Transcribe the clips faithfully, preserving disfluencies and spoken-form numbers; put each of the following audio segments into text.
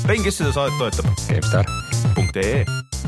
Rein, kes seda saadet toetab? GameStar punkt ee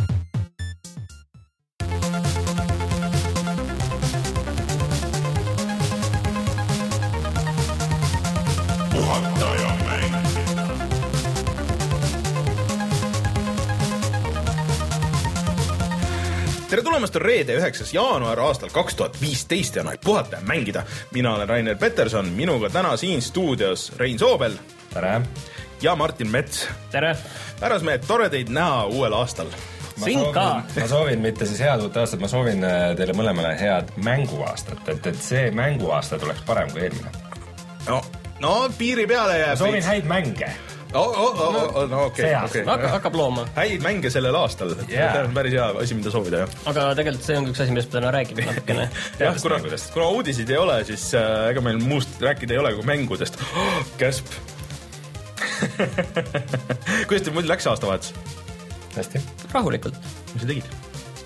tere tulemast, on reede üheksas jaanuar aastal kaks tuhat viisteist ja on aeg puhata ja mängida. Mina olen Rainer Peterson, minuga täna siin stuudios Rein Soobel. Tere. Ja Martin Mets. Tere. Härrasmehed, tore teid näha uuel aastal. Ma soovin, ma soovin mitte siis head uut aastat, ma soovin teile mõlemale head mänguaastat, et, et see mänguaasta tuleks parem kui eelmine. No, no piiri peale jääb. Ma soovin häid mänge. Oh, oh, oh, oh, no okei, okay, okay. Hakka, hakkab looma. Häid mänge sellel aastal. Yeah. See on päris hea asi, mida soovida. Jah. Aga tegelikult see on üks asi, millest me täna räägime natukene. Jah, kuna, kuna uudisid ei ole, siis äh, ega meil muust rääkida ei ole kui mängudest. Oh, käsp. Kuidas teil muidu läks aastavahetus? Hästi. Rahulikult. Mis sa tegid?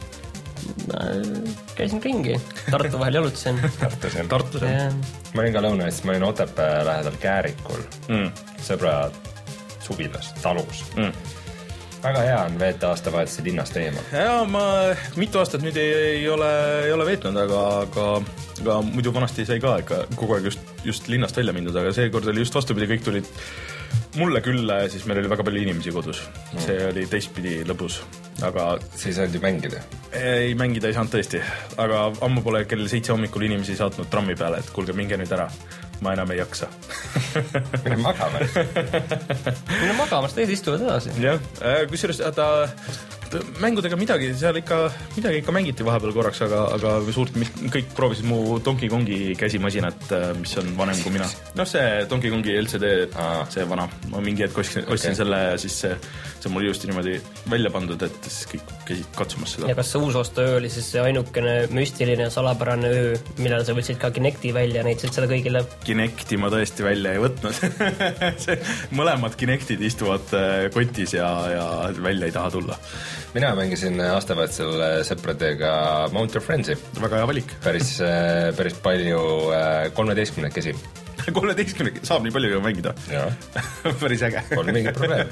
Ma käisin ringi. Tartu vahel jalutasin. Tartus, jah. Tartus, jah. Ma olin ka Lõuna-Eestis, ma olin Otepää lähedal Käärikul. Mm. Sõbra suvilas, talus. Mm. Väga hea on veeta aastavahetuse linnast eemal. Ja ma mitu aastat nüüd ei, ei, ole, ei ole veetnud, aga, aga, aga muidu vanasti sai ka ikka kogu aeg just, just linnast välja mindud, aga see kord oli just vastupidi, kõik tulid mulle külla ja siis meil oli väga palju inimesi kodus. Mm. See oli teistpidi lõbus. Aga siis saanud ju mängida? Ei, mängida ei saanud tõesti, aga ammu pole kell seitse hommikul inimesi saatnud trammi peale, et kuulge, minge nüüd ära. Ma enam ei jaksa. Mine magama. Mine magama, teised istuvad edasi. Jah, kusjuures ta, mängudega midagi, seal ikka midagi ikka mängiti vahepeal korraks, aga, aga suurt, kõik proovisid mu Donkey Kongi käsimasinat, mis on vanem kui mina. No see Donkey Kongi L C D, Aa. see vana. Ma mingi hetk ostsin, ostsin okay. selle ja siis see, see mul just niimoodi välja pandud, et siis kõik käisid katsumas seda. Ja kas see uus ostaöö oli siis see ainukene müstiline salapärane öö, millal sa võtsid ka Kinecti välja ja näitasid seda kõigile? Kinecti ma tõesti välja ei võtnud. see, mõlemad Kinectid istuvad kotis ja, ja välja ei taha tulla. Mina mängisin aastavahetusel sõpradega Mount of Frenzy. Väga hea valik. Päris, päris palju kolmeteistkümnekesi. kolmeteistkümnekesi? Saab nii palju mängida? Jaa. Päris äge. On mingi probleem.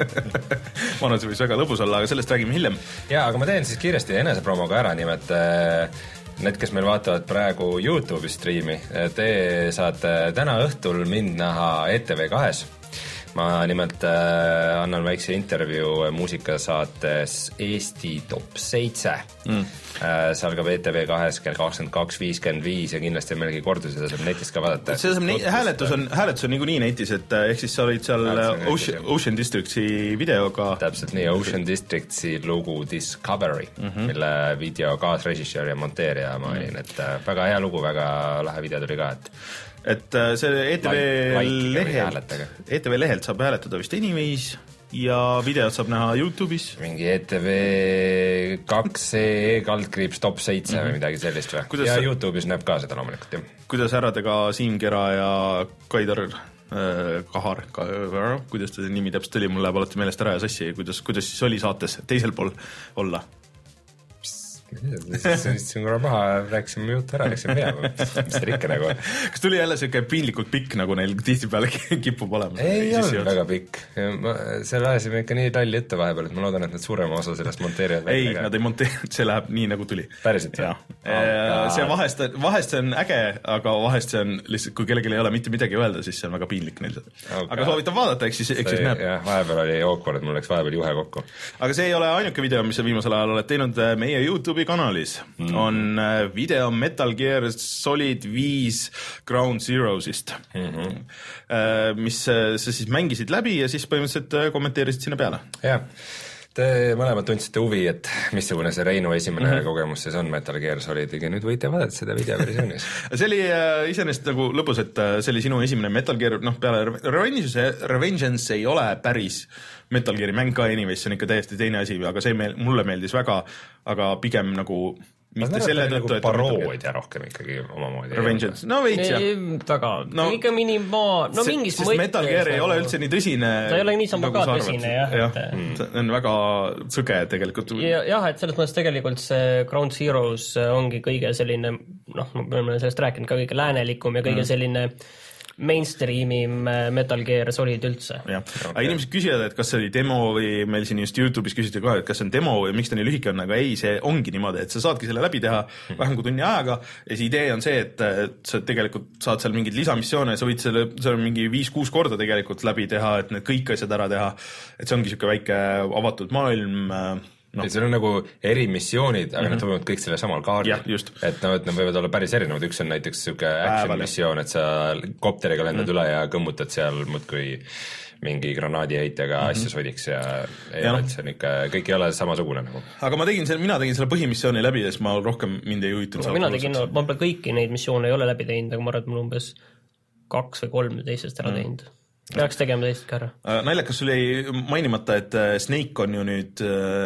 ma arvan, see võis väga lõbus olla, aga sellest räägime hiljem. Jaa, aga ma teen siis kiiresti enesepromoga ära, nimelt need, kes meil vaatavad praegu YouTube'i striimi, te saate täna õhtul mind näha E T V kahes. Ma nimelt äh, annan väikse intervjuu muusikasaates Eesti top seitse. Mm. Äh, see algab E T V kahes kell kakskümmend kaks viiskümmend viis ja kindlasti on meilgi kordusi, seda saab netist ka vaadata. See saab ne- hääletus, on, hääletus on niikuinii netis, et ehk siis sa olid seal Ocean, Ocean Districtsi videoga. Täpselt nii, Ocean Districtsi lugu Discovery, mm-hmm. mille video kaasrežissöör ja monteerija ma olin, mm. et äh, väga hea lugu, väga lahe video tuli ka, et et see E T V lehelt, E T V lehelt saab hääletada vist Anyways ja videot saab näha YouTube'is. Mingi E T V kaks E kaldkriips top seitse mm-hmm. või midagi sellist või? Kuidas ja sa... YouTube'is näeb ka seda loomulikult. Jah. Kuidas äradega Siim Kera ja Kaidar äh, Kahar, ka, kuidas ta see nimi täpselt oli, mul läheb alati meelest ära ja sassi, kuidas, kuidas siis oli saates teisel pool olla? siis on korra maha, rääkisime jutt ära, läksime minema, mis ta ikka nagu. Kas tuli jälle selline piinlikult pikk, nagu neil tihtipeale kipub olema? Ei olnud väga pikk. Selle ajasime ikka nii talli ette vahepeal, et ma loodan, et need suurema osa sellest monteerivad. Ei, nad ei monteerinud, see läheb nii nagu tuli. Päriselt? Ja. See vahest, vahest see on äge, aga vahest see on lihtsalt, kui kellelgi ei ole mitte midagi öelda, siis see on väga piinlik neil. Okay. Aga soovitan vaadata, eks siis, eks siis näeb. Jah, vahepeal oli awkward, et mul läks vahepeal juhe kokku. Aga see ei ole ainuke video, mis viimasel ajal oled teinud meie YouTube'i kanalis. Mm. On video Metal Gear Solid viis Ground Zeroesist, mm-hmm. mis sa siis mängisid läbi ja siis põhimõtteliselt kommenteerisid sinna peale. Jah. Te mõlemad tundsite huvi, et missugune see Reinu esimene mm-hmm. kogemus siis on Metal Gear Solidiga. Nüüd võite vaadata seda videoversioonis. see oli äh, iseenesest nagu lõbus, et äh, see oli sinu esimene Metal Gear, noh peale Revengeance, Revengeance ei ole päris Metal Geari mäng ka anyways, see on ikka täiesti teine asi, aga see meel, mulle meeldis väga, aga pigem nagu mitte selle tõttu, et paroodia rohkem ikkagi omamoodi. Revengeance, no veits jah. Taga, no, ikka minimaa, no mingis mõttes. Sest Metal Gear ei ole üldse nii tõsine. Ta ei ole nii sama ka tõsine, jah. jah mm. See on väga sõge tegelikult. Ja, jah, et selles mõttes tegelikult see Ground Zeroes ongi kõige selline, noh, me oleme sellest rääkinud ka kõige läänelikum ja kõige mm. selline mainstream'i Metal Gear Solid üldse. jah, aga inimesed küsivad, et kas see oli demo või meil siin just YouTube'is küsiti ka, et kas see on demo või miks ta nii lühike on, aga ei, see ongi niimoodi, et sa saadki selle läbi teha vähem kui tunni ajaga ja see idee on see, et sa tegelikult saad seal mingeid lisamissioone, sa võid selle, selle mingi viis-kuus korda tegelikult läbi teha, et need kõik asjad ära teha, et see ongi niisugune väike avatud maailm. No. seal on nagu erimissioonid, aga mm -hmm. nad toimuvad kõik selle samal kaardil. et no, et nad võivad olla päris erinevad, üks on näiteks niisugune action missioon, et sa kopteriga lendad mm -hmm. üle ja kõmmutad seal muudkui mingi granaadiheitega mm -hmm. asju sodiks ja, ja, ja no. see on ikka, kõik ei ole samasugune nagu. aga ma tegin selle, mina tegin selle põhimissiooni läbi ja siis ma rohkem mind ei huvitanud no,. mina tegin, ma pole kõiki neid missioone ei ole läbi teinud, aga ma arvan, et mul umbes kaks või kolm teistest ära mm -hmm. teinud. peaks tegema teist ka ära. Naljakas sul jäi mainimata, et Snake on ju nüüd,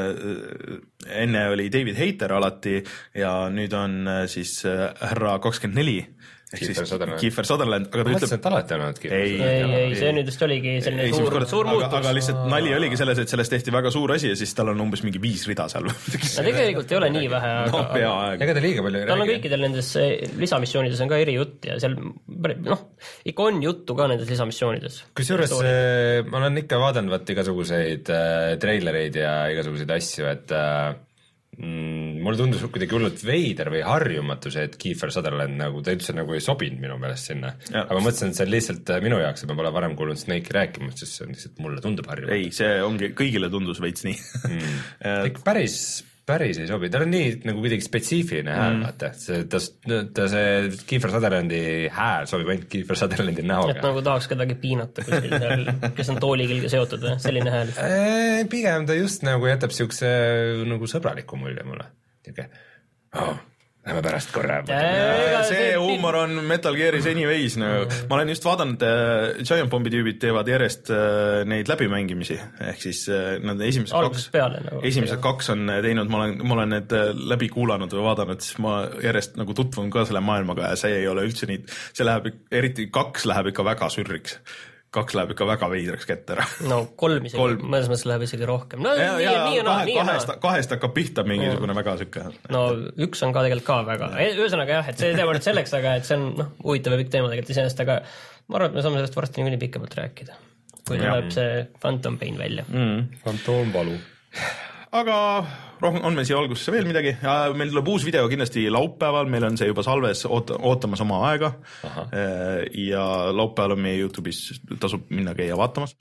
enne oli David Hayter alati ja nüüd on siis härra kakskümmend neli. Kiefer Sutherland. Kiefer Sutherland, aga ta ma ütleb... mõtlesin, et alati on olnud Kiefer ei, ei, ei, see nüüd vist oligi selline ei, suur, suur muutus. Aga, aga lihtsalt nali oligi selles, et sellest tehti väga suur asi ja siis tal on umbes mingi viis rida seal. no tegelikult ei ole nii vähe, aga... No, peaaegu. Ega ta liiga palju ei räägi. Tal on kõikidel nendes lisamissioonides on ka eri jutt ja seal, noh, ikka on juttu ka nendes lisamissioonides. Kusjuures ma olen ikka vaadanud vaat igasuguseid äh, treilereid ja igasuguseid asju, et äh, Mm, mulle tundus kuidagi hullult veider või harjumatu see, et Kiefer Sutherland nagu, ta üldse nagu ei sobinud minu meelest sinna. Ja. Aga ma mõtlesin, et see on lihtsalt minu jaoks, et ma pole varem kuulnud Snake'i rääkima, sest see on lihtsalt, mulle tundub harjumatu. Ei, see ongi, kõigile tundus veits nii. mm. Ikka päris, päris ei sobi, tal on nii nagu kuidagi spetsiifiline hääl, mm. vaata. See, ta, ta see Kiefer Sutherlandi hääl sobib ainult Kiefer Sutherlandi näoga. Et nagu tahaks kedagi piinata kuskil seal, kes on tooli külge seotud või selline hääl? Eee, pigem ta just nagu jätab siukse nagu sõbraliku mulje mulle. Niuke, oh, lähme pärast korra. Ja, see huumor on Metal Gearis anyways. No. Ma olen just vaadanud, äh, Giant Bombi tüübid teevad järjest äh, neid läbimängimisi. Ehk siis äh, nad esimesed Algusest kaks, peale, nagu, esimesed peale. kaks on teinud, ma olen, ma olen need läbi kuulanud või vaadanud, siis ma järjest nagu tutvun ka selle maailmaga ja see ei ole üldse nii, see läheb, eriti kaks läheb ikka väga sürriks. Kaks läheb ikka väga veidraks kätte ära. No kolm isegi, kolm. mõnes mõttes läheb isegi rohkem. No ja, nii, ja, nii on kahe, nii kahest, kahest hakkab pihta mingisugune no. väga sükke. No üks on ka tegelikult ka väga. Ühesõnaga jah, et see teema nüüd selleks, aga et see on no, huvitav ja pikk teema tegelikult iseenest, aga ma arvan, et me saame sellest varsti nii pikemalt rääkida. Kui tuleb see Phantom Pain välja. Mm. Phantom Valu. Aga rohkem on meil siia algusesse veel midagi ja meil tuleb uus video kindlasti laupäeval, meil on see juba salves oot- ootamas oma aega. Aha. Ja laupäeval on meie YouTube'is tasub minna käia vaatamas.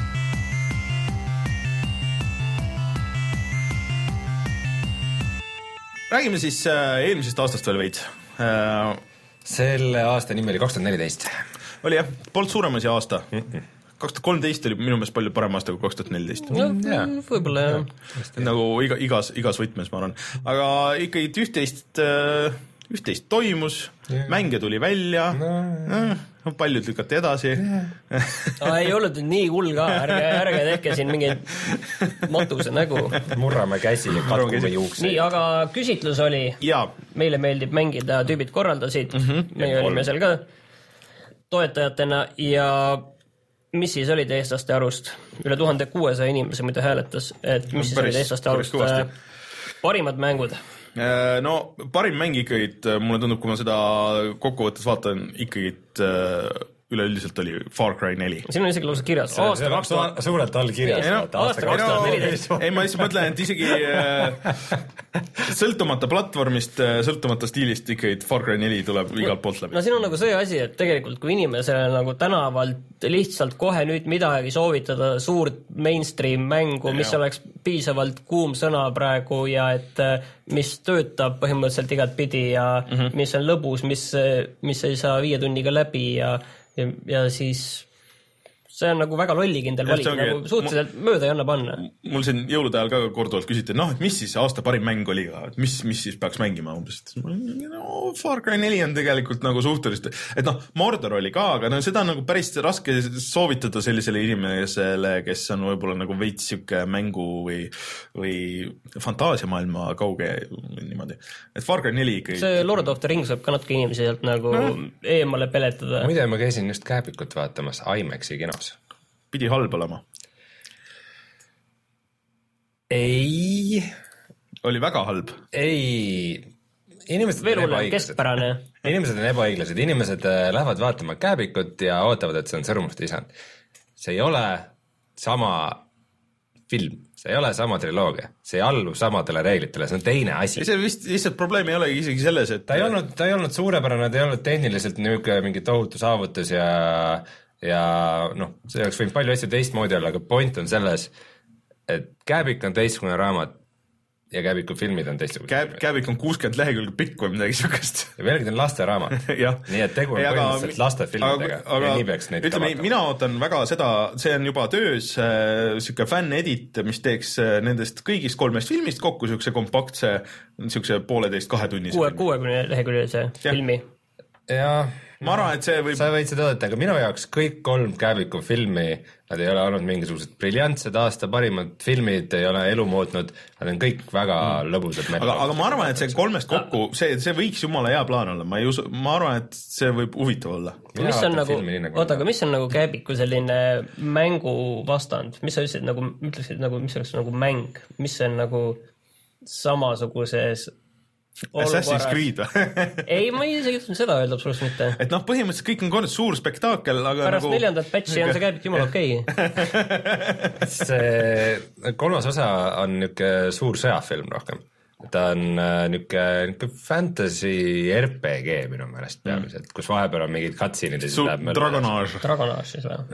Räägime siis eelmisest aastast veel veits. Selle aasta nimi oli kaks tuhat neliteist. Oli jah, polnud suurem asi aasta. Mm-mm. kaks tuhat kolmteist oli minu meelest palju parem aasta kui kaks tuhat neliteist. No, võib-olla jah. Nagu iga, igas, igas võtmes, ma arvan. Aga ikkagi üht-teist, üht-teist toimus, yeah. mänge tuli välja, no. paljud lükati edasi. No, ei olnud nii hull ka, ärge, ärge tehke siin mingeid matuse nägu. Murrame käsi ja katkume juukseid. Nii, aga küsitlus oli, ja. meile meeldib mängida, tüübid korraldasid, mm -hmm. meie ja olime seal ka toetajatena ja mis siis olid eestlaste arust? Üle tuhande kuuesaja inimese muidu hääletas, et mis siis päris, olid eestlaste arust parimad mängud? No parim mäng ikkagi, mulle tundub, kui ma seda kokkuvõttes vaatan, ikkagi üleüldiselt oli Far Cry neli. Siin on isegi lausa kirjas. Aasta kaks tuhat suurelt all kirjas. Aasta kaks tuhat neliteist. Ei, ma lihtsalt mõtlen, et isegi sõltumata platvormist, sõltumata stiilist ikkagi Far Cry neli tuleb igalt poolt läbi. No siin on nagu see asi, et tegelikult kui inimesele nagu tänavalt lihtsalt kohe nüüd midagi soovitada suurt mainstream mängu, mis ja. oleks piisavalt kuum sõna praegu ja et mis töötab põhimõtteliselt igat pidi ja mm -hmm. mis on lõbus, mis, mis ei saa viie tunniga läbi ja Ja, ja siis see on nagu väga lollikindel valik, nagu suhteliselt mul, mööda ei anna panna. Mul siin jõulude ajal ka korduvalt küsiti, noh, et mis siis aasta parim mäng oli ka, et mis, mis siis peaks mängima umbes. No, Far Cry neli on tegelikult nagu suhteliselt, et noh, Mordor oli ka, aga no seda on nagu päris raske soovitada sellisele inimesele, kes on võib-olla nagu veits siuke mängu või, või fantaasiamaailma kauge niimoodi. Et Far Cry neli ikka... See Lord of the Rings võib ka natuke inimesi sealt nagu no. eemale peletada. Muide, ma käisin just Kääbikut vaatamas IMAX-i kinos. Pidi halb olema? Ei. Oli väga halb? Ei. inimesed veel on hullem, ebaõiglased. keskpärane. inimesed on ebaõiglased, inimesed lähevad vaatama Kääbikut ja ootavad, et see on Sõrmuste isand. see ei ole sama film, see ei ole sama triloogia, see ei allu samadele reeglitele, see on teine asi. see vist lihtsalt probleem ei olegi isegi selles, et ta ei olnud, ta ei olnud suurepärane, ta ei olnud tehniliselt niisugune mingi tohutu saavutus ja ja noh, see oleks võinud palju asju teistmoodi olla, aga point on selles, et Kääbik on teistsugune raamat ja Kääbiku filmid on teistsugused. Kääb, Kääbik on kuuskümmend lehekülge pikk või midagi siukest. ja veelgi ta on lasteraamat. nii et tegu on põhimõtteliselt lastefilmidega ja nii peaks neid ütleme, mina ootan väga seda, see on juba töös äh, siuke fan-edit, mis teeks äh, nendest kõigist kolmest filmist kokku siukse kompaktse, siukse pooleteist kahetunnise kuue, kuuekümne leheküljelise filmi. ja ma arvan, et see võib sa võid seda oodata, aga minu jaoks kõik kolm Kääbiku filmi, nad ei ole olnud mingisugused briljantsed aasta parimad filmid, ei ole elu muutnud, nad on kõik väga mm. lõbusad. aga, aga ma arvan, et see kolmest kokku, see, see võiks jumala hea plaan olla, ma ei usu, ma arvan, et see võib huvitav olla. mis on nagu, oota, aga mis on nagu Kääbiku selline mängu vastand, mis sa ütlesid nagu, ütleksid nagu, mis oleks nagu mäng, mis on nagu samasuguses Assassin's Creed või? ei, ma ei isegi seda öelda absoluutselt mitte. et noh, põhimõtteliselt kõik on korras suur spektaakel, aga pärast nagu... neljandat patchi on see Kääbik jumala okei. see kolmas osa on niisugune suur sõjafilm rohkem. ta on niisugune fantasy R P G minu meelest peamiselt, kus vahepeal on mingid cutscene'id. Dragonage. Dragonage siis või?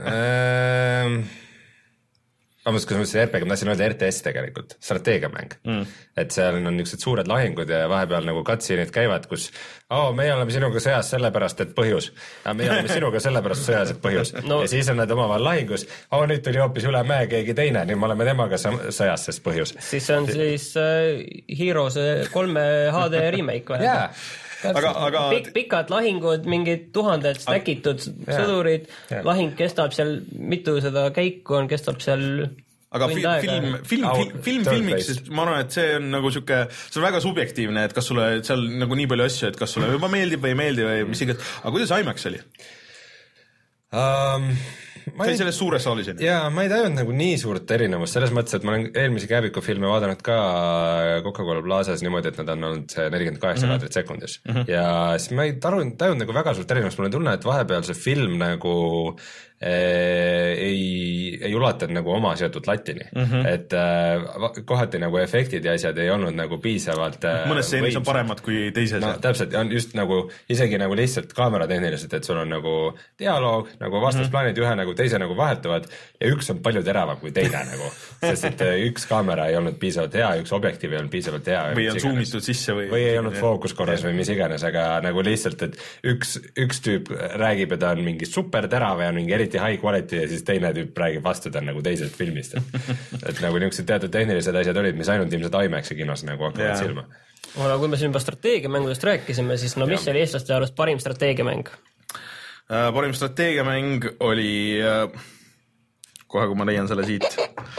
vabandust, kui sa mõtlesid R P G, ma tahtsin öelda R T S tegelikult, strateegiamäng mm.. et seal on niisugused suured lahingud ja vahepeal nagu cutscene'id käivad, kus oo, meie oleme sinuga sõjas sellepärast, et põhjus. meie oleme sinuga sellepärast sõjas, et põhjus no.. ja siis on nad omavahel lahingus, oo, nüüd tuli hoopis üle mäe keegi teine, nüüd me oleme temaga sõjas, sest põhjus. siis on siis äh, Heroes kolme H D remake või? jaa aga, aga Pik, pikad lahingud, mingid tuhanded stäkitud sõdurid, lahing kestab seal, mitu seda käiku on, kestab seal aga fi, film, film, film, film filmiks, ma arvan, et see on nagu siuke, see on väga subjektiivne, et kas sulle seal nagu nii palju asju, et kas sulle juba meeldib või ei meeldi või mis iganes, aga kuidas IMAX oli um,? sa ei selles suures saalis on? jaa, ma ei tajunud nagu nii suurt erinevust, selles mõttes, et ma olen eelmisi Kääbiku filme vaadanud ka Coca-Cola Plazas niimoodi, et nad on olnud see nelikümmend kaheksa kaadrit sekundis mm -hmm. ja siis ma ei tajunud, tajunud nagu väga suurt erinevust, mul on tunne, et vahepeal see film nagu äh, ei, ei ulatanud nagu oma seotud latini mm, -hmm. et äh, kohati nagu efektid ja asjad ei olnud nagu piisavalt äh, mõnes stseenis on paremad kui teises no, täpselt, on just nagu isegi nagu lihtsalt kaameratehniliselt, et sul on nagu dialoog, nagu vastasplaanid mm -hmm. ühe nagu teise nagu vahetuvad ja üks on palju teravam kui teine nagu, sest et üks kaamera ei olnud piisavalt hea, üks objektiiv ei olnud piisavalt hea või on zoomitud sisse või või ei olnud fookuskorras või mis iganes, aga nagu lihtsalt, et üks, üks tüüp räägib ja ta on mingi super terav ja mingi eriti high quality ja siis teine tüüp räägib vastu, ta on nagu teisest filmist, et, et nagu niisugused teatud tehnilised asjad olid, mis ainult ilmselt IMAX-i kinos nagu hakkavad yeah. silma. aga kui me siin juba strateegiamängudest rääkisime, siis no mis oli eestlaste arust parim strateegiamäng? Uh, parim strateegiamäng oli uh, kohe, kui ma leian selle siit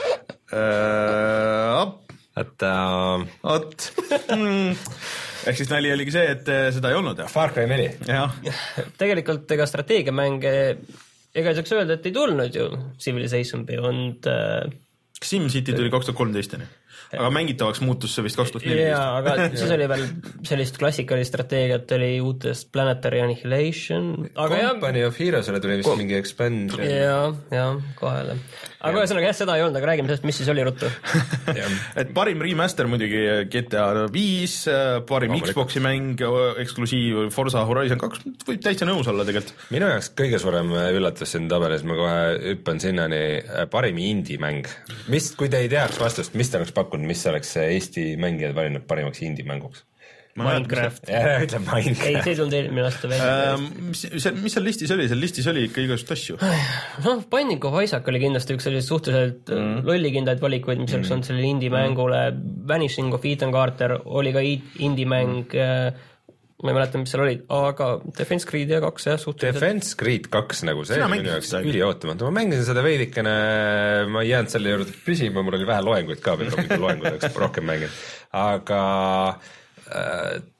uh, et uh... oot mm. ehk siis nali oligi see, et seda ei olnud jah. Far Cry neli tegelikult ega strateegiamänge ega ei saaks öelda, et ei tulnud ju Civilization Beyond uh... SimCity tuli kaks tuhat kolmteist aga mängitavaks muutus see vist kaks tuhat neliteist. jaa, aga siis oli veel sellist klassikalist strateegiat, oli uutest Planetary Annihilation. Company of Heroes'ele tuli vist ko mingi expansion. jaa, jaa, kohele. aga ühesõnaga jah, seda ei olnud, aga räägime sellest, mis siis oli ruttu. et parim remaster muidugi G T A viis, parim Oma Xbox'i mäng, eksklusiiv Forza Horizon kaks, võib täitsa nõus olla tegelikult. minu jaoks kõige suurem üllatus siin tabelis, ma kohe hüppan sinnani, parim indie-mäng. mis, kui te ei teaks vastust, mis te oleks pakkunud, mis oleks Eesti mängijad valinud parimaks indie-mänguks? Minecraft. jah, ütle Minecraft. ei, see ei tulnud eelmine aasta välja. mis, mis seal listis oli? seal listis oli ikka igasuguseid asju. noh, Binding of Isaac oli kindlasti üks sellised suhteliselt mm. lollikindaid valikuid, mis oleks mm. olnud sellele indie-mängule. Vanishing of Ethan Carter oli ka indie-mäng mm. ma ei mäleta, mis seal olid, aga Defense Creed ja kaks jah, suhteliselt. Defense Creed kaks nagu see oli minu jaoks üliootamatu, ma mängisin seda veidikene, ma ei jäänud selle juurde püsima, mul oli vähe loenguid ka, veel rohkem loenguid oleks rohkem mänginud, aga äh,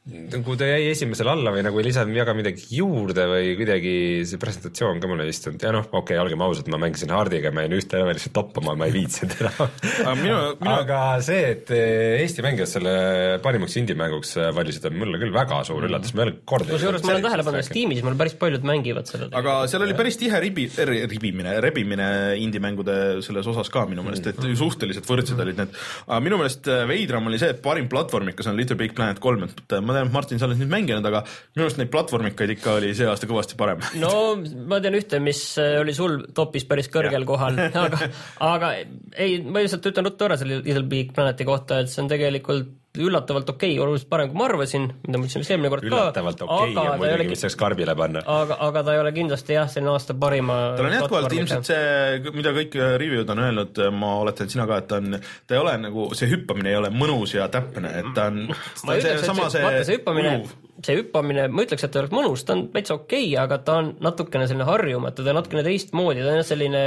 nagu ta jäi esimesel alla või nagu ei lisanud väga midagi juurde või kuidagi see presentatsioon ka mulle ei istunud ja noh, okei okay,, olgem ausad, ma mängisin Hardiga, ma jäin ühte levelisse toppama, ma ei viitsinud enam minu, minu... aga see, et Eesti mängijad selle parimaks indie-mänguks valisid, on mulle küll väga suur mm. üllatus, ma ei ole kord kusjuures ma olen tähele pannud, et Steamis mul päris paljud mängivad seda aga seal oli päris tihe ribi, ribimine, rebimine indie-mängude selles osas ka minu meelest, et suhteliselt võrdsed olid need, aga minu meelest veidram oli see, et parim platvormikas on Little Big Planet kolm, et ma tean, et Martin, sa oled nüüd mänginud, aga minu arust neid platvormikaid ikka oli see aasta kõvasti parem. No ma tean ühte, mis oli sul topis päris kõrgel ja. kohal, aga, aga ei, ma lihtsalt ütlen ruttu ära selle Little Big Planeti kohta, et see on tegelikult üllatavalt okei okay,, oluliselt parem kui ma arvasin, mida ma ütlesin eelmine kord ka. Üllatavalt okei okay, ja muidugi, mis saaks karbile panna. Aga, aga ta ei ole kindlasti jah, selline aasta parima tal on jätkuvalt ilmselt see, mida kõik review'd on öelnud, ma oletan sina ka, et ta on, ta ei ole nagu, see hüppamine ei ole mõnus ja täpne, et ta on, ta on see, sama see, see hüppamine, see hüppamine, ma ütleks, et ta oleks mõnus, ta on veits okei okay,, aga ta on natukene selline harjumatu, ta on natukene teistmoodi, ta on selline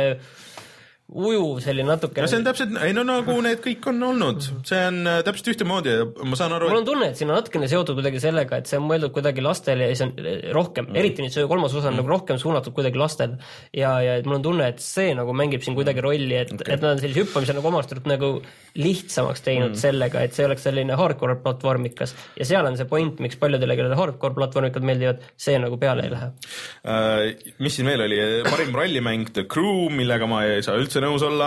ujuv selline natuke. No see on täpselt, ei no nagu need kõik on olnud, see on täpselt ühtemoodi ja ma saan aru, mul on tunne, et siin on natukene seotud kuidagi sellega, et see on mõeldud kuidagi lastele ja see on rohkem, mm. eriti nüüd see kolmas osa on mm. nagu rohkem suunatud kuidagi lastel ja, ja mul on tunne, et see nagu mängib siin kuidagi rolli, et, okay. et nad on sellise hüppamise nagu omastatud nagu lihtsamaks teinud mm. sellega, et see oleks selline hardcore platvormikas ja seal on see point, miks paljudele, kellele hardcore platvormikad meeldivad, see nagu peale ei lähe. Uh, mis siin veel oli, parim rallimäng The Crew, millega ma ei saa üldse nõus olla,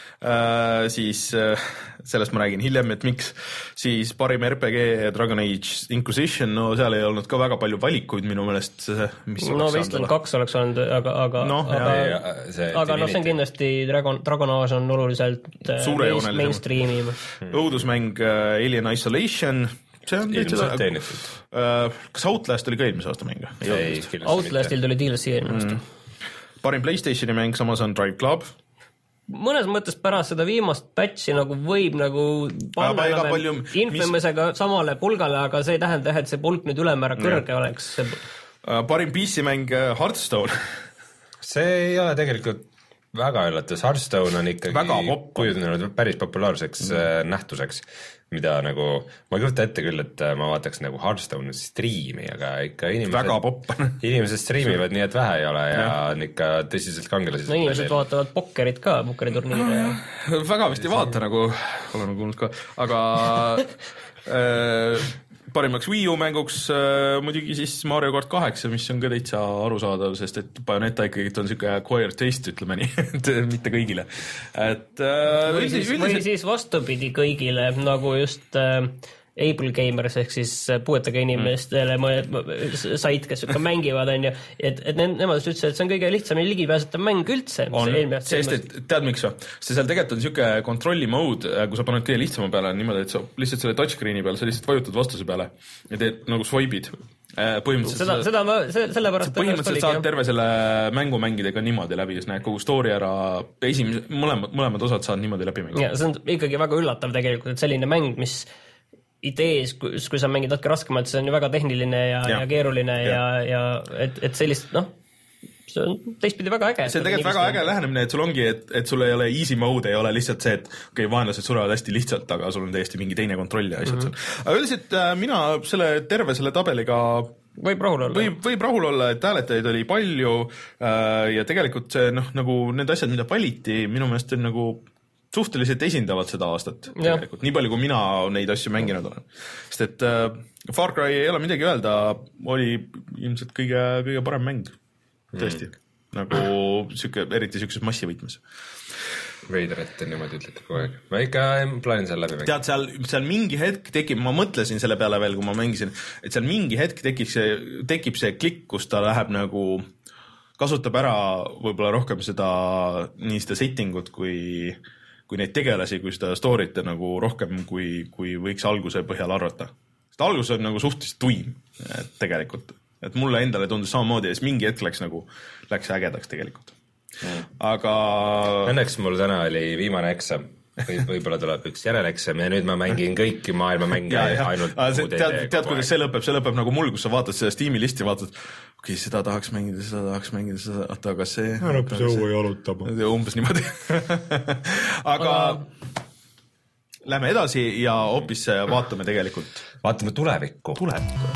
uh, siis uh, sellest ma räägin hiljem, et miks, siis parim R P G Dragon Age Inquisition, no seal ei olnud ka väga palju valikuid minu meelest, mis no vist on kaks oleks olnud, aga aga, no, aga, ja, see, aga noh, see on kindlasti Dragon, Dragon Age on oluliselt mainstreamim. Õudusmäng uh, Alien Isolation, see on ilmselt teenitud. Uh, kas Outlast oli ka eelmise aasta mäng? Outlastil tuli D L C eelmise aasta. Mm. Parim PlayStationi mäng samas on Drive Club. Mõnes mõttes pärast seda viimast patchi nagu võib nagu panna ja, palju, Infamousega mis... samale pulgale, aga see ei tähenda, et see pulk nüüd ülemäära kõrge ja. oleks. Parim P C mäng Hearthstone. See ei ole tegelikult väga üllatus, Hearthstone on ikkagi kujunenud päris populaarseks mm. nähtuseks, mida nagu, ma ei kujuta ette küll, et ma vaataks nagu Hearthstone striimi, aga ikka inimesed, inimesed striimivad nii, et vähe ei ole ja, ja. on ikka tõsiselt kangelased. No inimesed vaatavad pokkerit ka, pokkeriturniire. Ja... väga vist ei vaata nagu, oleme kuulnud ka, aga äh, parimaks Wii U mänguks äh, muidugi siis Mario Kart kaheksa, mis on ka täitsa arusaadav, sest et Bayonetta ikkagi on siuke acquired taste, ütleme nii, et mitte kõigile. Et, äh, või, siis, üldiselt... või siis vastupidi kõigile, nagu just äh, Able Gamers ehk siis puuetega inimestele mm. sait, kes ikka mängivad, on ju, et, et nemad just ütlesid, et see on kõige lihtsamini ligipääsetav mäng üldse. On, sest et tead miks või? See seal tegelikult on siuke kontrolli mode, kui sa paned kõige lihtsama peale niimoodi, et sa lihtsalt selle touchscreeni peale, sa lihtsalt vajutad vastuse peale ja teed nagu swipe'id. Põhimõtteliselt seda, seda ma, selle pärast põhimõtteliselt saad terve selle mängu mängidega niimoodi läbi, siis näed kogu story ära, esimese, mõlemad, mõlemad osad saad niimoodi läbi mängida. Ja see on ikkagi väga üllatav tegelikult, et selline mäng, mis idees, kui, kui sa mängid natuke raskemalt, see on ju väga tehniline ja, ja. ja keeruline ja, ja, ja et, et sellist, noh, see on teistpidi väga äge. See on tegelikult väga äge lähenemine, et sul ongi, et, et sul ei ole easy mode, ei ole lihtsalt see, et okei, okay, vaenlased surevad hästi lihtsalt, aga sul on täiesti mingi teine kontroll ja asjad mm -hmm. seal. Aga üldiselt äh, mina selle terve selle tabeliga võib rahul olla. Võib, võib rahul olla, et hääletajaid oli palju äh, ja tegelikult see, noh, nagu need asjad, mida valiti, minu meelest on nagu suhteliselt esindavad seda aastat tegelikult, nii palju kui mina neid asju mänginud olen. Sest et äh, Far Cry ei ole midagi öelda, oli ilmselt kõige, kõige parem mäng, tõesti. Mm. Nagu süke, eriti sükses massivõitmes. Veider, et niimoodi ütlete kogu aeg. Ma ikka plaanin seal läbi mängida. Tead, seal, seal mingi hetk tekib, ma mõtlesin selle peale veel, kui ma mängisin, et seal mingi hetk tekib see, tekib see klikk, kus ta läheb nagu, kasutab ära võib-olla rohkem seda, nii seda settingut kui kui neid tegelasi, kui seda story'te nagu rohkem, kui, kui võiks alguse põhjal arvata. Sest algus on nagu suhteliselt tuim tegelikult. Et mulle endale tundus samamoodi ja siis mingi hetk läks nagu, läks ägedaks tegelikult. Mm. Aga... Õnneks mul täna oli viimane eksam. Või, võib-olla tuleb üks järeleksam ja nüüd ma mängin kõiki maailma mänge ja, ja. ainult see, tead, tead, kuidas see lõpeb? See lõpeb nagu mul, kus sa vaatad seda Steam'i listi, vaatad, okei, okay, seda tahaks mängida, seda tahaks mängida, seda, oota, aga see... Lõpus õue jalutama. Umbes niimoodi. aga... lähme edasi ja hoopis vaatame tegelikult vaatame tulevikku. Tulevikku.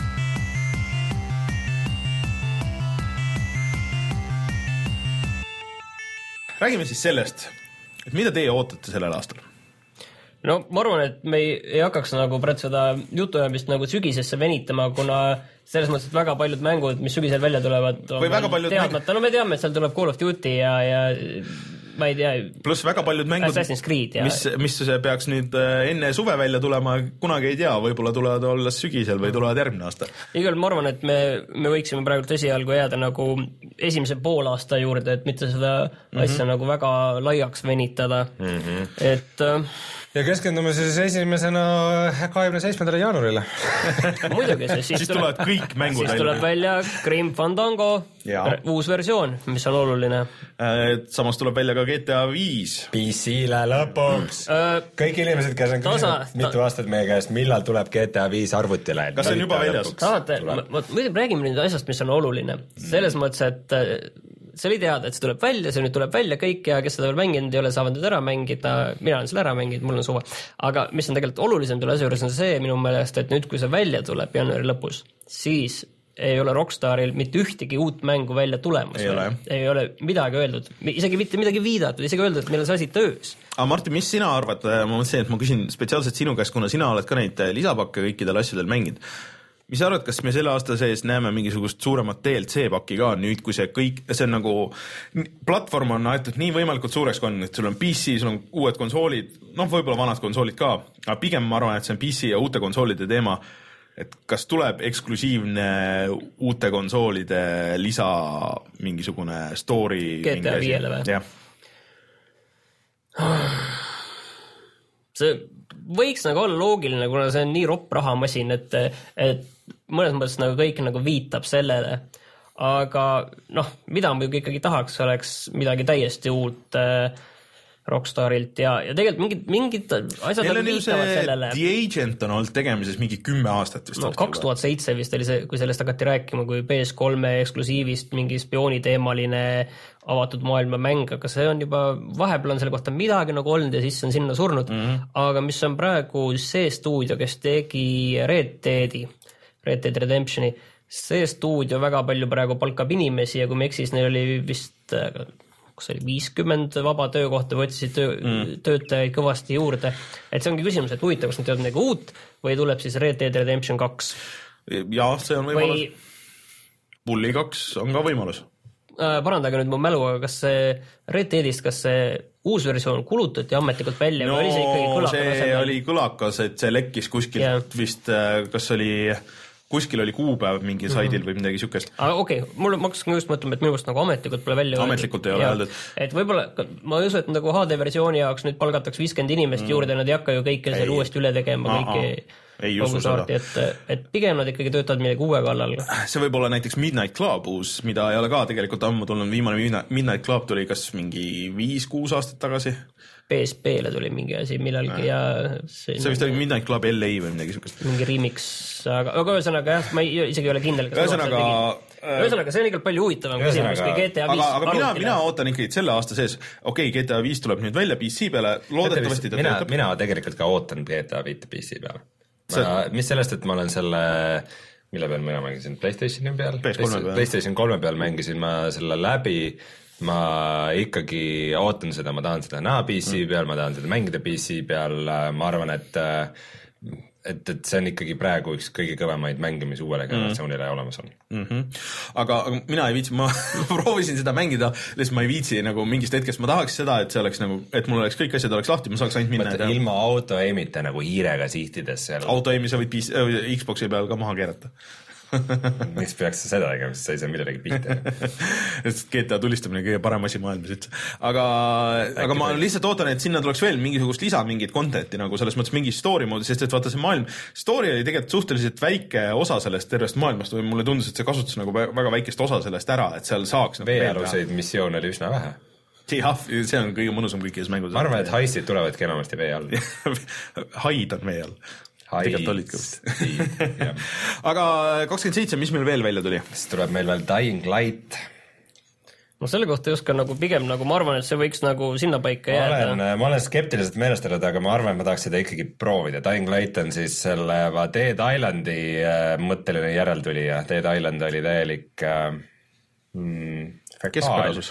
Räägime siis sellest, et mida teie ootate sellel aastal? No ma arvan, et me ei, ei hakkaks nagu praegu seda jutuajamist nagu sügisesse venitama, kuna selles mõttes, et väga paljud mängud, mis sügisel välja tulevad, on teadmata. No me teame, et seal tuleb Call of Duty ja, ja ma ei tea. Pluss väga paljud mängud, Creed, ja... mis, mis peaks nüüd enne suve välja tulema, kunagi ei tea, võib-olla tulevad olla sügisel või tulevad järgmine aasta. Igal ma arvan, et me, me võiksime praegu esialgu jääda nagu esimese poolaasta juurde, et mitte seda mm-hmm. asja nagu väga laiaks venitada. Mm-hmm. Et... ja keskendume siis esimesena kahekümne seitsmendale jaanuarile. Muidugi, siis, siis tulevad tuleb, kõik mängud siis tuleb välja Grim Fandango, uus versioon, mis on oluline. Samas tuleb välja ka G T A viis. P C-le lõpuks. Kõik inimesed, kes on küsinud mitu aastat meie käest, millal tuleb G T A viis arvutile. Kas see on juba väljas? Tahate, ma, ma, ma räägime nüüd asjast, mis on oluline. Selles mõttes, et see oli teada, et see tuleb välja, see nüüd tuleb välja kõik ja kes seda veel mänginud ei ole, saavad nüüd ära mängida. Mina olen selle ära mänginud, mul on suva. Aga mis on tegelikult olulisem tule asja juures on see minu meelest, et nüüd kui see välja tuleb jaanuari lõpus, siis ei ole Rockstaril mitte ühtegi uut mängu välja tulemas. Ei ole, ei ole midagi öeldud, isegi mitte midagi viidatud, isegi öeldud, et meil on see asi töös. Aga Martin, mis sina arvad? Ma mõtlesin, et ma küsin spetsiaalselt sinu käest, kuna sina oled ka neid lisapakke kõikidel asjadel mänginud. Mis sa arvad, kas me selle aasta sees näeme mingisugust suuremat D L C pakki ka nüüd, kui see kõik, see on nagu platvorm on aetud nii võimalikult suureks kon, et sul on P C, sul on uued konsoolid, noh, võib-olla vanad konsoolid ka, aga pigem ma arvan, et see on P C ja uute konsoolide teema, et kas tuleb eksklusiivne uute konsoolide lisa mingisugune story G T A viiele või? Jah. See võiks nagu olla loogiline, kuna see on nii ropp rahamasin, et, et mõnes mõttes nagu kõik nagu viitab sellele. Aga noh, mida ma ikkagi tahaks, oleks midagi täiesti uut äh, Rockstarilt ja, ja tegelikult mingid, mingid asjad nagu viitavad sellele. The Agent on olnud tegemises mingi kümme aastat vist. No, kaks tuhat seitse vist oli see, kui sellest hakati rääkima, kui P S kolme eksklusiivist mingi spiooniteemaline avatud maailma mäng, aga see on juba, vahepeal on selle kohta midagi nagu olnud ja siis on sinna surnud. Mm-hmm. Aga mis on praegu see stuudio, kes tegi Red Deadi, Red Dead Redemptioni, see stuudio väga palju praegu palkab inimesi ja kui me eksis, neil oli vist kus oli viiskümmend vaba töökohta või otsisid töö, mm. töötajaid kõvasti juurde. Et see ongi küsimus, et huvitav, kas nad teevad midagi uut või tuleb siis Red Dead Redemption kaks? Jah, see on võimalus. Või... Bulli kaks on ka võimalus. Äh, parandage nüüd mu mälu, aga kas see Red Deadist, kas see uus versioon kulutati ametlikult välja? No või oli see ikkagi kõlakas? See asemel? Oli kõlakas, et see lekkis kuskilt yeah. vist, kas oli... kuskil oli kuupäev mingi saidil või midagi sükest. Aga okei, okay. mul maksasin just mõtlema, et minu vast nagu ametlikult pole välja ametlikult ei ole öeldud. Et võib-olla, ma ei usu, et nagu H D versiooni jaoks nüüd palgataks viiskümmend inimest mm. juurde, nad ei hakka ju kõike seal uuesti üle tegema, kõiki ei usu seda. Et, et pigem nad ikkagi töötavad midagi uue kallal. See võib olla näiteks Midnight Club uus, mida ei ole ka tegelikult ammu tulnud, viimane Midnight Club tuli kas mingi viis-kuus aastat tagasi. P S P-le tuli mingi asi millalgi ja see, see vist oli Midnight Club L A või midagi sukest. Mingi remix, aga, aga ühesõnaga jah, ma ei, isegi ei ole kindel. Ühesõnaga, ühesõnaga, see on ikka palju huvitavam küsimus kui G T A viis. Aga, aga mina, mina ootan ikkagi selle aasta sees, okei, okay, G T A viis tuleb nüüd välja P C peale, loodetavasti ta mina, mina tegelikult ka ootan G T A viis P C peale. Ma, mis sellest, et ma olen selle... Mille peal mina mängisin? PlayStationi peal? PlayStation kolme peal mängisin ma selle läbi, ma ikkagi ootan seda, ma tahan seda näha P C peal, ma tahan seda mängida P C peal, ma arvan, et, et, et see on ikkagi praegu üks kõige kõvemaid mänge, mis uuele generatsioonile mm. olemas on. Mm-hmm. Aga mina ei viitsi, ma proovisin seda mängida, lihtsalt ma ei viitsi nagu mingist hetkest, ma tahaks seda, et see oleks nagu, et mul oleks kõik asjad oleks lahti, ma saaks ainult minna. Mõtle, ilma auto-aimita nagu hiirega sihtides seal. Auto-aimi sa võid Xboxi peal ka maha keerata. Miks peaks sa seda tegema, sest sa ei saa midagi pihta. G T A tulistamine kõige parem asi maailmas üldse. Aga, aga ma lihtsalt ootan, et sinna tuleks veel mingisugust lisa mingit contenti, nagu selles mõttes mingi story moodi, sest et vaata see maailm, story oli tegelikult suhteliselt väike osa sellest tervest maailmast, või mulle tundus, et see kasutas nagu väga väikest osa sellest ära, et seal saaks nagu veealuseid missioone oli üsna vähe. jah, see on kõige mõnusam kõikides mängudes. Ma arvan, et haistid tulevadki enamasti vee all. Haid on vee all. Tegelikult olid ka vist. Aga kakskümmend seitse, mis meil veel välja tuli? Siis tuleb meil veel Dying Light. no selle kohta ei oska nagu pigem nagu ma arvan, et see võiks nagu sinna paika jääda. Ma olen, ma olen skeptiliselt meelestatud, aga ma arvan, et ma tahaks seda ikkagi proovida. Dying Light on siis selle Dead Islandi äh, mõtteline järeltulija. Dead Island oli täielik äh, mm, keskpärasus.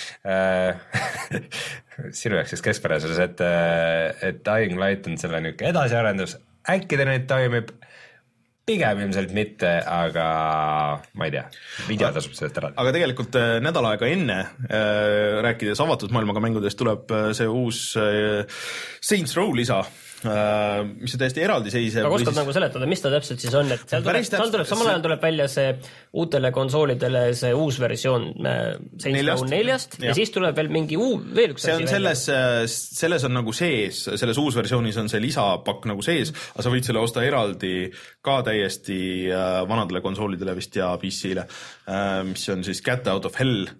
Äh, sinu jaoks siis keskpärasus, et, et Dying Light on selle niisugune edasiarendus. Äkki ta nüüd toimib? Pigem ilmselt mitte, aga ma ei tea, video tasub sellest ära. Aga tegelikult nädal aega enne, äh, rääkides avatud maailmaga mängudest, tuleb see uus äh, Saints Row lisa, äh, mis on täiesti eraldiseisev. aga oskad siis... nagu seletada, mis ta täpselt siis on, et seal tuleb, täpselt, seal tuleb samal ajal tuleb välja see uutele konsoolidele see uus versioon äh, Saints Row neljast ja. ja siis tuleb veel mingi uu, veel üks see on selles, selles on nagu sees, selles uus versioonis on see lisapakk nagu sees, aga sa võid selle osta eraldi ka täiesti äh, vanadele konsoolidele vist ja P C-le, äh, mis on siis Cat Out of Hell,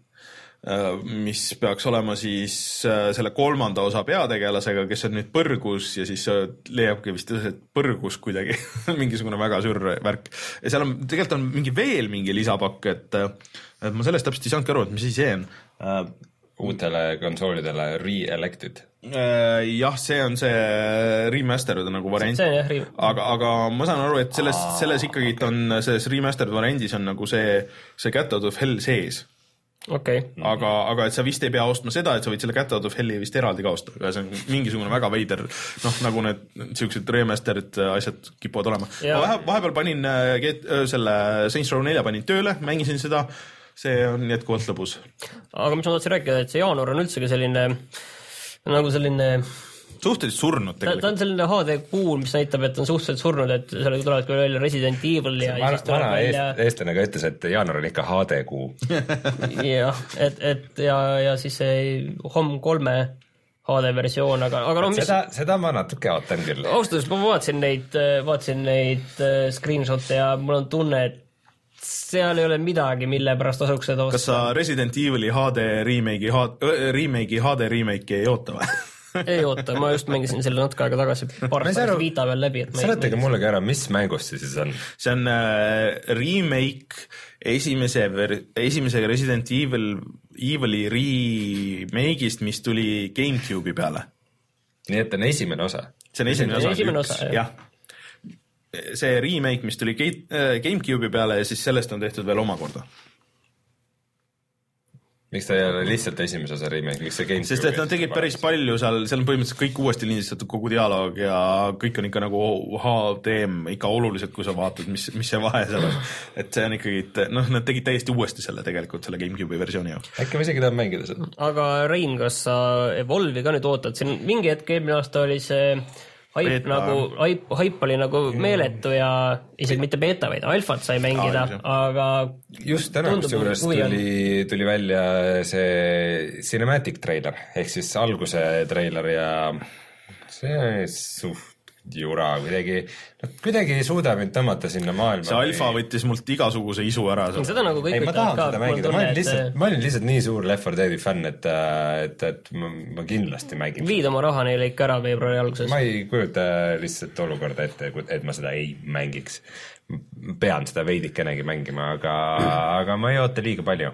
mis peaks olema siis selle kolmanda osa peategelasega, kes on nüüd põrgus ja siis leiabki vist põrgus kuidagi mingisugune väga sür värk. Ja seal on, tegelikult on mingi veel mingi lisapakk, et, et ma sellest täpselt ei saanudki aru, et mis see on. Uutele konsoolidele re-elected. Jah, see on see remastered nagu variant, aga, aga ma saan aru, et selles, selles ikkagi on selles remastered variandis on nagu see, see Cat Out of Hell sees. Okay. aga, aga et sa vist ei pea ostma seda, et sa võid selle Cat Out of Helli vist eraldi ka osta, aga see on mingisugune väga veider, noh nagu need sellised remastered asjad kipuvad olema. Ma vahe, vahepeal panin get, selle Saints Row nelja panin tööle, mängisin seda, see on jätkuvalt lõbus. Aga mis ma tahtsin rääkida, et see jaanuar on üldse selline nagu selline suhteliselt surnud tegelikult. Ta on selline H D kuul, mis näitab, et on suhteliselt surnud, et sellega tulevad küll välja Resident Evil ja, ja siis tuleb vana välja... eest, eestlane ka ütles, et jaanuar on ikka H D kuu. jah, et, et ja, ja siis see Home kolme H D versioon, aga, aga no mis... Seda, seda ma natuke ootan küll. Austus, ma vaatasin neid, vaatasin neid screenshot'e ja mul on tunne, et seal ei ole midagi, mille pärast tasuks seda osta. Kas sa Resident Evil'i H D remake'i, remake'i H D remake'i ei oota või? ei oota, ma just mängisin selle natuke aega tagasi paar pärast Vita veel läbi. Seletage mulle ka ära, mis mängust see siis on? See on äh, remake esimese, esimese Resident Evil, Evil'i remake'ist, mis tuli GameCube'i peale. Nii et on esimene osa? See on esimene osa, esimene üks, osa jah. See remake, mis tuli GameCube'i peale ja siis sellest on tehtud veel omakorda. Miks ta ei ole lihtsalt esimese osa remake, miks see GameCube? Sest et nad tegid päris palju seal, seal on põhimõtteliselt kõik uuesti lindistatud kogu dialoog ja kõik on ikka nagu H D M ikka oluliselt, kui sa vaatad, mis, mis see vahe seal on. Et see on ikkagi, noh, nad tegid täiesti uuesti selle tegelikult, selle GameCube'i versiooni jaoks. Äkki ma isegi tahan mängida seda. Aga Rein, kas sa Evolve'i ka nüüd ootad? Siin mingi hetk eelmine aasta oli see haip beta. Nagu, haip, haip oli nagu meeletu ja isegi mitte beta, vaid alfat sai mängida, ah, aga just täna juures tuli, tuli välja see cinematic trailer, ehk siis alguse trailer ja see suht jura kuidagi, no kuidagi ei suuda mind tõmmata sinna maailma. See alfa võttis mult igasuguse isu ära. Seda nagu kõik ei, ma tahan seda mängida, ma olin lihtsalt, ma olin lihtsalt nii suur Left four Deadi fänn, et, et, et ma, ma kindlasti mängin. Viid oma raha neile ikka ära veebruari alguses. Ma ei kujuta lihtsalt olukorda ette, et ma seda ei mängiks. Pean seda veidikenegi mängima, aga, aga ma ei oota liiga palju.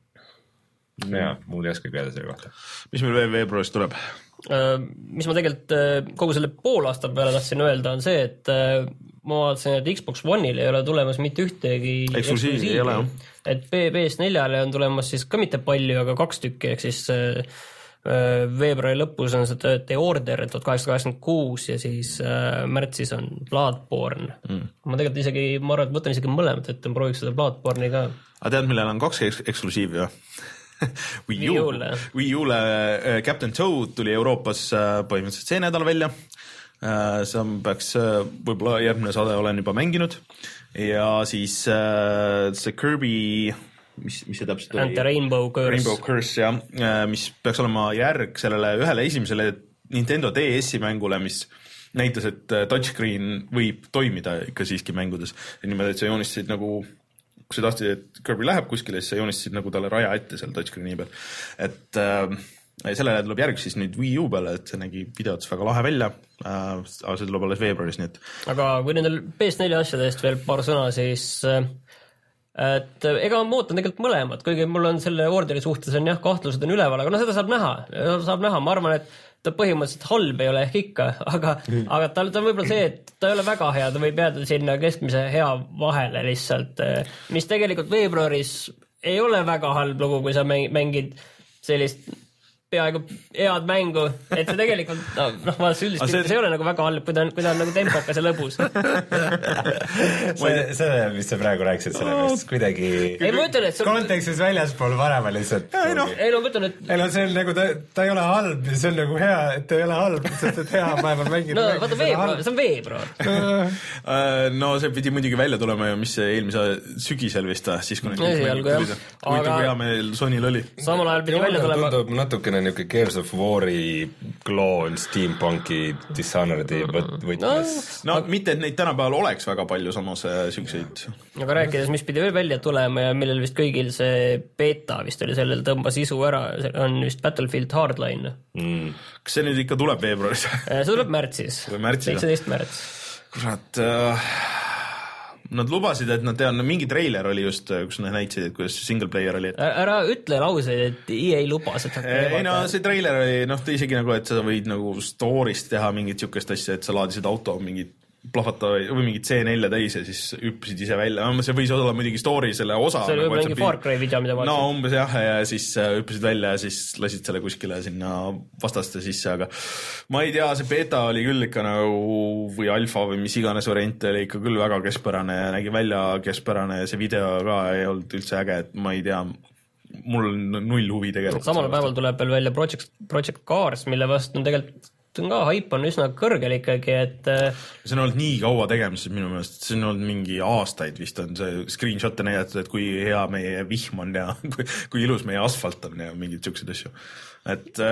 Ja, muud ei oska öelda selle kohta. Mis meil veel veebruaris tuleb? Mis ma tegelikult kogu selle pool aasta peale tahtsin öelda on see, et ma vaatasin, et Xbox One'il ei ole tulemas mitte ühtegi eksklusiivi, ei ole, jah. Et P S neljale on tulemas siis ka mitte palju, aga kaks tükki, ehk siis veebruari lõpus on see The Order tuhat kaheksasada kaheksakümmend kuus ja siis märtsis on Bloodborne. Mm. Ma tegelikult isegi, ma arvan, et võtan isegi mõlemad, et prooviks seda Bloodborne'i ka. Aga tead, millel on kaks eksklusiivi, jah? Wii U'le Wii U'le uh, Captain Toad tuli Euroopas uh, põhimõtteliselt see nädal välja. Uh, see peaks uh, võib-olla järgmine saade olen juba mänginud ja siis uh, see Kirby, mis, mis see täpselt oli? And the Rainbow Curse. Rainbow Curse, jah, uh, mis peaks olema järg sellele ühele esimesele Nintendo D S-i mängule, mis näitas, et touchscreen võib toimida ikka siiski mängudes. Niimoodi, et sa joonistasid nagu kui sa tahtsid, et Kirby läheb kuskile, siis sa joonistasid nagu talle raja ette seal touchscreeni peal. Et äh, sellele tuleb järg siis nüüd Wii U peale, et see nägi videotes väga lahe välja, äh, aga see tuleb alles veebruaris. Nii et... Aga kui nendel P S neli asjadest veel paar sõna, siis äh, et ega ma ootan tegelikult mõlemad, kuigi mul on selle orderi suhtes on jah, kahtlused on üleval, aga no seda saab näha, saab näha, ma arvan, et ta põhimõtteliselt halb ei ole ehk ikka, aga, mm. aga tal ta on võib-olla see, et ta ei ole väga hea, ta võib jääda sinna keskmise hea vahele lihtsalt, mis tegelikult veebruaris ei ole väga halb lugu, kui sa mängid sellist peaaegu head mängu, et see tegelikult, no, noh, ma üldiselt see... see ei ole nagu väga halb, kui ta on, kui ta on nagu tempokas ja lõbus. see, see, mis sa praegu rääkisid selle oh. meest, kuidagi ei, ma ütlen, et see... kontekstis väljaspool varema lihtsalt. ei, no, ei, no ma ütlen, et... ei, no see on nagu, ta, ta ei ole halb, see on nagu hea, et ta ei ole halb, sest et hea päeva mängida. no, vaata veebruar, see on veebruar. no, see pidi muidugi välja tulema ja mis see eelmise sügisel vist, siis kui need kõik mängid tulid. Huvitav, kui hea meil Sonyl oli. Samal ajal pidi välja tulema. Tundub natukene niuke Gears of War'i kloon Steampunki Dishonored'i võtmes. No, no mitte, et neid tänapäeval oleks väga palju samas sükseid. Aga rääkides, mis pidi veel välja tulema ja millel vist kõigil see beta vist oli, sellel tõmbas isu ära, on vist Battlefield Hardline. Mm. Kas see nüüd ikka tuleb veebruaris? see tuleb märtsis. seitseteist märts. Kurat... Uh... Nad lubasid, et nad teavad, no mingi treiler oli just, kus nad näitasid, et kuidas single player oli. Et... ära ütle lauseid, et E A lubas, et ei no see treiler oli, noh, ta isegi nagu, et sa võid nagu story'st teha mingit siukest asja, et sa laadisid auto mingit plahvata või mingit C neli täis ja siis hüppisid ise välja. See võis olla muidugi story selle osa. See oli nagu, mingi Far Cry video, mida vaatasid. No umbes jah, ja siis hüppisid välja ja siis lasid selle kuskile sinna vastaste sisse, aga ma ei tea, see beta oli küll ikka nagu või alfa või mis iganes variant oli ikka küll väga keskpärane ja nägi välja keskpärane ja see video ka ei olnud üldse äge, et ma ei tea, mul on null huvi tegelikult. Samal päeval tuleb veel välja Project, Project Cars, mille vastu on tegelikult see on ka, hype on üsna kõrgel ikkagi, et see on olnud nii kaua tegemises minu meelest, see on olnud mingi aastaid vist on see screenshot'e näidatud, et kui hea meie vihm on ja kui, kui ilus meie asfalt on ja mingid siuksed asju. Et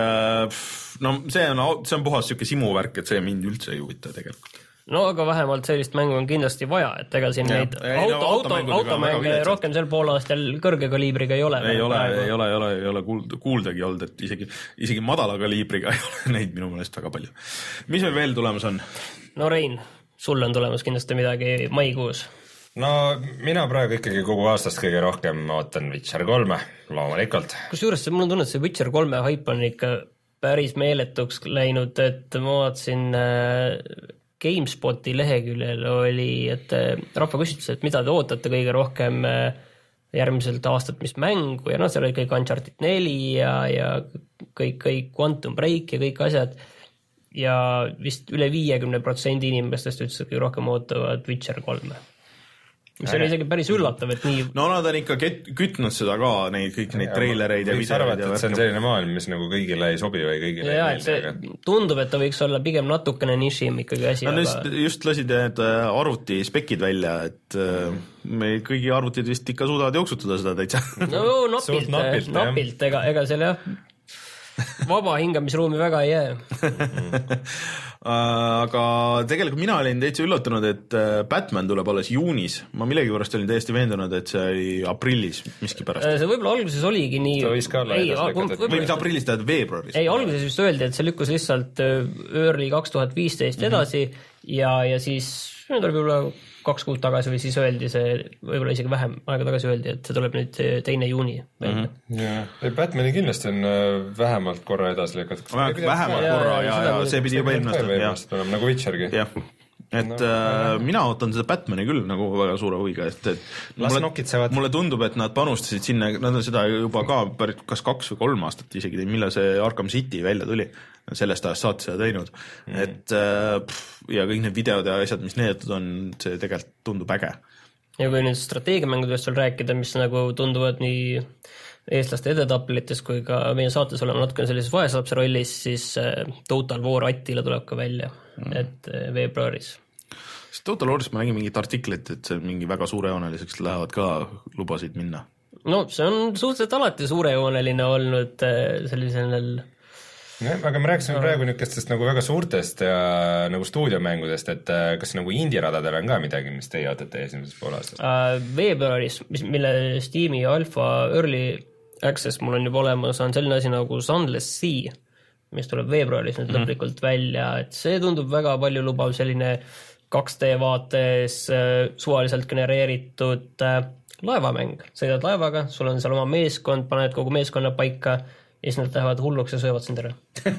no see on, see on puhas siuke simuvärk, et see mind üldse ei huvita tegelikult. No aga vähemalt sellist mängu on kindlasti vaja, et ega siin ja, neid ei, auto, no, auto, automänge rohkem sel poolaastal kõrge kaliibriga ei ole. Ei ole, ei ole, ei ole, ei ole kuuld, kuuldagi olnud, et isegi, isegi madala kaliibriga ei ole neid minu meelest väga palju. Mis meil veel tulemas on? No Rein, sul on tulemas kindlasti midagi maikuus. No mina praegu ikkagi kogu aastast kõige rohkem ootan Witcher kolme, loomulikult. Kus juures mul on tunnud, see Witcher kolme hype on ikka päris meeletuks läinud, et ma vaatasin GameSpoti leheküljel oli, et rahva küsitlus, et mida te ootate kõige rohkem järgmiselt aastat, mis mängu ja noh, seal oli kõik Uncharted neli ja, ja kõik, kõik Quantum Break ja kõik asjad ja vist üle viiekümne protsendi inimestest ütles, et kõige rohkem ootavad Witcher kolme. Mis oli isegi päris üllatav, et nii... No nad on ikka ket, kütnud seda ka, neid, kõik neid treilereid ja videoid. Arvat, et see on selline maailm, mis nagu kõigile ei sobi või kõigile ja, ei meeldi. Tundub, et ta võiks olla pigem natukene nišim ikkagi asi. No, aga... just, just lasid need arvuti spekid välja, et me kõigi arvutid vist ikka suudavad jooksutada seda täitsa. No napilt, napilt, napilt ega, ega selle jah, vaba hingamisruumi väga ei jää. Aga tegelikult mina olin täitsa üllatunud, et Batman tuleb alles juunis. Ma millegi pärast olin täiesti veendunud, et see oli aprillis miski pärast. See võib-olla alguses oligi nii... Ta võis ka olla ei, edasi või mis aprillis tähendab veebruaris? Ei, alguses just öeldi, et see lükkus lihtsalt early kaks tuhat viisteist edasi mm-hmm. ja, ja siis nüüd oli võib-olla kaks kuud tagasi või siis öeldi see, võib-olla isegi vähem aega tagasi öeldi, et see tuleb nüüd teine juuni. Mm-hmm. Ja. Batmani kindlasti on vähemalt korra edasi lükatud. Vähemalt ja, korra ja, ja, ja see pidi juba eelmast. Nagu Witchergi. Jah. Et no, äh, mina ootan seda Batmani küll nagu väga suure huviga, et, et mulle, mulle tundub, et nad panustasid sinna, nad on seda juba ka pärit kas kaks või kolm aastat isegi, millal see Arkham City välja tuli, sellest ajast saate seda teinud, mm. et äh, pff, ja kõik need videod ja asjad, mis neetud on, see tegelikult tundub äge. Ja kui nüüd strateegiamängudest veel rääkida, mis nagu tunduvad nii eestlaste edetappelites kui ka meie saates olema natukene sellises vaeslapse rollis, siis Total War Attila tuleb ka välja, mm. et veebruaris. Total War'is ma nägin mingit artiklit, et see mingi väga suurejooneliseks lähevad ka lubasid minna. No see on suhteliselt alati suurejooneline olnud sellisel... Ja, aga me rääkisime no. praegu niukestest nagu väga suurtest ja nagu stuudiomängudest, et kas nagu indie-radadel on ka midagi, mis teie ootate esimeses poolaastast? Uh, veebruaris, mille Steam'i Alpha Early Access mul on juba olemas, on selline asi nagu Sunless Sea, mis tuleb veebruaris nüüd mm-hmm. lõplikult välja, et see tundub väga palju lubav selline kaks D vaates suvaliselt genereeritud laevamäng, sõidad laevaga, sul on seal oma meeskond, paned kogu meeskonna paika ja siis nad lähevad hulluks ja söövad sind ära.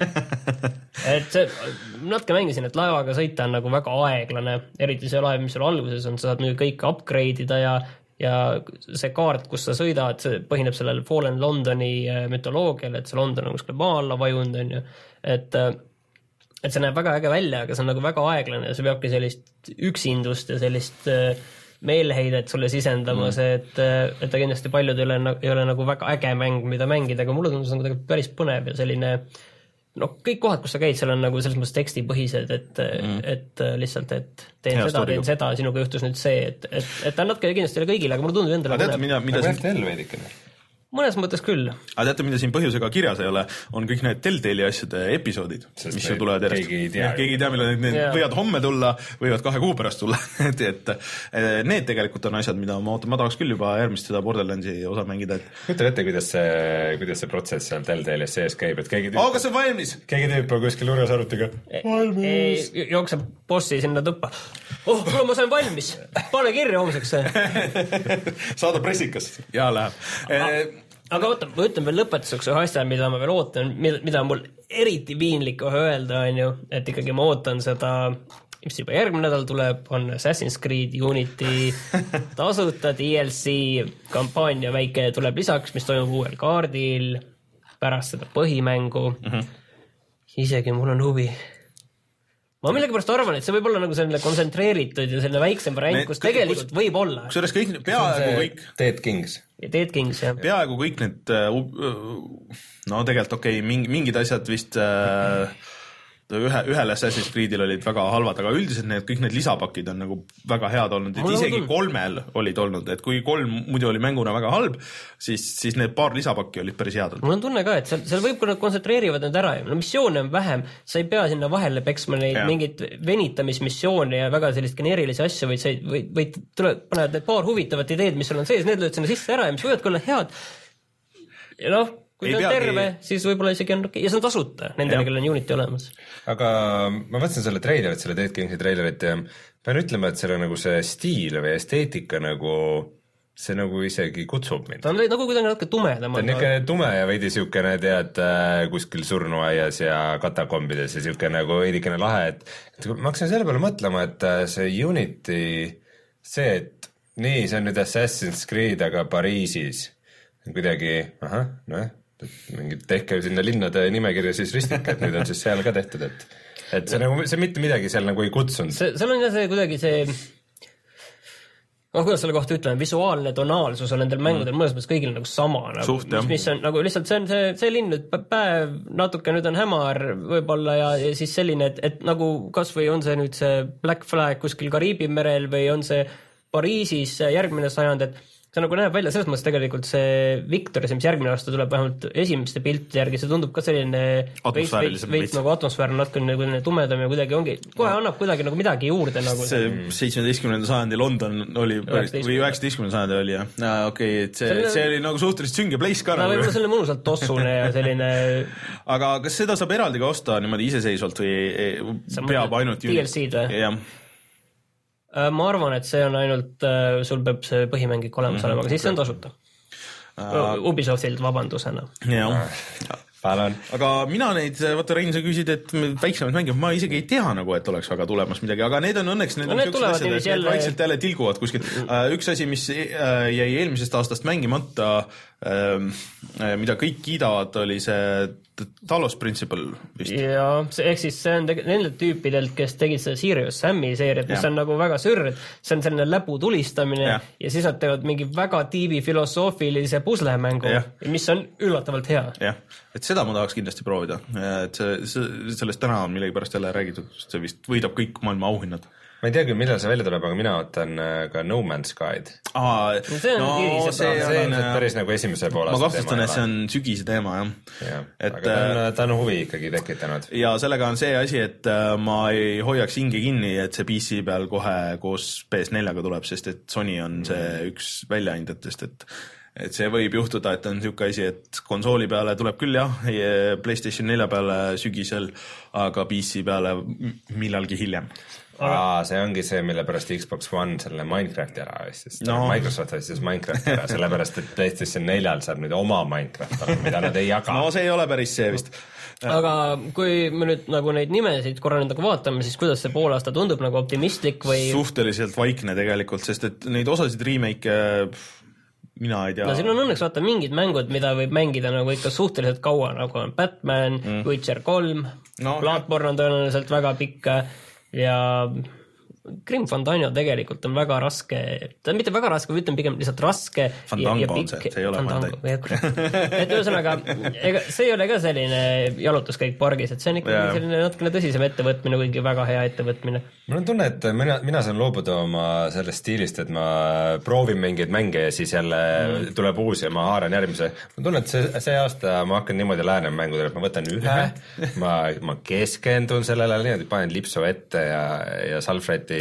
et see, natuke mängisin, et laevaga sõita on nagu väga aeglane, eriti see laev, mis sul alguses on, sa saad nüüd kõik upgrade ida ja, ja see kaart, kus sa sõidad, see põhineb sellel Fallen Londoni mütoloogial, et see London on kuskil maa alla vajunud, on ju, et, et see näeb väga äge välja, aga see on nagu väga aeglane ja see peabki sellist üksindust ja sellist meelheidet sulle sisendamas, mm. et, et ta kindlasti paljudele ei ole nagu väga äge mäng, mida mängida, aga mulle tundus on kuidagi päris põnev ja selline, noh, kõik kohad, kus sa käid, seal on nagu selles mõttes tekstipõhised, et, mm. et lihtsalt, et teen Hea seda, teen seda, sinuga juhtus nüüd see, et, et, et ta on natuke kindlasti kõigile, aga mulle tundub endale aga teate, mida, mida siin... F T L veidikene. Mõnes mõttes küll. Aga teate, mida siin põhjusega kirjas ei ole, on kõik need Telltale'i asjade episoodid, Sest mis ju tulevad järjest. Keegi ei tea, keegi ei tea, millal need yeah. võivad homme tulla, võivad kahe kuu pärast tulla. et, et need tegelikult on asjad, mida ma ootan. Ma tahaks küll juba järgmist seda Borderlandsi osa mängida. Et... Kujuta ette, kuidas see, kuidas see protsess seal Telltale'is sees käib, et keegi tüüp... Aga see on valmis! Keegi tüüp on kuskil urjas arvutiga. Valmis! E, jookseb bossi sinna tuppa. Oh, kuule, ma sain valmis! Pane kirja homseks see. Saada pressikas. Ja läheb. E... Aga oota, ma ütlen veel lõpetuseks ühe asja, mida ma veel ootan, mida on mul eriti piinlik kohe öelda, on ju, et ikkagi ma ootan seda, mis juba järgmine nädal tuleb, on Assassin's Creed Unity tasuta D L C kampaania väike tuleb lisaks, mis toimub uuel kaardil pärast seda põhimängu. Mm-hmm. Isegi mul on huvi. Ma millegipärast arvan, et see võib olla nagu selline kontsentreeritud ja selline väiksem variant, kus tegelikult kus, võib olla. Kusjuures kõik, peaaegu kõik... Dead Kings. Dead Kings, jah. Peaaegu kõik need, no tegelikult okei, okay, mingid asjad vist ühe, ühel Assassin's Creedil olid väga halvad, aga üldiselt need, kõik need lisapakid on nagu väga head olnud, et isegi tulnud. kolmel olid olnud, et kui kolm muidu oli mänguna väga halb, siis, siis need paar lisapakki olid päris head olnud. Mul on tunne ka, et seal, seal võib, kui nad kontsentreerivad need ära, no missioone on vähem, sa ei pea sinna vahele peksma neid ja. Mingit venitamismissiooni ja väga sellist geneerilisi asju, võid, võid, võid tule, paned need paar huvitavat ideed, mis sul on sees, need lööd sinna sisse ära ja mis võivad olla head. Ja noh, kui ta on terve, siis võib-olla isegi on ja see on tasuta nendele, kellel on Unity olemas. Aga ma vaatasin selle treilerit, selle Dead Kingsi treilerit ja pean ütlema, et selle nagu see stiil või esteetika nagu see nagu isegi kutsub mind. Ta on nagu kuidagi natuke tumedam. Ta on niisugune tume ja veidi siukene tead kuskil surnuaias ja katakombides ja siuke nagu veidikene lahe, et, et ma hakkasin selle peale mõtlema, et see Unity, see, et nii, see on nüüd Assassin's Creed, aga Pariisis kuidagi, ahah, noh, mingid tehke sinna linnade nimekirja siis ristika, et nüüd on siis seal ka tehtud, et et see nagu, see mitte midagi seal nagu ei kutsunud. See, seal on jah see kuidagi see, no kuidas selle kohta ütleme, visuaalne tonaalsus on nendel mängudel mm. mõnes mõttes kõigil nagu sama, nagu, Suht, mis, mis on nagu lihtsalt see on see, see linn nüüd päev, natuke nüüd on hämar võib-olla ja, ja siis selline, et, et nagu kas või on see nüüd see Black Flag kuskil Kariibi merel või on see Pariisis järgmine sajand, et see nagu näeb välja, selles mõttes tegelikult see Victoria, mis järgmine aasta tuleb vähemalt esimeste pilti järgi, see tundub ka selline veits, veits, veits nagu atmosfäär natuke nagu tumedam ja kuidagi ongi, kohe annab kuidagi nagu midagi juurde nagu. See seitsmeteistkümnenda sajandi London oli päris, või üheksateistkümnenda sajandi oli jah, okei okay,, et see, see, see oli nagu suhteliselt sünge place ka. No nagu. Võib-olla selline mõnusalt tossune ja selline aga kas seda saab eraldi ka osta niimoodi iseseisvalt või peab ainult D L C-d või? Jah. Ma arvan, et see on ainult, sul peab see põhimäng ikka olemas olema, aga siis see on tasuta. Uh, Ubisoftilt vabandusena. Jah. Palun. Aga mina neid, vaata Rein, sa küsid, et väiksemad mängid, ma isegi ei tea nagu, et oleks väga tulemas midagi, aga need on õnneks, need no, on need tulevad asjad, et jälle... vaikselt jälle tilguvad kuskil. Uh, üks asi, mis jäi eelmisest aastast mängimata, uh, mida kõik kiidavad, oli see Talos Principle vist. Ja, ehk siis see on teg- nendelt tüüpidelt, kes tegid seda Serious Sam'i seeriat, mis ja. On nagu väga sürr, see on selline läbu tulistamine ja, ja siis nad teevad mingi väga tiibi filosoofilise puslemängu, mis on üllatavalt hea. Jah, et seda ma tahaks kindlasti proovida, et see, see, sellest täna on millegi pärast jälle räägitud, see vist võidab kõik maailma auhinnad. Ma ei tea küll, millal see välja tuleb, aga mina ootan ka No Man's Sky'd. Aa, no see on, no, see see on päris nagu esimese poole ma kahtlustan, et see on sügise teema, jah. Ja, et, aga ta on, ta on huvi ikkagi tekitanud. Ja sellega on see asi, et ma ei hoiaks hinge kinni, et see P C peal kohe koos P S neljaga tuleb, sest et Sony on see üks väljaandjatest, et et see võib juhtuda, et on niisugune asi, et konsooli peale tuleb küll jah, PlayStation nelja peale sügisel, aga P C peale millalgi hiljem. Aa, see ongi see, mille pärast Xbox One selle Minecrafti ära ostis. No. Microsoft ostis Minecrafti ära, sellepärast, et PlayStation neljal saab nüüd oma Minecraft olla, mida nad ei jaga. No see ei ole päris see vist. Aga kui me nüüd nagu neid nimesid korra nüüd nagu vaatame, siis kuidas see pool aasta tundub nagu optimistlik või? Suhteliselt vaikne tegelikult, sest et neid osasid remake mina ei tea. No siin on õnneks vaata mingid mängud, mida võib mängida nagu ikka suhteliselt kaua, nagu on Batman, mm. Witcher kolm, no, Bloodborne on tõenäoliselt väga pikk ja Grim Fandango tegelikult on väga raske, ta on mitte väga raske, või ütlem pigem lihtsalt raske Fandango ja, ja pikk. On see, see ei ole Fandango. Et ühesõnaga, ega see ei ole ka selline jalutuskäik pargis, et see on ikka yeah. selline natukene tõsisem ettevõtmine, kuigi väga hea ettevõtmine. Mul on tunne, et mina, mina saan loobuda oma sellest stiilist, et ma proovin mingeid mänge ja siis jälle mm. tuleb uus ja ma haaran järgmise. Ma tunnen, et see, see aasta ma hakkan niimoodi läänema mängudele, et ma võtan ühe, ma, ma keskendun sellele, niimoodi panen lipsu ette ja, ja Salfreti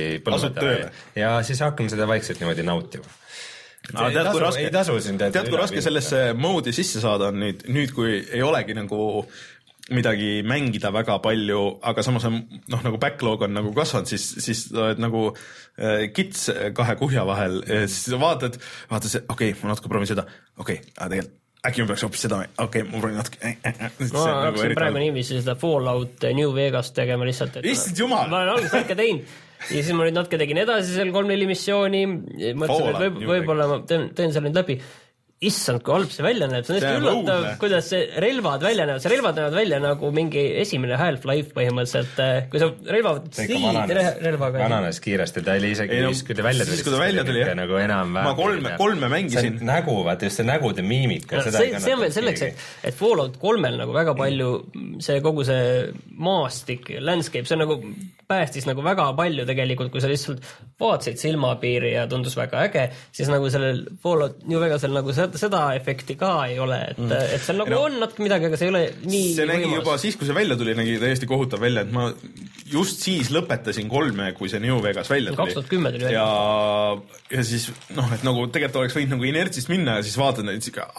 ja siis hakkame seda vaikselt niimoodi nautima. No, tead, kui raske, tead, kui raske sellesse moodi sisse saada on nüüd, nüüd, kui ei olegi nagu midagi mängida väga palju, aga samas on, noh, nagu backlog on nagu kasvanud, siis, siis oled nagu äh, kits kahe kuhja vahel, siis vaatad, vaatad see, okei okay,, ma natuke proovin seda, okei okay,, aga tegelikult äkki ma peaks hoopis seda, okei okay,, ma proovin natuke äh, äh, äh. ma hakkasin nagu praegu niiviisi seda Fallout New Vegas tegema lihtsalt, et issand jumal! Ma olen alguses väike teinud ja siis ma nüüd natuke tegin edasi seal kolm-neli missiooni, mõtlesin, et võib, võib-olla ma teen, teen seal nüüd läbi. Issand, kui halb see välja näeb, see on hästi üllatav, kuidas see relvad välja näevad, see relvad näevad välja nagu mingi esimene Half-Life põhimõtteliselt, kui sa relvad relvaga. Vananes kiiresti, ta oli isegi no, siis, kui ta välja tuli, kui ta välja tuli nagu enam ma kolme, kolme mängisin. Nägu, vaata just see nägude miimika. No, see, see on veel selleks, et, et Fallout kolmel nagu väga palju see kogu see maastik, landscape, see on nagu päästis nagu väga palju tegelikult, kui sa lihtsalt vaatasid silmapiiri ja tundus väga äge, siis nagu sellel Fallout New Vegasel nagu seda, seda efekti ka ei ole, et, mm. et seal nagu no, on natuke midagi, aga see ei ole nii see nägi võimas. Juba siis, kui see välja tuli, nägi täiesti kohutav välja, et ma just siis lõpetasin kolme, kui see New Vegas välja tuli. kaks tuhat kümme tuli välja. Ja, ja siis, noh, et nagu tegelikult oleks võinud nagu inertsist minna ja siis vaatad, et siuke,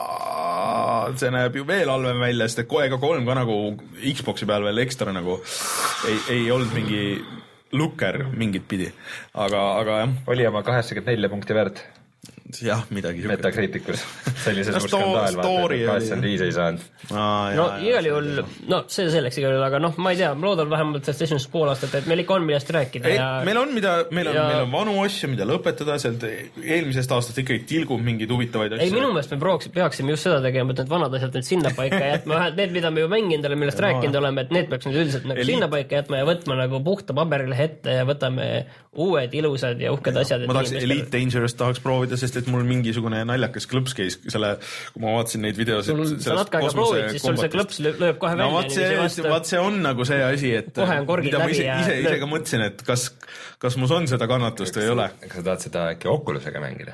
see näeb ju veel halvem välja, sest et ega kolm ka nagu Xboxi peal veel ekstra nagu ei, ei olnud mingi lukker mingit pidi, aga, aga jah. Oli oma kaheksakümmend neli punkti väärt. Jah, midagi siuket. Metacriticus. Sellise suur skandaal, vaata, et kaheksakümmend viis ei saanud. Aa, no igal juhul, no see selleks igal juhul, aga noh, ma ei tea, ma loodan vähemalt sellest esimesest pool aastat, et meil ikka on millest rääkida. Ei, ja... meil on, mida, meil on, ja... meil on vanu asju, mida lõpetada, sealt eelmisest aastast ikkagi tilgub mingid huvitavaid asju. Ei, minu meelest me prooks, peaksime just seda tegema, et need vanad asjad nüüd sinna paika jätma, need, mida me ju mänginud oleme, millest rääkinud oleme, et need peaks nüüd üldiselt nagu Elite... sinna paika jätma ja võtma nagu puhta paberile ette ja võtame uued ilusad ja uhked asjad. Ma tahaks Elite Dangerous tahaks proovida, sest et mul mingisugune naljakas klõps käis selle, kui ma vaatasin neid videosid. Sa natuke aega proovid, siis sul see klõps lööb kohe välja. No vaat see, vaat see on nagu see asi, et mida ma ise, ise, ise ka mõtlesin, et kas, kas mus on seda kannatust või ei ole. Kas sa tahad seda äkki Oculusega mängida?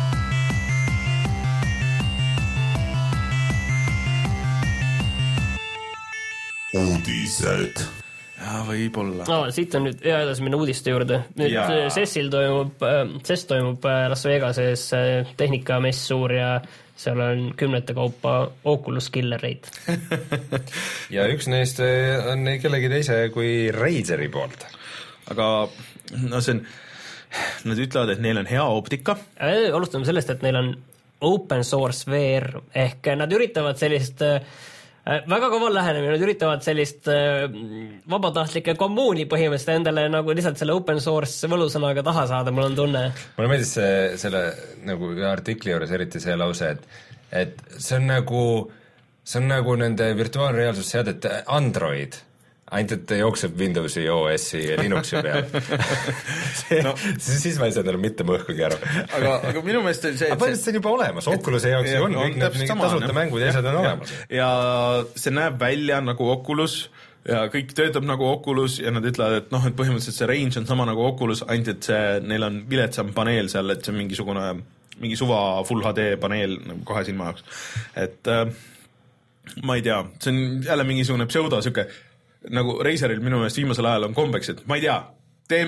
Uudised. Ja, võib-olla. No, siit on nüüd hea edasi minna uudiste juurde. Nüüd ja. CES-il toimub, CES toimub Las Vegases tehnikamess suur ja seal on kümnete kaupa Oculus killereid. Ja üks neist on kellegi teise kui Razeri poolt. Aga no see on, nad ütlevad, et neil on hea optika. Alustame sellest, et neil on open source V R ehk nad üritavad sellist väga kaval lähenemine, nad üritavad sellist vabatahtlike kommuuni põhimõtteliselt endale nagu lihtsalt selle open source võlusõnaga taha saada, mul on tunne. Mulle meeldis see, selle nagu artikli juures eriti see lause, et, et see on nagu, see on nagu nende virtuaalreaalsusseadete Android. Ainult, et jookseb Windowsi, O S-i ja Linuxi peal. see, no. Siis ma ei saa enam mitte mõhkugi aru. aga, aga minu meelest see... Aga põhimõtteliselt see on juba olemas. Oculus ei jaoks ju on, kõik need mingid tasuta mängud ja asjad on olemas. Ja see näeb välja nagu Oculus ja kõik töötab nagu Oculus ja nad ütlevad, et noh, et põhimõtteliselt see range on sama nagu Oculus, ainult et see, neil on viletsam paneel seal, et see on mingisugune, mingi suva Full H D paneel nagu kahe silma jaoks. Et äh, ma ei tea, see on jälle mingisugune pseudo, siuke nagu Razeril minu meelest viimasel ajal on kombeks, et ma ei tea, teeme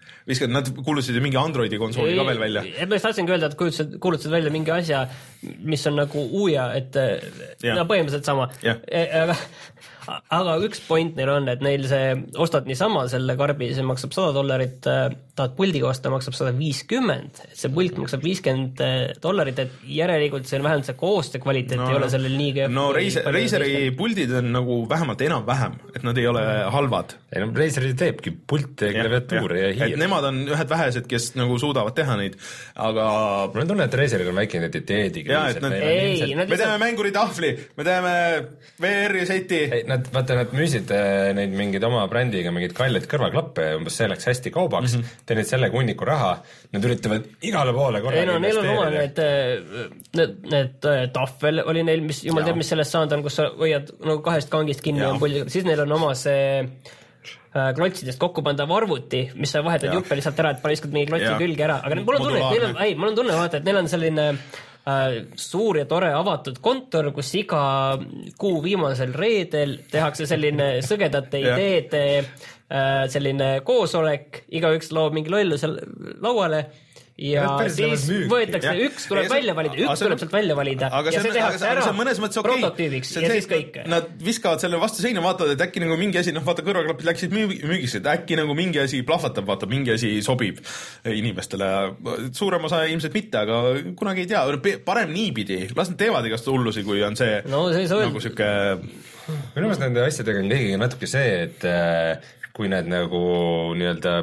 viskad, nad kuulutasid ju mingi Androidi konsooli ka veel välja. Ma just tahtsingi öelda, et kuulutasid, kuulutasid välja mingi asja, mis on nagu uuja, et yeah. no, põhimõtteliselt sama yeah.. Aga, aga üks point neil on, et neil see ostad niisama selle karbi, see maksab sada dollarit, tahad puldiga osta, maksab sada viiskümmend, et see pult maksab viiskümmend dollarit, et järelikult see on vähemalt see koostöö kvaliteet no, ei ole sellel nii kehv. No Razeri puldid on nagu vähemalt enam-vähem, et nad ei ole halvad. Ei no Razeri teebki pult ja klaviatuuri ja, ja hiir. Et nemad on ühed vähesed, kes nagu suudavad teha neid, aga... Mul on tunne, et Razeril on väike identiteedi. Jaa, et nad... Ei, ilmselt... me teeme mänguri tahvli, me teeme V R-i seti. Ei, nad, vaata, nad müüsid neid mingeid oma brändiga mingeid kallid kõrvaklappe ja umbes see läks hästi kaubaks, mm -hmm. teenid sellega hunniku raha, nad üritavad igale poole korraga ei no neil on oma need, need, need tahvel oli neil, mis jumal teab, mis sellest saanud on, kus sa hoiad nagu kahest kangist kinni ja on puldi, siis neil on oma see klotsidest kokku pandav arvuti, mis sa vahetad juppe lihtsalt ära, et pane viskad mingi klotsi külge ära, aga mul on tunne, et neil on, ei, mul on tunne, vaata, et neil on selline äh, suur ja tore avatud kontor, kus iga kuu viimasel reedel tehakse selline sõgedate ideede äh, selline koosolek, igaüks loob mingi lollu seal lauale ja siis võetakse, ja. üks tuleb ja välja valida, üks tuleb sealt välja valida aga ja see tehakse ära okay. prototüübiks ja siis kõik. Nad viskavad selle vastu seina, vaatavad, et äkki nagu mingi asi, noh vaata kõrvaklapid läksid müügiks, et äkki nagu mingi asi plahvatab, vaata mingi asi sobib inimestele. Suurem osa ilmselt mitte, aga kunagi ei tea, parem niipidi, las nad teevad igast hullusi, kui on see, no, see nagu süke... Minu meelest nende asjadega on kõigiga natuke see, et kui need nagu nii-öelda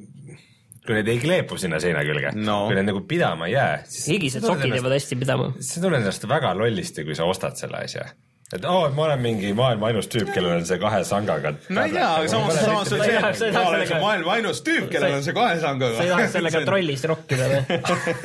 kui need ei kleepu sinna seina külge, no. kui need nagu pidama ei jää, siis higised sokid jäävad hästi pidama. See tuleb ennast väga lollisti, kui sa ostad selle asja. Et oo, oh, ma olen mingi maailma ainus tüüp, kellel on see kahe sangaga. No ei tea, aga samas, samas on see, ma olen see maailma ainus tüüp, kellel on see kahe sangaga. Sa ei tahaks sellega trollist rokkida või?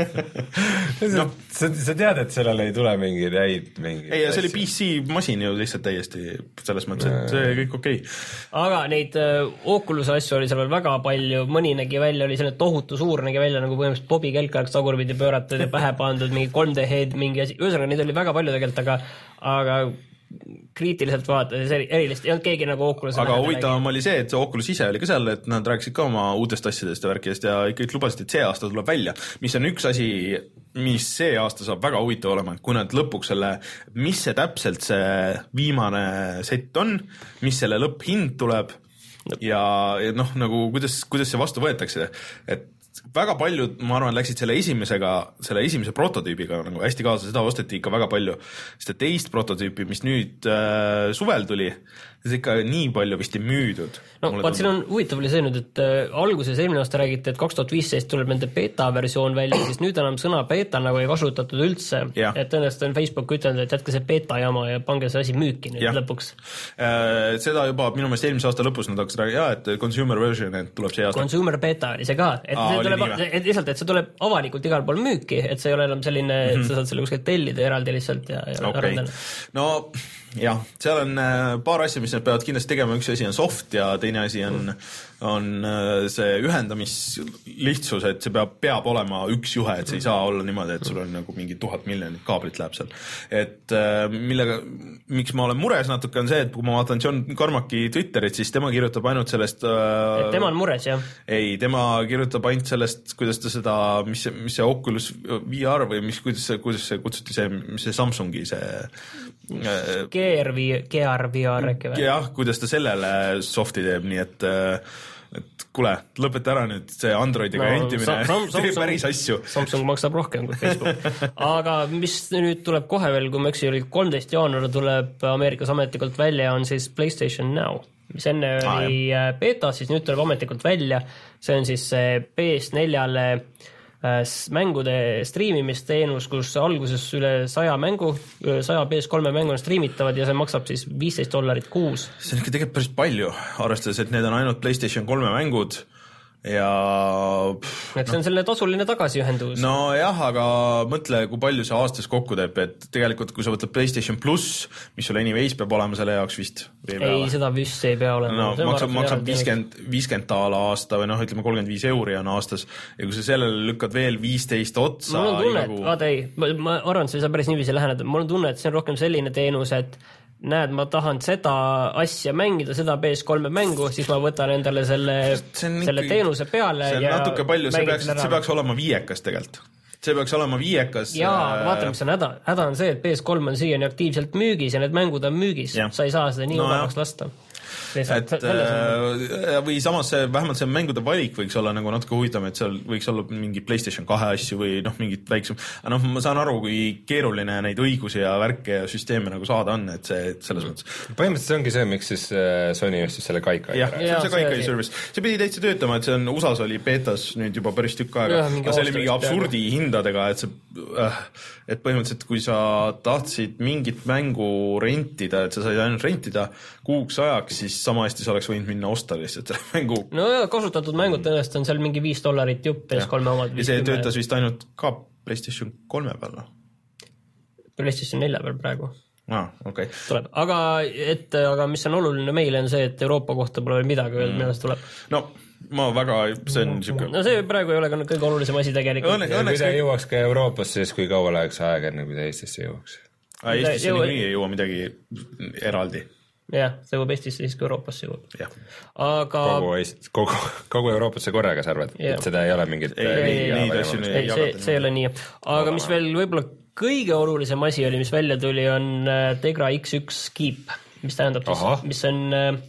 no, sa, sa tead, et sellele ei tule mingeid häid mingi ei, see oli P C masin ju lihtsalt täiesti selles mõttes, et see kõik okei okay. Aga neid uh, Oculus'e asju oli seal väga palju, mõni nägi välja, oli selline tohutu suur, nägi välja nagu põhimõtteliselt Bobby Kelk oleks tagurpidi pööratud ja pähe pandud, mingi kolm D head, mingi asi, ühesõnaga neid oli väga palju tegelikult, aga, aga kriitiliselt vaatades erilist, ei olnud keegi nagu Oculus. Aga huvitavam oli see, et see Oculus ise oli ka seal, et nad rääkisid ka oma uutest asjadest ja värkidest ja ikkagi lubasid, et see aasta tuleb välja, mis on üks asi, mis see aasta saab väga huvitav olema, kui nad lõpuks selle, mis see täpselt see viimane set on, mis selle lõpphind tuleb ja, ja noh, nagu kuidas, kuidas see vastu võetakse, et väga paljud, ma arvan, läksid selle esimesega, selle esimese prototüübiga nagu hästi kaasa, seda osteti ikka väga palju. Seda teist prototüüpi, mis nüüd äh, suvel tuli, see ikka nii palju vist ei müüdud. No, vaat siin on huvitav oli see nüüd, et äh, alguses eelmine aasta räägiti, et kaks tuhat viisteist tuleb nende beta-versioon välja, siis nüüd enam sõna beta nagu ei kasutatud üldse. Ja. Et tõenäoliselt on Facebook ütelnud, et jätke see beta-jama ja pange see asi müüki nüüd ja. lõpuks. Äh, seda juba minu meelest eelmise aasta lõpus nad hakkas rääkida, ja, et consumer version et tuleb see aasta. Consumer beta oli see ka, et Aa, see tuleb, et lihtsalt, et see tuleb avalikult igal pool müüki, et see ei ole enam selline, et mm -hmm. sa saad selle kuskilt tellida eraldi lihtsalt ja, ja okay. arendada. No jah, seal on paar asja, mis nad peavad kindlasti tegema, üks asi on soft ja teine asi on, on see ühendamislihtsus, et see peab, peab olema üks juhe, et see ei saa olla niimoodi, et sul on nagu mingi tuhat miljonit kaablit läheb seal. Et millega, miks ma olen mures natuke on see, et kui ma vaatan John Carmacki Twitterit, siis tema kirjutab ainult sellest et tema on mures, jah? Ei, tema kirjutab ainult sellest, kuidas ta seda, mis see, mis see Oculus V R või mis, kuidas see, kuidas see kutsuti see, mis see Samsungi see G R V R äkki või? Jah, kuidas ta sellele softi teeb, nii et et kuule, lõpeta ära nüüd see Androidiga no, entimine, teeb päris asju. Samsung maksab rohkem kui Facebook. Aga mis nüüd tuleb kohe veel, kui ma üksi oli kolmteist jaanuar tuleb Ameerikas ametikult välja, on siis PlayStation Now, mis enne ah, oli jah. beta, siis nüüd tuleb ametikult välja. See on siis P S neljale mängude striimimisteenus, kus alguses üle saja mängu, saja P S kolme mängu on striimitavad ja see maksab siis viisteist dollarit kuus. See on ikka tegelikult päris palju, arvestades, et need on ainult PlayStation kolme mängud ja et see on no, selline tasuline tagasiühendus. No jah, aga mõtle, kui palju see aastas kokku teeb, et tegelikult kui sa võtled PlayStation Plus, mis sul anyways peab olema selle jaoks vist ei, ei seda vist ei pea olema. No, maksab, maksab viiskümmend, viiskümmend taala aasta või noh, ütleme kolmkümmend viis euri on aastas ja kui sa sellele lükkad veel viisteist otsa mul on tunne, et, vaata ei, ma, ma arvan, et see ei saa päris niiviisi läheneda, mul on tunne, et see on rohkem selline teenus, et näed, ma tahan seda asja mängida, seda P S kolme mängu, siis ma võtan endale selle, selle teenuse peale. See on ja natuke palju, see peaks, see peaks olema viiekas tegelikult. See peaks olema viiekas. Jaa, vaata, mis on häda. Häda on see, et P S kolm on siiani aktiivselt müügis ja need mängud on müügis. Ja. Sa ei saa seda nii no, odavaks lasta. Et, või samas see, vähemalt see mängude valik võiks olla nagu natuke huvitav, et seal võiks olla mingi PlayStation kahe asju või noh, mingit väiksem. Noh, ma saan aru, kui keeruline neid õigusi ja värke ja süsteeme nagu saada on, et see et selles mõttes. Põhimõtteliselt see ongi see, miks siis Sony just selle Kaikai. Jah, see on see Kaikai service. See pidi täitsa töötama, et see on U S A-s oli betas nüüd juba päris tükk aega. Aga see oli mingi absurdi hindadega, et see, et põhimõtteliselt kui sa tahtsid mingit mängu rentida, et sa said ainult rentida kuuks ajaks, siis sama hästi sa oleks võinud minna osta lihtsalt selle mängu. No ja kasutatud mängud tõenäoliselt on seal mingi viis dollarit jupp, P S kolme omad. Ja see töötas vist ainult ka PlayStation kolme peal. PlayStation nelja peal praegu. Ah, okay. Tuleb. Aga, et, aga mis on oluline meile on see, et Euroopa kohta pole veel midagi veel, mm. millest tuleb. No, ma väga, see on siuke... No see praegu ei ole ka kõige olulisem asi tegelikult. Õnneks, ja kui ta jõuaks ka Euroopas, siis kui kaua läheks aega, enne kui ta Eestisse jõuaks? Eestisse jõu... nii ei jõua midagi eraldi. Jah, see jõuab Eestisse siis kui Euroopasse jõuab. Jah. Aga... Kogu, Eest, kogu, kogu Euroopasse korraga sa arvad, et seda ei ole mingit... Ei, ei, ei, ei, ei see, see ei ole nii. Aga mis veel võib-olla kõige olulisem asi oli, mis välja tuli, on Tegra X üks Keep, mis tähendab, siis, mis on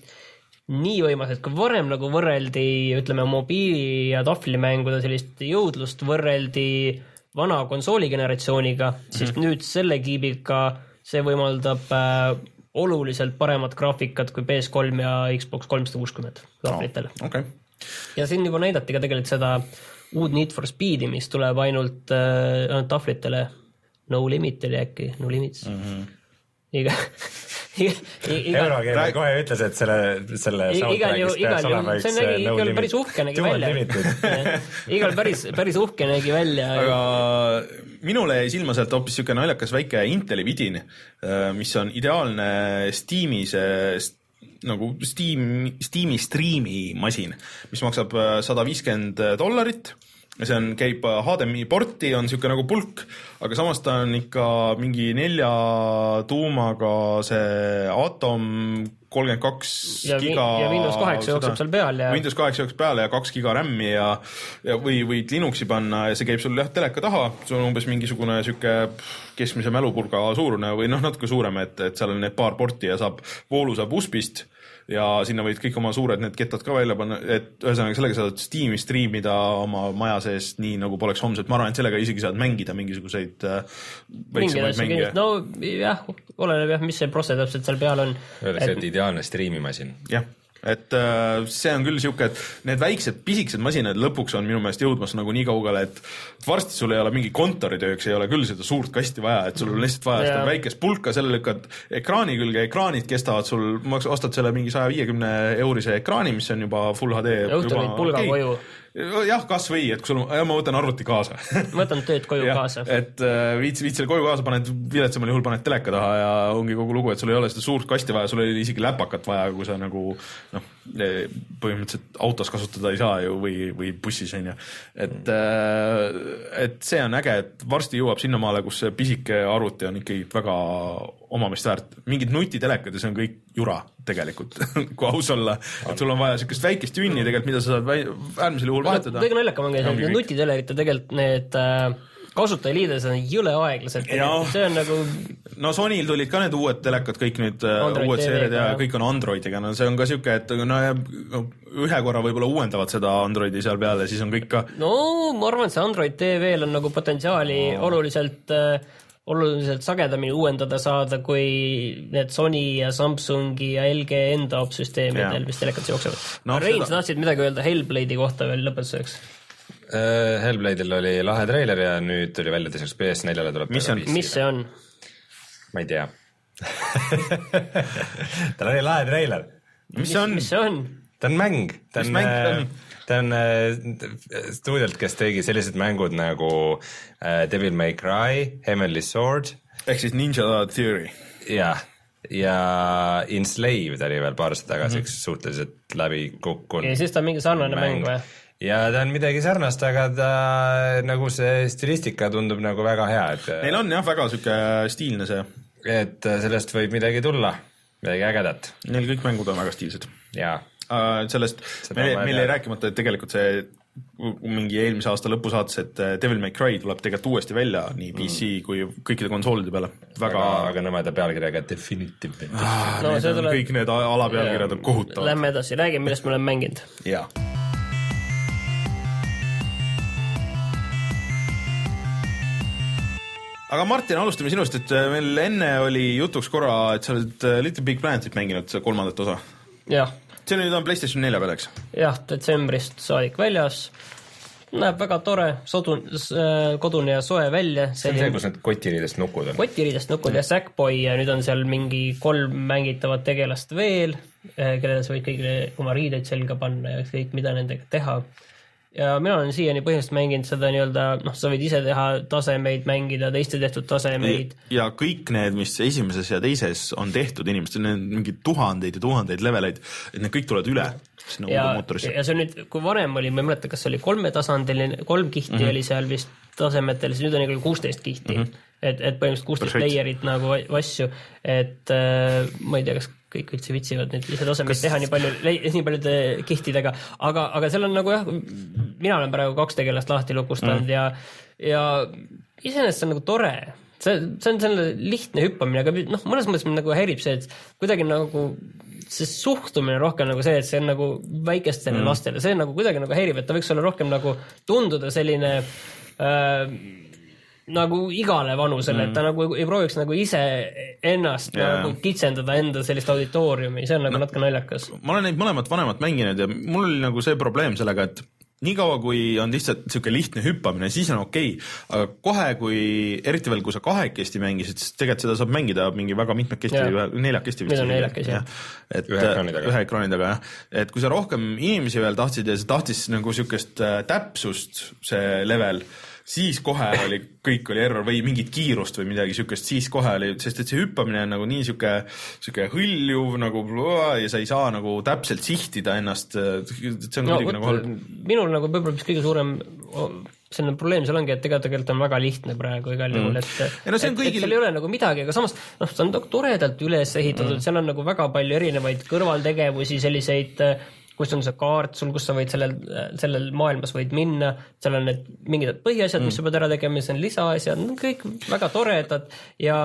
nii võimas, et kui varem nagu võrreldi, ütleme, mobiili- ja tahvlimängude sellist jõudlust võrreldi vana konsooligeneratsiooniga, siis mm-hmm. nüüd selle Keepiga see võimaldab... oluliselt paremat graafikat kui P S kolm ja Xbox kolmsada kuuskümmend tahvlitel. Oh, okay. Ja siin juba näidati ka tegelikult seda uud Need for Speedi, mis tuleb ainult, äh, ainult tahvlitele. No Limit oli äkki, No Limits. Mm-hmm. Iga, iga, iga, Eurokeel kohe ütles, et selle, selle soundtrackist peaks olema üks No Limit. Igal päris uhke nägi välja. Igal päris, päris uhke nägi välja. Aga minule jäi silma sealt hoopis siuke naljakas väike Inteli vidin, mis on ideaalne Steam'i see nagu Steam, Steam'i streami masin, mis maksab sada viiskümmend dollarit. See on, käib H D M I porti, on siuke nagu pulk, aga samas ta on ikka mingi nelja tuumaga see Atom kolmkümmend kaks ja, giga. Ja Windows kaheksa jookseb seal peal. Ja... Windows kaheksa jookseb peal ja kaks giga RAM-i ja, ja või võid Linuxi panna ja see käib sul jah teleka taha. See on umbes mingisugune siuke keskmise mälupulga suurune või noh, natuke suurem, et, et seal on need paar porti ja saab, voolu saab U S B-ist ja sinna võid kõik oma suured need kettad ka välja panna, et ühesõnaga sellega saad Steam'i streamida oma maja sees nii nagu poleks homset. Ma arvan, et sellega isegi saad mängida mingisuguseid väiksemaid mänge. No jah, oleneb jah, mis see prosse täpselt seal peal on. Öeldakse, et ideaalne streamimasin. Jah. Et see on küll siuke, et need väiksed pisiksed masinad lõpuks on minu meelest jõudmas nagu nii kaugele, et varsti sul ei ole mingi kontoritööks, ei ole küll seda suurt kasti vaja, et sul on lihtsalt vaja seda väikest pulka, selle lükkad ekraani külge, ekraanid kestavad sul, ostad selle mingi saja viiekümne eurise ekraani, mis on juba Full H D. Õhtu võid pulga koju. Jah, kas või, et kui sul, ja ma võtan arvuti kaasa. Võtan tööd koju ja, kaasa. Et viits, viits selle koju kaasa, paned viletsamal juhul paned teleka taha ja ongi kogu lugu, et sul ei ole seda suurt kasti vaja, sul ei isegi läpakat vaja, kui sa nagu noh, põhimõtteliselt autos kasutada ei saa ju või, või bussis on ju. Et, et see on äge, et varsti jõuab sinnamaale, kus see pisike arvuti on ikkagi väga omamist väärt. Mingid nutitelekad ja see on kõik jura tegelikult, kui aus olla. Et sul on vaja sellist väikest jünni tegelikult, mida sa saad äärmisel juhul vahetada. Kõige naljakam on käis, et nutitelerite tegelikult need kasutajaliides on jõle aeglased. See on nagu... No Sonyl tulid ka need uued telekad, kõik nüüd Android uued seerid ja kõik on Androidiga. No see on ka siuke, et no, ühe korra võib-olla uuendavad seda Androidi seal peal ja siis on kõik ka... No ma arvan, et see Android T V-l on nagu potentsiaali no. oluliselt... oluliselt sagedamini uuendada saada, kui need Sony ja Samsungi ja L G enda opsüsteemidel, mis telekad jooksevad. No, Rein, seda... sa tahtsid midagi öelda Hellblade'i kohta veel lõpetuseks? Uh, Hellblade'il oli lahe treiler ja nüüd tuli välja teiseks P S neljale tuleb mis, on, mis see on? Ma ei tea. Tal oli lahe treiler. Mis see on? Mis see on? Ta on mäng. Ta on, mäng, äh, ta on äh, stuudialt, kes tegi sellised mängud nagu äh, Devil May Cry, Heavenly Sword. Ehk siis Ninja Theory. Jah, ja Enslaved oli veel paar aastat tagasi mm-hmm. üks suhteliselt läbi kukkunud. Ja siis ta on mingi sarnane mäng, mäng või? Ja ta on midagi sarnast, aga ta nagu see stilistika tundub nagu väga hea. Et... Neil on jah väga siuke stiilne see. et sellest võib midagi tulla, midagi ägedat. Neil kõik mängud on väga stiilsed. Jaa. Uh, sellest, meil, meil ei rääkimata, et tegelikult see mingi eelmise aasta lõpu saates, et Devil May Cry tuleb tegelikult uuesti välja nii P C mm. kui kõikide konsoolide peale. Väga, väga nõmeda pealkirjaga Definitive. Ah, no, need on, tuleb... kõik need alapealkirjad on kohutavad. Lähme edasi, räägime, millest me oleme mänginud. Jaa. Aga Martin, alustame sinust, et meil enne oli jutuks korra, et sa oled Little Big Planetit mänginud kolmandat osa. Jah. See nüüd on PlayStation nelja peal, eks? Jah, detsembrist saadik väljas. Näeb väga tore, sodun, kodune ja soe välja. See on see, kus need kotiriidest nukud on. Kotiriidest nukud mm. ja Sackboy ja nüüd on seal mingi kolm mängitavat tegelast veel, kellele sa võid kõigile oma riideid selga panna ja kõik, mida nendega teha. Ja mina olen siiani põhimõtteliselt mänginud seda nii-öelda, noh, sa võid ise teha tasemeid mängida, teiste tehtud tasemeid. Ja kõik need, mis esimeses ja teises on tehtud inimestel, need mingi tuhandeid ja tuhandeid leveleid, et need kõik tulevad üle. Ja, ja see on nüüd, kui varem oli, ma ei mäleta, kas oli kolmetasandiline, kolm kihti mm-hmm. oli seal vist tasemetel, siis nüüd on ikka kuusteist kihti. Mm-hmm. Et, et põhimõtteliselt kuusteist playerit nagu asju, et äh, ma ei tea, kas kõik üldse vitsivad neid ise tasemeid kas... teha nii palju, nii paljude kihtidega, aga, aga seal on nagu jah, mina olen praegu kaks tegelast lahti lukustanud mm. ja, ja iseenesest see on nagu tore. See, see on selle lihtne hüppamine, aga noh, mõnes mõttes nagu häirib see, et kuidagi nagu see suhtumine rohkem nagu see, et see on nagu väikestele mm. lastele, see nagu kuidagi nagu häirib, et ta võiks olla rohkem nagu tunduda selline äh, nagu igale vanusele mm., et ta nagu ei prooviks nagu ise ennast yeah. nagu kitsendada enda sellist auditooriumi, see on nagu no, natuke naljakas. Ma olen neid mõlemat vanemat mänginud ja mul oli nagu see probleem sellega, et nii kaua, kui on lihtsalt siuke lihtne hüppamine, siis on okei, aga kohe, kui eriti veel, kui sa kahekesti mängisid, siis tegelikult seda saab mängida mingi väga mitmekesti, neljakesti vist. neljakesti, jah. Et, ühe ekraani taga. Ühe ekraani taga, jah. Et kui sa rohkem inimesi veel tahtsid ja sa tahtis nagu siukest täpsust see level, siis kohe oli, kõik oli error või mingit kiirust või midagi siukest, siis kohe oli, sest et see hüppamine on nagu nii siuke, siuke hõljuv nagu ja sa ei saa nagu täpselt sihtida ennast, see on no, kuidagi nagu halb. Minul nagu võib-olla mis kõige suurem selline probleem seal ongi, et tegelikult on väga lihtne praegu igal juhul, et, mm. no, et, kõigil... et seal ei ole nagu midagi, aga samas noh, see on toredalt üles ehitatud, mm. seal on nagu väga palju erinevaid kõrvaltegevusi, selliseid kus on see kaart sul, kus sa võid sellel, sellel maailmas võid minna, seal on need mingid põhiasjad, mis sa pead ära tegema, see on lisaasjad, kõik väga toredad ja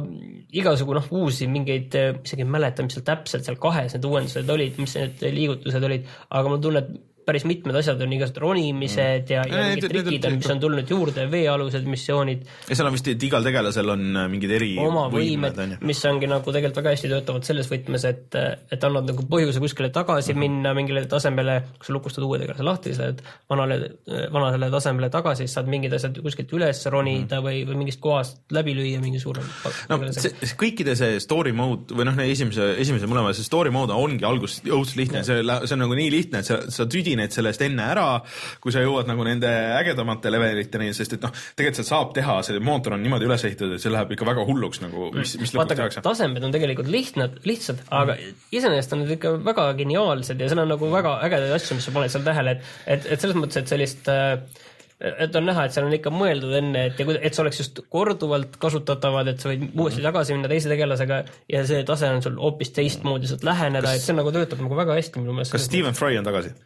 igasugu noh, uusi mingeid, isegi ei mäleta, mis seal täpselt seal kahes need uuendused olid, mis need liigutused olid, aga ma tunnen, et päris mitmed asjad on igasugused ronimised ja, ja mingid trikid on, mis on tulnud juurde, veealused missioonid. Ja seal on vist, et igal tegelasel on mingid eri oma võimed, mis ongi nagu tegelikult väga hästi töötavad selles võtmes, et, et annad nagu põhjuse kuskile tagasi mm-hmm. minna mingile tasemele, kui sa lukustad uue tegelase lahti, sa lähed vanale, vanale tasemele tagasi, siis saad mingid asjad kuskilt üles ronida mm-hmm. või, või mingist kohast läbi lüüa mingi suurem. No, see, kõikide see story mode või noh, esimese, esimese mõlema, see story mode ongi alguses õudselt lihtne, see, see on nagu nii lihtne, et sa, sa tüdin et sellest enne ära, kui sa jõuad nagu nende ägedamate leveliteni, sest et noh, tegelikult see saab teha, see mootor on niimoodi üles ehitatud, et see läheb ikka väga hulluks nagu, mis, mis lõpuks tehakse. Tasemed on tegelikult lihtnad, lihtsad, aga iseenesest on need ikka väga geniaalsed ja seal on nagu väga ägedaid asju, mis sa paned seal tähele, et, et, et selles mõttes, et sellist et on näha, et seal on ikka mõeldud enne, et, et see oleks just korduvalt kasutatavad, et sa võid uuesti tagasi minna teise tegelasega ja see tase on sul hoopis teistmoodi, saad läheneda, kas, et see nagu töötab nagu väga hästi minu meelest. Kas Stephen Fry on tagasi?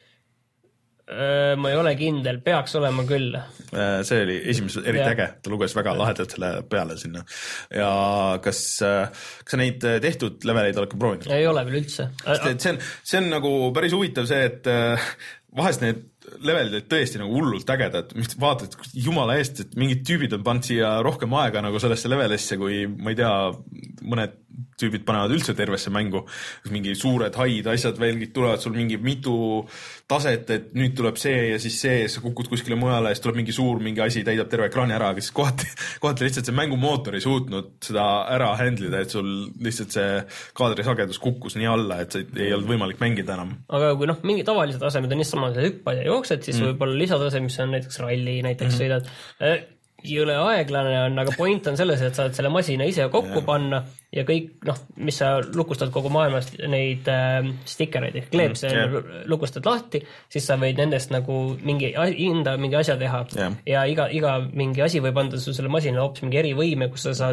Ma ei ole kindel, peaks olema küll. See oli esimeses eriti ja. äge, ta luges väga lahedalt selle peale sinna. Ja kas, kas sa neid tehtud leveleid oled ka proovinud? Ei ole veel üldse. See on, see on nagu päris huvitav see, et vahest need levelid olid tõesti nagu hullult ägedad, mis vaatad jumala eest, et mingid tüübid on pannud siia rohkem aega nagu sellesse levelisse, kui ma ei tea, mõned tüübid panevad üldse tervesse mängu, mingi suured haid asjad veelgi tulevad sul mingi mitu taset, et nüüd tuleb see ja siis see, sa kukud kuskile mujale ja siis tuleb mingi suur mingi asi, täidab terve ekraani ära, aga siis kohati, kohati lihtsalt see mängumootor ei suutnud seda ära handlida, et sul lihtsalt see kaadrisagedus kukkus nii alla, et see ei olnud võimalik mängida enam. Aga kui noh, mingi tavalised tasemed on nii sama, sa hüppad ja jooksed, siis mm. võib-olla lisadase, mis on näiteks ralli, näiteks mm. sõidad. Jõle aeglane on, aga point on selles, et saad selle masina ise kokku yeah. panna ja kõik, noh, mis sa lukustad kogu maailmast neid äh, stikereid, ehk kleepse mm, yeah. lukustad lahti, siis sa võid nendest nagu mingi hinda mingi asja teha yeah. ja iga, iga mingi asi võib anda su selle masina hoopis mingi erivõime, kus sa saad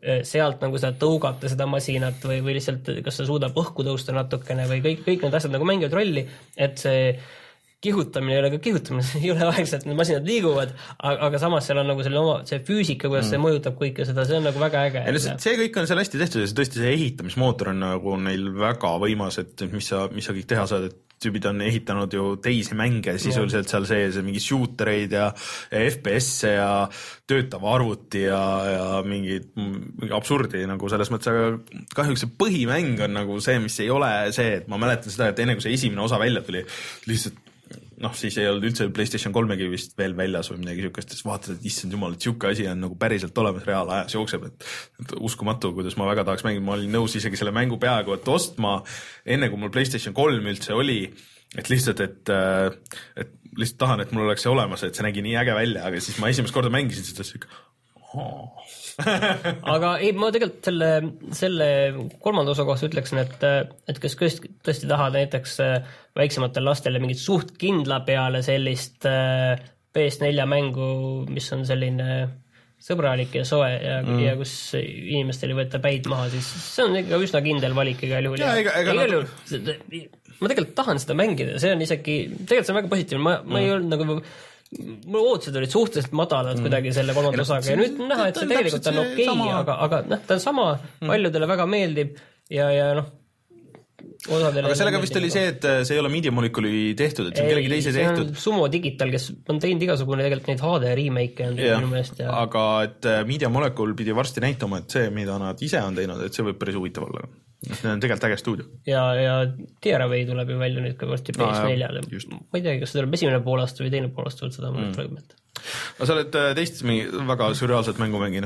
sealt nagu seda tõugata seda masinat või, või lihtsalt kas sa suudab õhku tõusta natukene või kõik, kõik need asjad nagu mängivad rolli, et see kihutamine ei ole ka kihutamine, ei ole aegselt, need masinad liiguvad, aga, aga samas seal on nagu selle oma, see füüsika, kuidas mm. see mõjutab kõike seda, see on nagu väga äge. Ja see, see kõik on seal hästi tehtud ja see tõesti see ehitamismootor on nagu neil väga võimas, et mis sa, mis sa kõik teha saad, et tüübid on ehitanud ju teisi mänge sisuliselt seal sees, mingi shootereid ja, ja F P S-e ja töötav arvuti ja, ja mingi, mingi absurdi nagu selles mõttes, aga kahjuks see põhimäng on nagu see, mis ei ole see, et ma mäletan seda, et enne kui see esimene osa välja tuli, lihtsalt noh, siis ei olnud üldse PlayStation kolmegi vist veel väljas või midagi siukest, siis vaatad, et issand jumal, et siuke asi on nagu päriselt olemas, reaalajas jookseb, et, et uskumatu, kuidas ma väga tahaks mängida, ma olin nõus isegi selle mängu peaaegu, et ostma enne kui mul PlayStation kolm üldse oli, et lihtsalt, et, et lihtsalt tahan, et mul oleks see olemas, et see nägi nii äge välja, aga siis ma esimest korda mängisin seda siuke oh. aga ei, ma tegelikult selle, selle kolmanda osa kohta ütleksin, et, et kas tõesti, tõesti tahad näiteks väiksematele lastele mingit suht kindla peale sellist P S neli mängu, mis on selline sõbralik ja soe ja, mm. ja kus inimestel ei võeta päid maha, siis see on ikka üsna kindel valik igal juhul. Ja, ja, ega, ega igal juhul, ma tegelikult tahan seda mängida, see on isegi, tegelikult see on väga positiivne, ma, ma mm. ei olnud nagu mul ootused olid suhteliselt madalad mm. kuidagi selle kolmanda osaga ja nüüd näha, et see tegelikult on okei, okay, aga, aga noh, ta on sama, paljudele väga meeldib ja, ja noh, osadele aga sellega vist oli see, et see ei ole Media Moleculi tehtud, et see on kellegi teise tehtud. Sumo Digital, kes on teinud igasugune tegelikult neid H D remake on ja, minu meelest. Ja... aga et Media Molecule pidi varsti näitama, et see, mida nad ise on teinud, et see võib päris huvitav olla. See on tegelikult äge stuudio. Ja, ja Tearaway tuleb ju välja nüüd ka varsti P S neljale. Ma ei tea, kas see tuleb esimene poolaasta või teine poolaasta, seda ma mm. praegu meelda. No sa oled teist väga surreaalset mängu mänginud.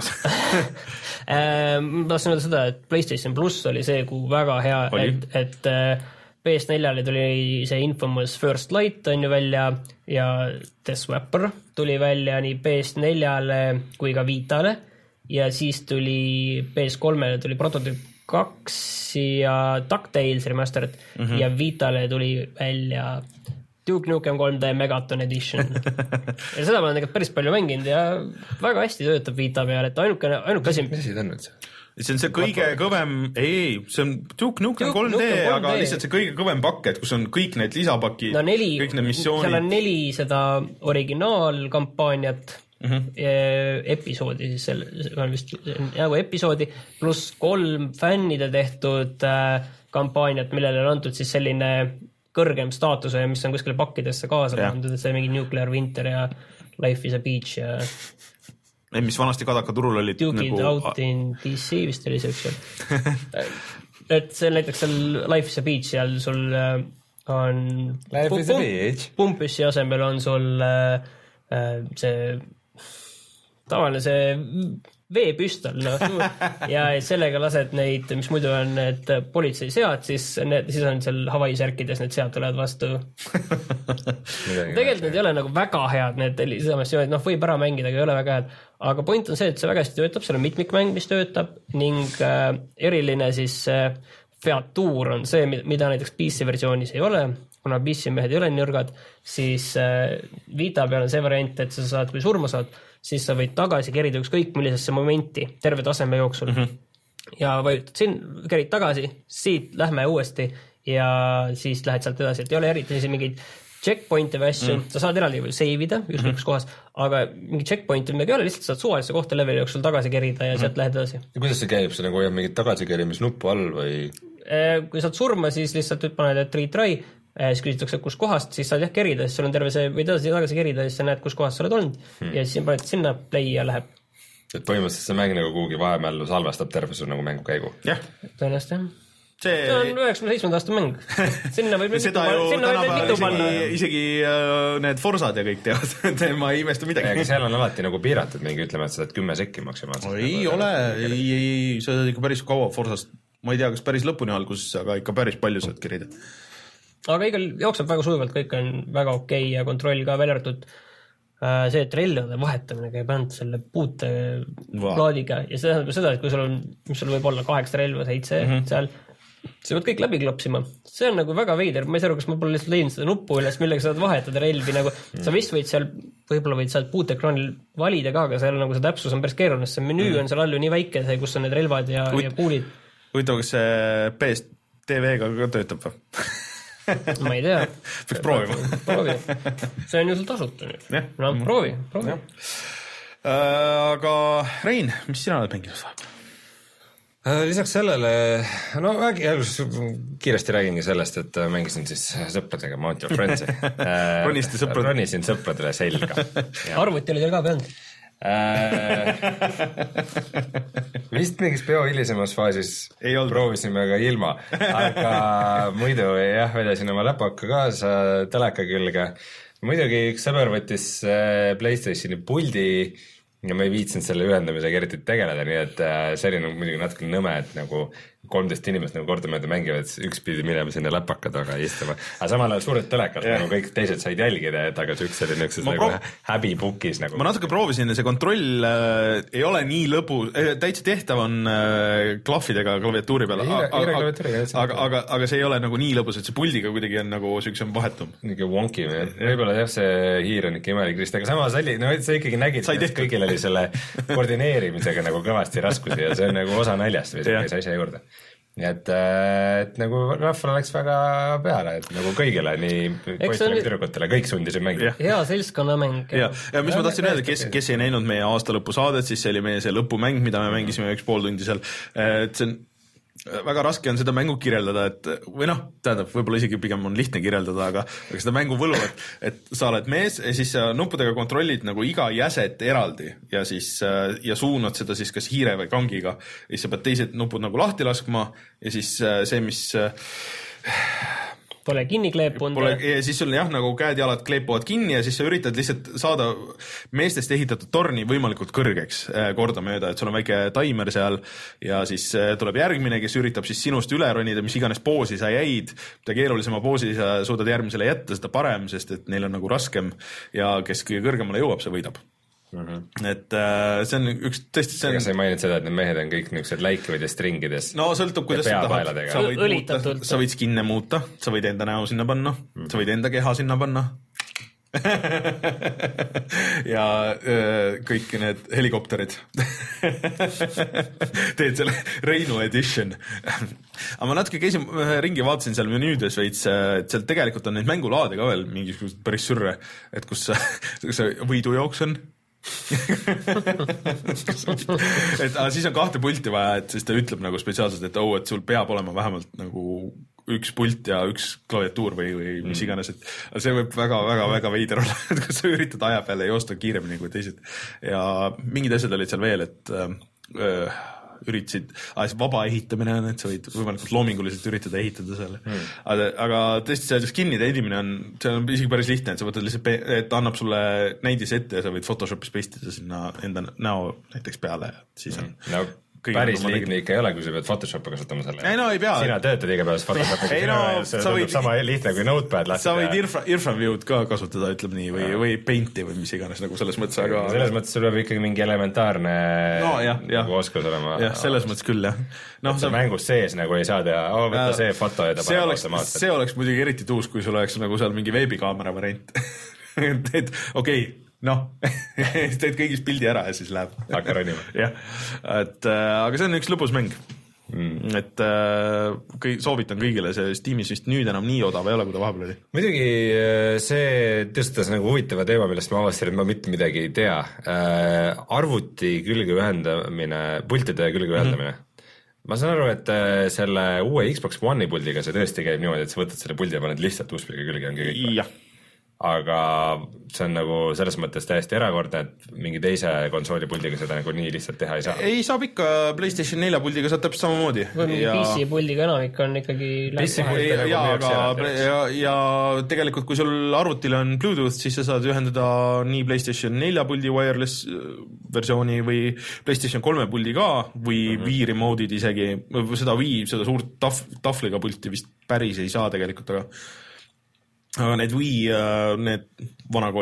Ma tahtsin öelda seda, et PlayStation Plus oli see, kuhu väga hea, et, et P S neljale tuli see Infamous First Light on ju välja ja The Swapper tuli välja nii P S neljale kui ka Vitale ja siis tuli P S kolmele tuli Prototype kaks ja DuckTales remastered mm-hmm. ja Vitale tuli välja Duke Nukem kolm D Megaton Edition. Ja seda ma olen tegelikult päris palju mänginud ja väga hästi töötab Vita peal, et ainuke, ainuke asi... Mis asi ta on nüüd? See on see kõige kõvem, ei, see on Duke Nukem kolm D, aga lihtsalt see kõige kõvem pakk, et kus on kõik need lisapaki, no neli, kõik need missioonid. Seal on neli seda originaalkampaaniat, mm-hmm. episoodi, siis selle, on vist nagu episoodi, pluss kolm fännide tehtud äh, kampaaniat, millele on antud siis selline kõrgem staatuse, mis on kuskile pakkidesse kaasa pandud, et see mingi Nuclear Winter ja Life is a Beach ja mis vanasti Kadaka turul olid Duke nagu... Out in D C vist oli see üks et see näiteks seal Life is a Beach seal sul on Life is a Beach pumpussi asemel on sul see tavaline see veepüstol no, ja sellega lased neid, mis muidu on need politseisead, siis, need, siis on seal Hawaii särkides need sead tulevad vastu. Tegelikult need ei ole nagu väga head, need lisamissioonid, noh võib ära mängida, aga ei ole väga head. Aga point on see, et see väga hästi töötab, seal on mitmikmäng, mis töötab ning äh, eriline siis äh, featuur on see, mida näiteks P C versioonis ei ole, kuna P C mehed ei ole nõrgad, siis äh, Vita peal on see variant, et sa saad, kui surma saad, siis sa võid tagasi kerida ükskõik millisesse momenti terve taseme jooksul. Mm-hmm. Ja vajutad siin, kerid tagasi, siit lähme uuesti ja siis lähed sealt edasi, et ei ole eriti mingeid checkpointe või asju, mm. sa saad eraldi seivida ükskõik kus kohas, aga mingi checkpoint midagi ei ole, lihtsalt saad suvalisse kohta leveli jooksul tagasi kerida ja mm. sealt lähed edasi. Ja kuidas see käib? See nagu hoiab mingit tagasikerimisnuppu all või? Kui saad surma, siis lihtsalt paned, et retry, siis küsitakse, kus kohast, siis saad jah kerida, siis sul on terve see, või edasi tagasi kerida, siis sa näed, kus kohast sa oled olnud hmm. ja siis paned sinna play ja läheb. Et põhimõtteliselt see mäng nagu kuhugi vahemällu salvestab terve su nagu mängu käigu. Jah. Tõenäoliselt jah. See... see on üheksakümne seitsmenda aasta mäng. Sinna võib seda ju tänapäeval isegi, isegi uh, need Forsad ja kõik teavad, ma ei imesta midagi. Aga seal on alati nagu piiratud mingi, ütleme, et sa oled kümme sekki maksimaalselt. Ei nagu ole, ei, ei, sa oled ikka päris kaua Forsast, ma ei tea, kas päris lõpuni alguses, aga ikka päris palju saad kerida. Aga igal jookseb väga sujuvalt, kõik on väga okei okay ja kontroll ka väljartud äh, see, et relvade vahetamine käib ainult selle puute wow. plaadiga ja see tähendab seda, et kui sul on, mis sul võib olla kaheksa relva, seitse mm-hmm. seal, sa pead kõik läbi klopsima. See on nagu väga veider, ma ei saa aru, kas ma pole lihtsalt leidnud seda nuppu üles, millega saad vahetada relvi, nagu sa vist võid seal, võib-olla võid sealt puutekraanil valida ka, aga seal nagu see täpsus on päris keeruline, see menüü mm. on seal all ju nii väike, see, kus on need relvad ja, Uit, ja kuulid. Huvitav, kas see P S T V-ga ka töötab või? ma ei tea. Peaks proovima. proovi. See on ju sul tasuta nüüd. No proovi, proovi. Uh, aga Rein, mis sina oled mänginud vahepeal? Lisaks sellele, no äkki kiiresti räägingi sellest, et mängisin siis sõpradega Mount Your Friends'i. Ronisti sõprad. Ronisin sõpradele selga. Arvuti oli teil ka peanud? Vist mingis peo hilisemas faasis ei olnud, proovisime ka ilma, aga muidu jah, vedasin oma läpaka kaasa teleka külge. Muidugi üks sõber võttis PlayStationi puldi ja ma ei viitsinud selle ühendamisega eriti tegeleda, nii et see oli nagu muidugi natuke nõme, et nagu kolmteist inimest nagu kordamööda mängivad, üks pidi minema sinna läpaka taga istuma. Aga samal ajal suured telekad, nagu kõik teised said jälgida, et aga üks oli niukses nagu proov... häbipukis. Nagu. Ma natuke proovisin, see kontroll äh, ei ole nii lõbu, äh, täitsa tehtav on äh, klahvidega klaviatuuri peal, aga, aga, aga, aga see ei ole nagu nii lõbus, et see puldiga kuidagi on nagu siuksem vahetum. Niisugune wonky, võib-olla jah, see hiir on ikka imelik rist, aga samas oli, no sa ikkagi nägid, et kõigil oli selle koordineerimisega nagu kõvasti raskusi ja see on nagu osa naljast või see käis asja juurde. Nii et, et nagu rahvale läks väga peale, et nagu kõigile, nii poistele kui tüdrukutele, kõik sundisid mängida. Hea seltskonnamäng. Ja, ja mis ma tahtsin öelda, kes, kes ei näinud meie aastalõpu saadet, siis see oli meie see lõpumäng, mida me mängisime üks pool tundi seal. Et see on väga raske on seda mängu kirjeldada, et või noh, tähendab, võib-olla isegi pigem on lihtne kirjeldada, aga, aga seda mängu võlu, et, et sa oled mees ja siis sa nuppudega kontrollid nagu iga jäset eraldi ja siis ja suunad seda siis kas hiire või kangiga ja siis sa pead teised nupud nagu lahti laskma ja siis see, mis pole kinni kleepunud. Ja siis sul jah, nagu käed-jalad kleepuvad kinni ja siis sa üritad lihtsalt saada meestest ehitatud torni võimalikult kõrgeks kordamööda, et sul on väike taimer seal ja siis tuleb järgmine, kes üritab siis sinust üle ronida, mis iganes poosi sa jäid, mida keerulisema poosi sa suudad järgmisele jätta, seda parem, sest et neil on nagu raskem ja kes kõige kõrgemale jõuab, see võidab. Mm-hmm. Et äh, see on üks tõesti see on... Ega sa ei maininud seda, et need mehed on kõik niisugused läikivad ja stringides. No sõltub, kuidas sa tahad. Sa võid, muuta, sa võid skinne muuta, sa võid enda näo sinna panna, mm-hmm. sa võid enda keha sinna panna. ja öö, kõik need helikopterid. Teed selle Reinu edition. Aga ma natuke käisin ringi, vaatasin seal menüüdes veits, et seal tegelikult on neid mängulaade ka veel mingisugused päris sürre, et kus see võidujooks on. et aga siis on kahte pulti vaja, et siis ta ütleb nagu spetsiaalselt, et oh, et sul peab olema vähemalt nagu üks pult ja üks klaviatuur või, või mis iganes, et see võib väga, väga, väga veider olla, et kui sa üritad aja peale joosta kiiremini kui teised ja mingid asjad olid seal veel, et äh, üritasid, vaba ehitamine on, et sa võid võimalikult loominguliselt üritada ehitada selle. Mm. Aga, aga tõesti see skinnide edimine on, see on isegi päris lihtne, et sa võtad lihtsalt, et annab sulle näidis ette ja sa võid Photoshopis pestida sinna enda näo näiteks peale, siis on no. Päris lihtne ikka ei ole, kui sa pead Photoshopi kasutama selle. Ei no ei pea. Sina töötad igapäevas Photoshopi. No, see tundub sama lihtne kui Notepad. Sa võid Irfraview'd ka kasutada, ütleb nii, või, või Painti või mis iganes nagu selles mõttes. Aga... Selles mõttes sul peab ikkagi mingi elementaarne no, jah, jah. oskus olema. Jah, selles mõttes küll, jah. No, sa mängus sees nagu ei saa teha, oh, võtta see foto ja ta see oleks, see oleks muidugi eriti tuus, kui sul oleks nagu seal mingi veebikaamera variant. et okei, okay. Noh, teed kõigis pildi ära ja siis läheb. Hakka ronima. jah, et äh, aga see on üks lõbus mäng. Mm. Et äh, kõik, soovitan kõigile, see Steamis vist nüüd enam nii odav ei ole, kui ta vahepeal oli. Muidugi see tõstas nagu huvitava teema, millest ma avastasin, et ma mitte midagi ei tea. Äh, arvuti külge ühendamine, pultide külge ühendamine. Mm-hmm. Ma saan aru, et selle uue Xbox One'i puldiga see tõesti käib niimoodi, et sa võtad selle puldi ja paned lihtsalt U S B-ga külge, ongi kõik. Jah. Aga see on nagu selles mõttes täiesti erakordne, et mingi teise konsooli puldiga seda nagu nii lihtsalt teha ei saa. Ei, saab ikka PlayStation nelja puldiga saab täpselt samamoodi. Või mingi ja... P C puldiga enamik on ikkagi... Ja, ja, aga, ja, ja tegelikult kui sul arvutil on Bluetooth, siis sa saad ühendada nii PlayStation nelja puldi wireless versiooni või PlayStation kolme puldi ka või mm-hmm. Wii remote'id isegi, seda Wii, seda suurt taf, tafliga pulti vist päris ei saa tegelikult, aga aga need Wii, need vanakooli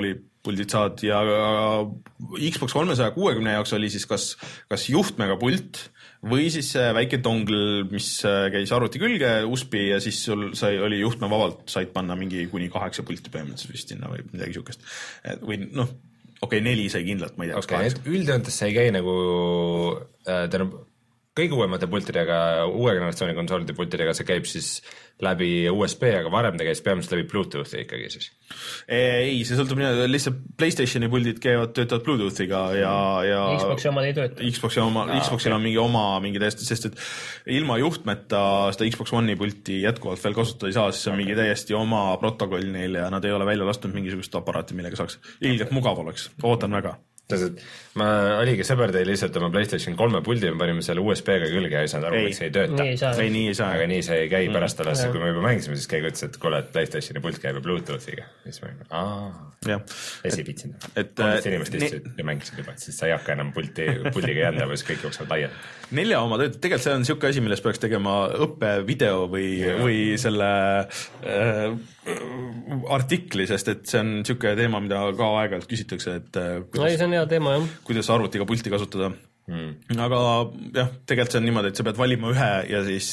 puldid saad ja Xbox kolmesaja kuuekümne jaoks oli siis kas, kas juhtmega pult või siis väike dongl, mis käis arvuti külge U S B-i ja siis sul sai, oli juhtme vabalt, said panna mingi kuni kaheksa pulti põhimõtteliselt vist sinna või midagi siukest. Või noh, okei okay,, neli sai kindlalt, ma ei tea. Okay, üldjoontes see ei käi nagu äh, tänu kõige uuemate pultidega, uue generatsiooni konsoolide pultidega, see käib siis läbi U S B, aga varem ta käis peamiselt läbi Bluetoothi ikkagi siis. Ei, see sõltub nii, lihtsalt PlayStationi puldid käivad, töötavad Bluetoothiga ja, ja Xboxi omad ei tööta. Xboxi oma, no, Xboxil okay. on mingi oma, mingi täiesti, sest et ilma juhtmeta seda Xbox One'i pulti jätkuvalt veel kasutada ei saa, siis see on mingi täiesti oma protokoll neil ja nad ei ole välja lastunud mingisugust aparaati, millega saaks ilgelt mugav oleks. Ootan väga. Sest, ma oligi sõber teil lihtsalt oma PlayStation kolme puldi, me panime selle U S B-ga külge ja ei saanud aru, miks see ei tööta. Nii ei saa. Ei, nii ei saa. Aga nii see ei käi pärast alles, mm. kui me juba mängisime, siis keegi ütles, et kuule, et PlayStationi pult käib Bluetoothiga. Siis ma olin, aaa, esi pitsinud. Kolmest inimest istusid ja mängisid juba, siis sa ei hakka enam pulti, puldiga jända või siis kõik jooksevad laiad. Nelja oma tööd, tegelikult see on siuke asi, milles peaks tegema õppevideo või, või selle äh, artikli, sest et see on siuke teema, mida ka aeg-ajalt küsitakse, et kuidas, no, see on hea teema, jah. kuidas arvutiga pulti kasutada. Hmm. Aga jah, tegelikult see on niimoodi, et sa pead valima ühe ja siis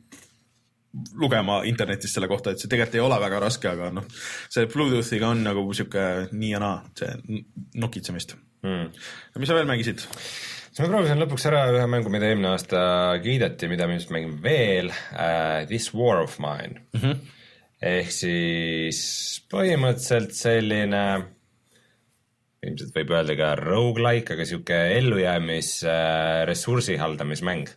lugema internetist selle kohta, et see tegelikult ei ole väga raske, aga noh, see Bluetoothiga on nagu siuke nii ja naa, see nokitsemist. Hmm. Ja mis sa veel mängisid? siis ma proovisin lõpuks ära ühe mängu, mida eelmine aasta kiideti, mida me just mängime veel, uh, This War of Mine. Mm-hmm. Ehk siis põhimõtteliselt selline, ilmselt võib öelda ka roguelike, aga siuke ellujäämis uh, ressursi haldamismäng.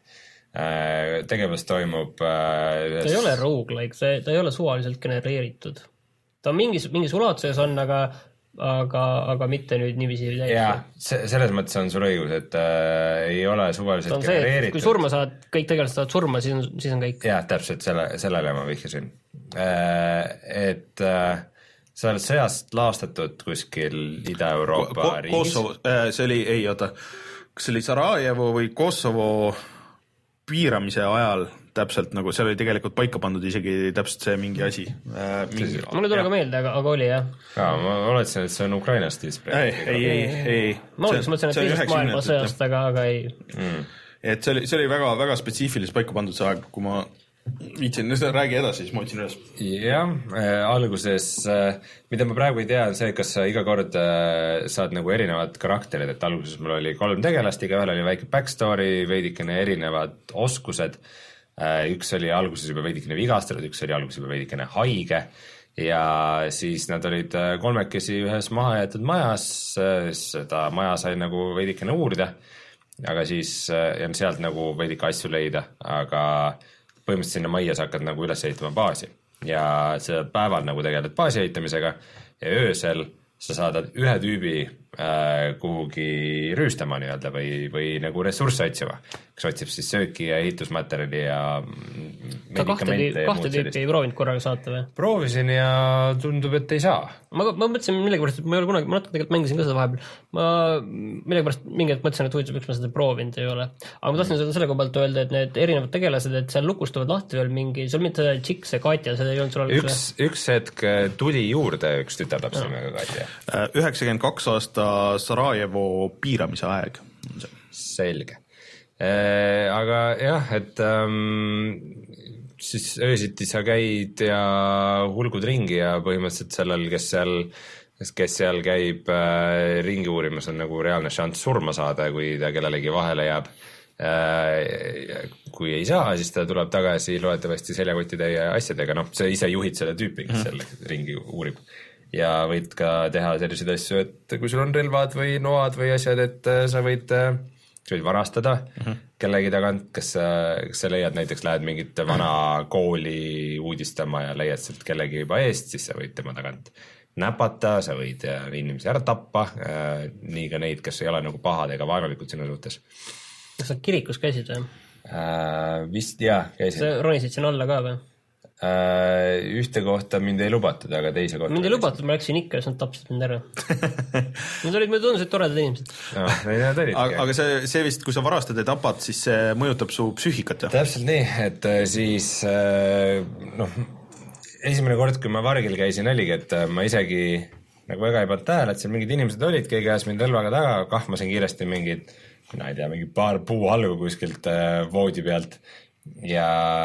Uh, tegevus toimub uh, ühes... Ta ei ole roguelike, see, ta ei ole suvaliselt genereeritud. Ta on mingis, mingis ulatuses on, aga aga, aga mitte nüüd niiviisi täiesti. Jaa, selles mõttes on sul õigus, et äh, ei ole suvaliselt see, genereeritud. Kui surma saad, kõik tegelikult saavad surma, siis on, siis on kõik. Jaa, täpselt selle, sellele ma vihjasin. Äh, et äh, sa oled sõjast laastatud kuskil Ida-Euroopa ko ko riigis. Kosovo, äh, see oli, ei, oota, kas see oli Sarajevo või Kosovo piiramise ajal täpselt nagu, seal oli tegelikult paika pandud isegi täpselt see mingi asi. Äh, mingi, mulle tule ka meelde, aga, aga oli jah. Jaa, ma oletsin, et see on Ukrainast siis praegu. Ei, ei, ei, ei. Ma oleks mõtlesin, et teisest maailma sõjast, aga, aga ei. Mm. Et see oli, see oli väga, väga spetsiifiliselt paika pandud see aeg, kui ma viitsin, räägi edasi, siis ma otsin üles. Jah, äh, alguses, äh, mida ma praegu ei tea, on see, kas sa iga kord äh, saad nagu erinevad karakterid, et alguses mul oli kolm tegelast, iga ühel oli väike backstory, veidikene erinevad oskused. Üks oli alguses juba veidikene vigastatud, üks oli alguses juba veidikene haige ja siis nad olid kolmekesi ühes mahajäetud majas, seda maja sai nagu veidikene uurida, aga siis ja sealt nagu veidike asju leida, aga põhimõtteliselt sinna majja sa hakkad nagu üles ehitama baasi ja sa päeval nagu tegeled baasi ehitamisega ja öösel sa saadad ühe tüübi äh, kuhugi rüüstama nii-öelda või, või nagu ressursse otsima, kes otsib siis sööki ja ehitusmaterjali ja medikamente ja kahte tüüpi ei proovinud korraga saata või? Proovisin ja tundub, et ei saa. Ma, ma mõtlesin millegipärast, et ma ei ole kunagi, ma natuke tegelikult mängisin ka seda vahepeal. Ma millegipärast mingi hetk mõtlesin, et huvitav, miks ma seda proovinud ei ole. Aga ma tahtsin seda selle koha pealt öelda, et need erinevad tegelased, et seal lukustuvad lahti veel mingi, sul mitte Tšik, see Katja, seda ei olnud sul alguses. Üks, üks hetk tuli juurde üks tütarlaps nimega Katja. üheksakümmend kaks aasta Sarajevo piiramise aeg. Selge. Äh, aga jah, et ähm, siis öösiti sa käid ja hulgud ringi ja põhimõtteliselt sellel, kes seal, kes seal käib äh, ringi uurimas, on nagu reaalne šanss surma saada, kui ta kellelegi vahele jääb. Äh, kui ei saa, siis ta tuleb tagasi loetavasti seljakotide ja asjadega, noh, sa ise juhid selle tüüpi, kes selle ringi uurib. Ja võid ka teha selliseid asju, et kui sul on relvad või noad või asjad, et sa võid, sa võid varastada uh-huh. kellegi tagant, kas sa, kas sa leiad näiteks, lähed mingit vana kooli uudistama ja leiad sealt kellegi juba eest, siis sa võid tema tagant näpata, sa võid inimesi ära tappa, nii ka neid, kes ei ole nagu pahad ega vaenulikud sinu suhtes. Kas sa kirikus käisid või? Äh, vist jah, käisin. Sa ronisid siin alla ka või? Ühte kohta mind ei lubatud, aga teise kohta mind ei lubatud, ma läksin ikka ja siis nad tapsid mind ära. Nad olid, me tundusid toredad inimesed no, aga, aga see, see vist, kui sa varastad ja tapad, siis see mõjutab su psüühikat ja? Täpselt nii, et siis noh, esimene kord, kui ma vargil käisin, oligi, et ma isegi nagu väga ei pannud tähele, et seal mingid inimesed olid, keegi ajas mind relvaga taga, kahmasin kiiresti mingid, mina ei tea, mingi paar puuhalgu kuskilt äh, voodi pealt ja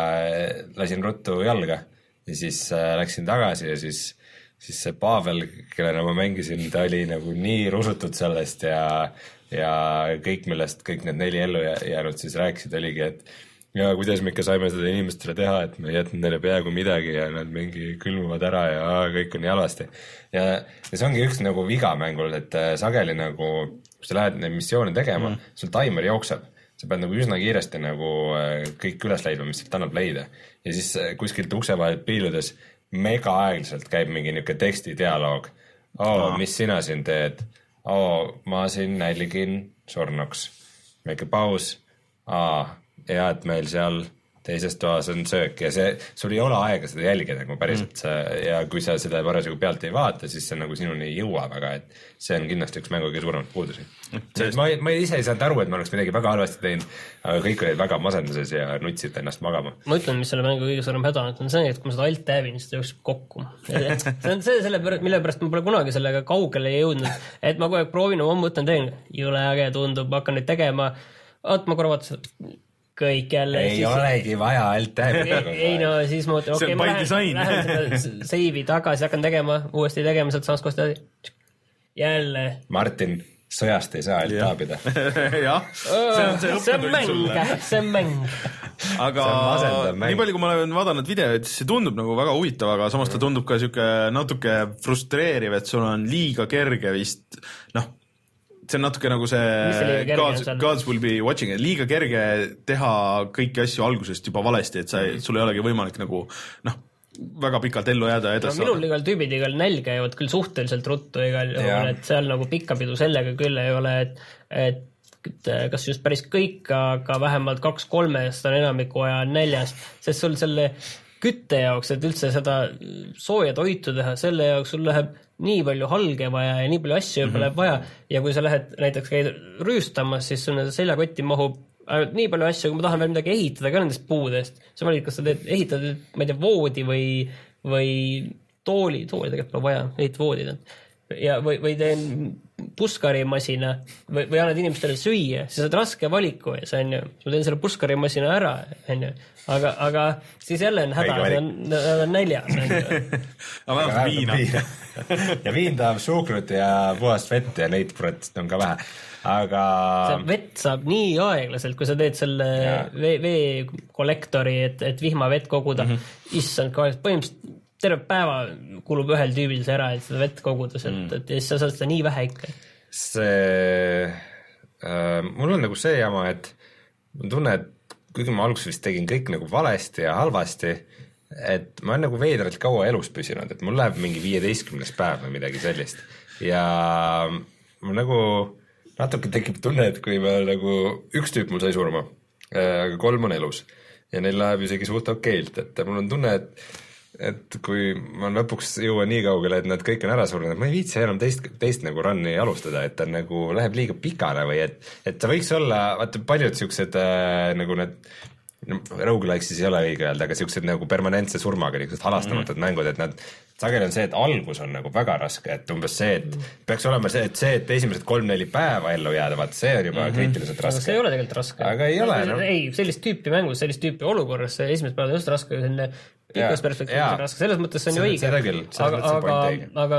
lasin ruttu jalga ja siis äh, läksin tagasi ja siis siis see Pavel, kellena ma mängisin, ta oli nagu nii rusutud sellest ja, ja kõik, millest kõik need neli ellu jäänud siis rääkisid, oligi, et ja kuidas me ikka saime seda inimestele teha, et me ei jätnud neile peaaegu midagi ja nad mingi külmuvad ära ja aa, kõik on nii halvasti. Ja, ja see ongi üks nagu viga mängul, et sageli nagu, kui sa lähed neid missioone tegema, mm. sul timer jookseb. Sa pead nagu üsna kiiresti nagu kõik üles leidma, mis sealt annab leida. Ja siis kuskilt ukse vahelt piiludes mega aeglaselt käib mingi niuke tekstidialoog. Oo, mis sina siin teed? Oo, ma siin nälgin surnuks. Väike paus. Aa, ja et meil seal teises toas on söök ja see, sul ei ole aega seda jälgida nagu päriselt mm. ja kui sa seda parasjagu pealt ei vaata, siis see nagu sinuni ei jõua väga, et see on kindlasti üks mängu kõige suuremat puudusi. Sest... Ma, ma ise ei saanud aru, et ma oleks midagi väga halvasti teinud, aga kõik olid väga masenduses ja nutsid ennast magama. Ma ütlen, mis selle mängu kõige suurem häda on see, et kui ma seda alt-tabin, siis ta jookseb kokku. See on see, selle pärast, mille pärast ma pole kunagi sellega kaugele jõudnud, et ma kogu aeg proovin, ma mõtlen teen, jõle äge tundub, hakkan neid tegema, oot ma korra vaatasin, kõik jälle ei siis... olegi vaja alt-tab ei, ei no siis ma mõtlen, okei, okay, ma lähen, lähen seda seivi tagasi, hakkan tegema, uuesti tegema sealt samast kohast jälle. Martin, sõjast ei saa alt-tabida. jah, see on see õppetund sulle. See on mäng. Aga nii palju, kui ma olen vaadanud videoid, siis see tundub nagu väga huvitav, aga samas ta tundub ka siuke natuke frustreeriv, et sul on liiga kerge vist, noh, see on natuke nagu see Gods, Gods will be watching, et liiga kerge teha kõiki asju algusest juba valesti, et sa, sul ei olegi võimalik nagu noh, väga pikalt ellu jääda ja edasi no, minul igal tüübid igal nälga jäävad küll suhteliselt ruttu igal juhul, et seal nagu pikkapidu sellega küll ei ole, et, et kas just päris kõik, aga vähemalt kaks kolmest on enamiku aja näljas, sest sul selle kütte jaoks, et üldse seda sooja toitu teha, selle jaoks sul läheb nii palju halge vaja ja nii palju asju mm-hmm. läheb vaja ja kui sa lähed näiteks käid rüüstamas, siis sul seljakotti mahub nii palju asju, kui ma tahan veel midagi ehitada ka nendest puudest. Sa valid, kas sa teed, ehitad, ma ei tea, voodi või, või tooli, tooli tegelikult pole vaja, ehitad voodid. Ja, või, või teen puskarimasina või, või annad inimestele süüa, siis on raske valiku ja see on ju, ma teen selle puskarimasina ära, on ju. Aga, aga siis jälle on häda, see on, on näljas. Aga vähemalt viina. ja viin tahab suukrut ja puhast vett ja neid puret on ka vähe. Aga... See vett saab nii aeglaselt, kui sa teed selle vee, vee kollektori, et, et vihmavett koguda. Mm-hmm. Issand, põhimõtteliselt terve päeva kulub ühel tüübil see ära, et seda vett kogudas, et, mm. et, et sa saad seda nii vähe ikka. See, äh, mul on nagu see jama, et ma tunnen, et kuigi ma alguses vist tegin kõik nagu valesti ja halvasti, et ma olen nagu veidralt kaua elus püsinud, et mul läheb mingi viieteistkümnes päev või midagi sellist. Ja mul nagu natuke tekib tunne, et kui ma nagu üks tüüp mul sai surma, aga kolm on elus ja neil läheb isegi suht okeilt, et mul on tunne, et et kui ma lõpuks jõuan nii kaugele, et nad kõik on ära surnud, ma ei viitsi enam teist, teist nagu runni alustada, et ta nagu läheb liiga pikale või et, et ta võiks olla, vaata paljud siuksed äh, nagu need no, roguelike siis ei ole õige öelda, aga siuksed nagu permanentse surmaga, niisugused halastamatud mm. mängud, et nad sageli on see, et algus on nagu väga raske, et umbes see, et mm. peaks olema see, et see, et esimesed kolm-neli päeva ellu jääda, vaat see on juba mm-hmm. kriitiliselt raske. Aga see ei ole tegelikult raske. Aga ei ole, no. Ei, sellist tüüpi mängus, sellist tüüpi olukorras, see esimesed päevad on just raske, selline pikas perspektiivis on raske, selles mõttes see on ju õige. Seda küll, selles mõttes aga, aga,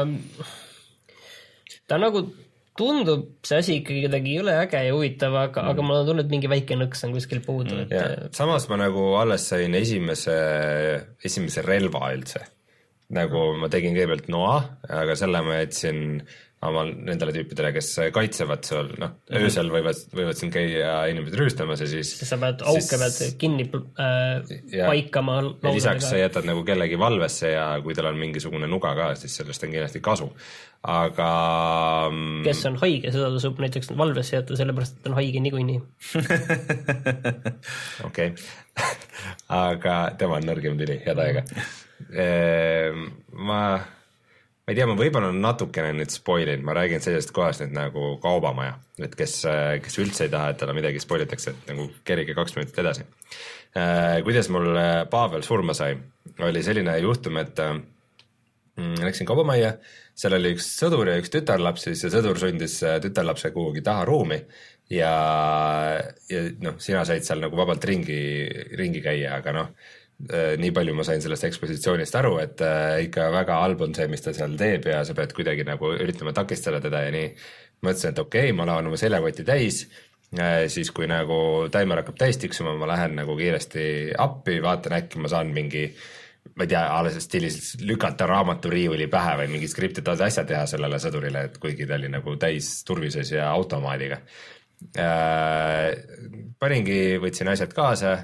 aga ta nagu tundub see asi ikkagi kuidagi ei ole äge ja huvitav, aga, mm. aga ma olen tulnud mingi väike nõks on kuskil puudu. Mm. Et... Samas ma nagu alles sain esimese, esimese relva üldse. Nagu ma tegin kõigepealt noa, aga selle ma jätsin omal nendele tüüpidele, kes kaitsevad seal, noh, mm-hmm. öösel võivad, võivad siin käia inimesed rüüstamas ja siis... Sa pead auke pealt kinni äh, ja, paikama laudadega. Ja lisaks sa jätad nagu kellegi valvesse ja kui tal on mingisugune nuga ka, siis sellest on kindlasti kasu. Aga... Kes on haige, seda tasub näiteks valvesse jätta, sellepärast, et on haige niikuinii. Okei. Aga tema on nõrgem tüli, head aega. Ehm, ma... Ma ei tea, ma võib-olla natukene nüüd spoilin, ma räägin sellisest kohast nüüd nagu kaubamaja, et kes, kes üldse ei taha, et talle midagi spoilitakse, et nagu kerige kaks minutit edasi. Kuidas mul Pavel surma sai, oli selline juhtum, et läksin kaubamajja, seal oli üks sõdur ja üks tütarlaps, siis see sõdur sundis tütarlapse kuhugi taha ruumi ja, ja noh, sina said seal nagu vabalt ringi, ringi käia, aga noh, nii palju ma sain sellest ekspositsioonist aru, et ikka väga halb on see, mis ta seal teeb ja sa pead kuidagi nagu üritama takistada teda ja nii. Mõtlesin, et okei okay,, ma lavan oma seljakoti täis, siis kui nagu taimer hakkab täis tiksuma, ma lähen nagu kiiresti appi, vaatan äkki ma saan mingi, ma ei tea, alles stiilis lükata raamaturiiuli pähe või mingi skriptid asja teha sellele sõdurile, et kuigi ta oli nagu täis turvises ja automaadiga. Paningi, võtsin asjad kaasa,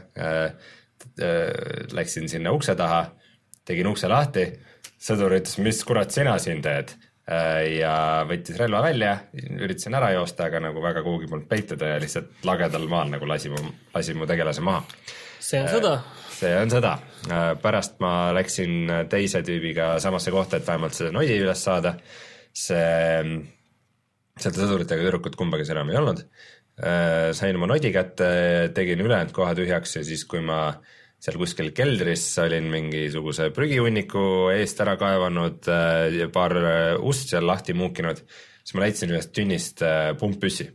läksin sinna ukse taha, tegin ukse lahti, sõdur ütles, mis kurat sina siin teed ja võttis relva välja, üritasin ära joosta, aga nagu väga kuhugi polnud peitada ja lihtsalt lagedal maal nagu lasi mu, lasi mu tegelase maha. See on sõda. See on sõda. Pärast ma läksin teise tüübiga samasse kohta, et vähemalt seda nodi üles saada. See, sealt sõduritega tüdrukut kumbagi enam ei olnud. Sain oma nodi kätte, tegin ülejäänud koha tühjaks ja siis, kui ma seal kuskil keldris olin mingisuguse prügihunniku eest ära kaevanud ja paar ust seal lahti muukinud, siis ma leidsin ühest tünnist pumppüssi.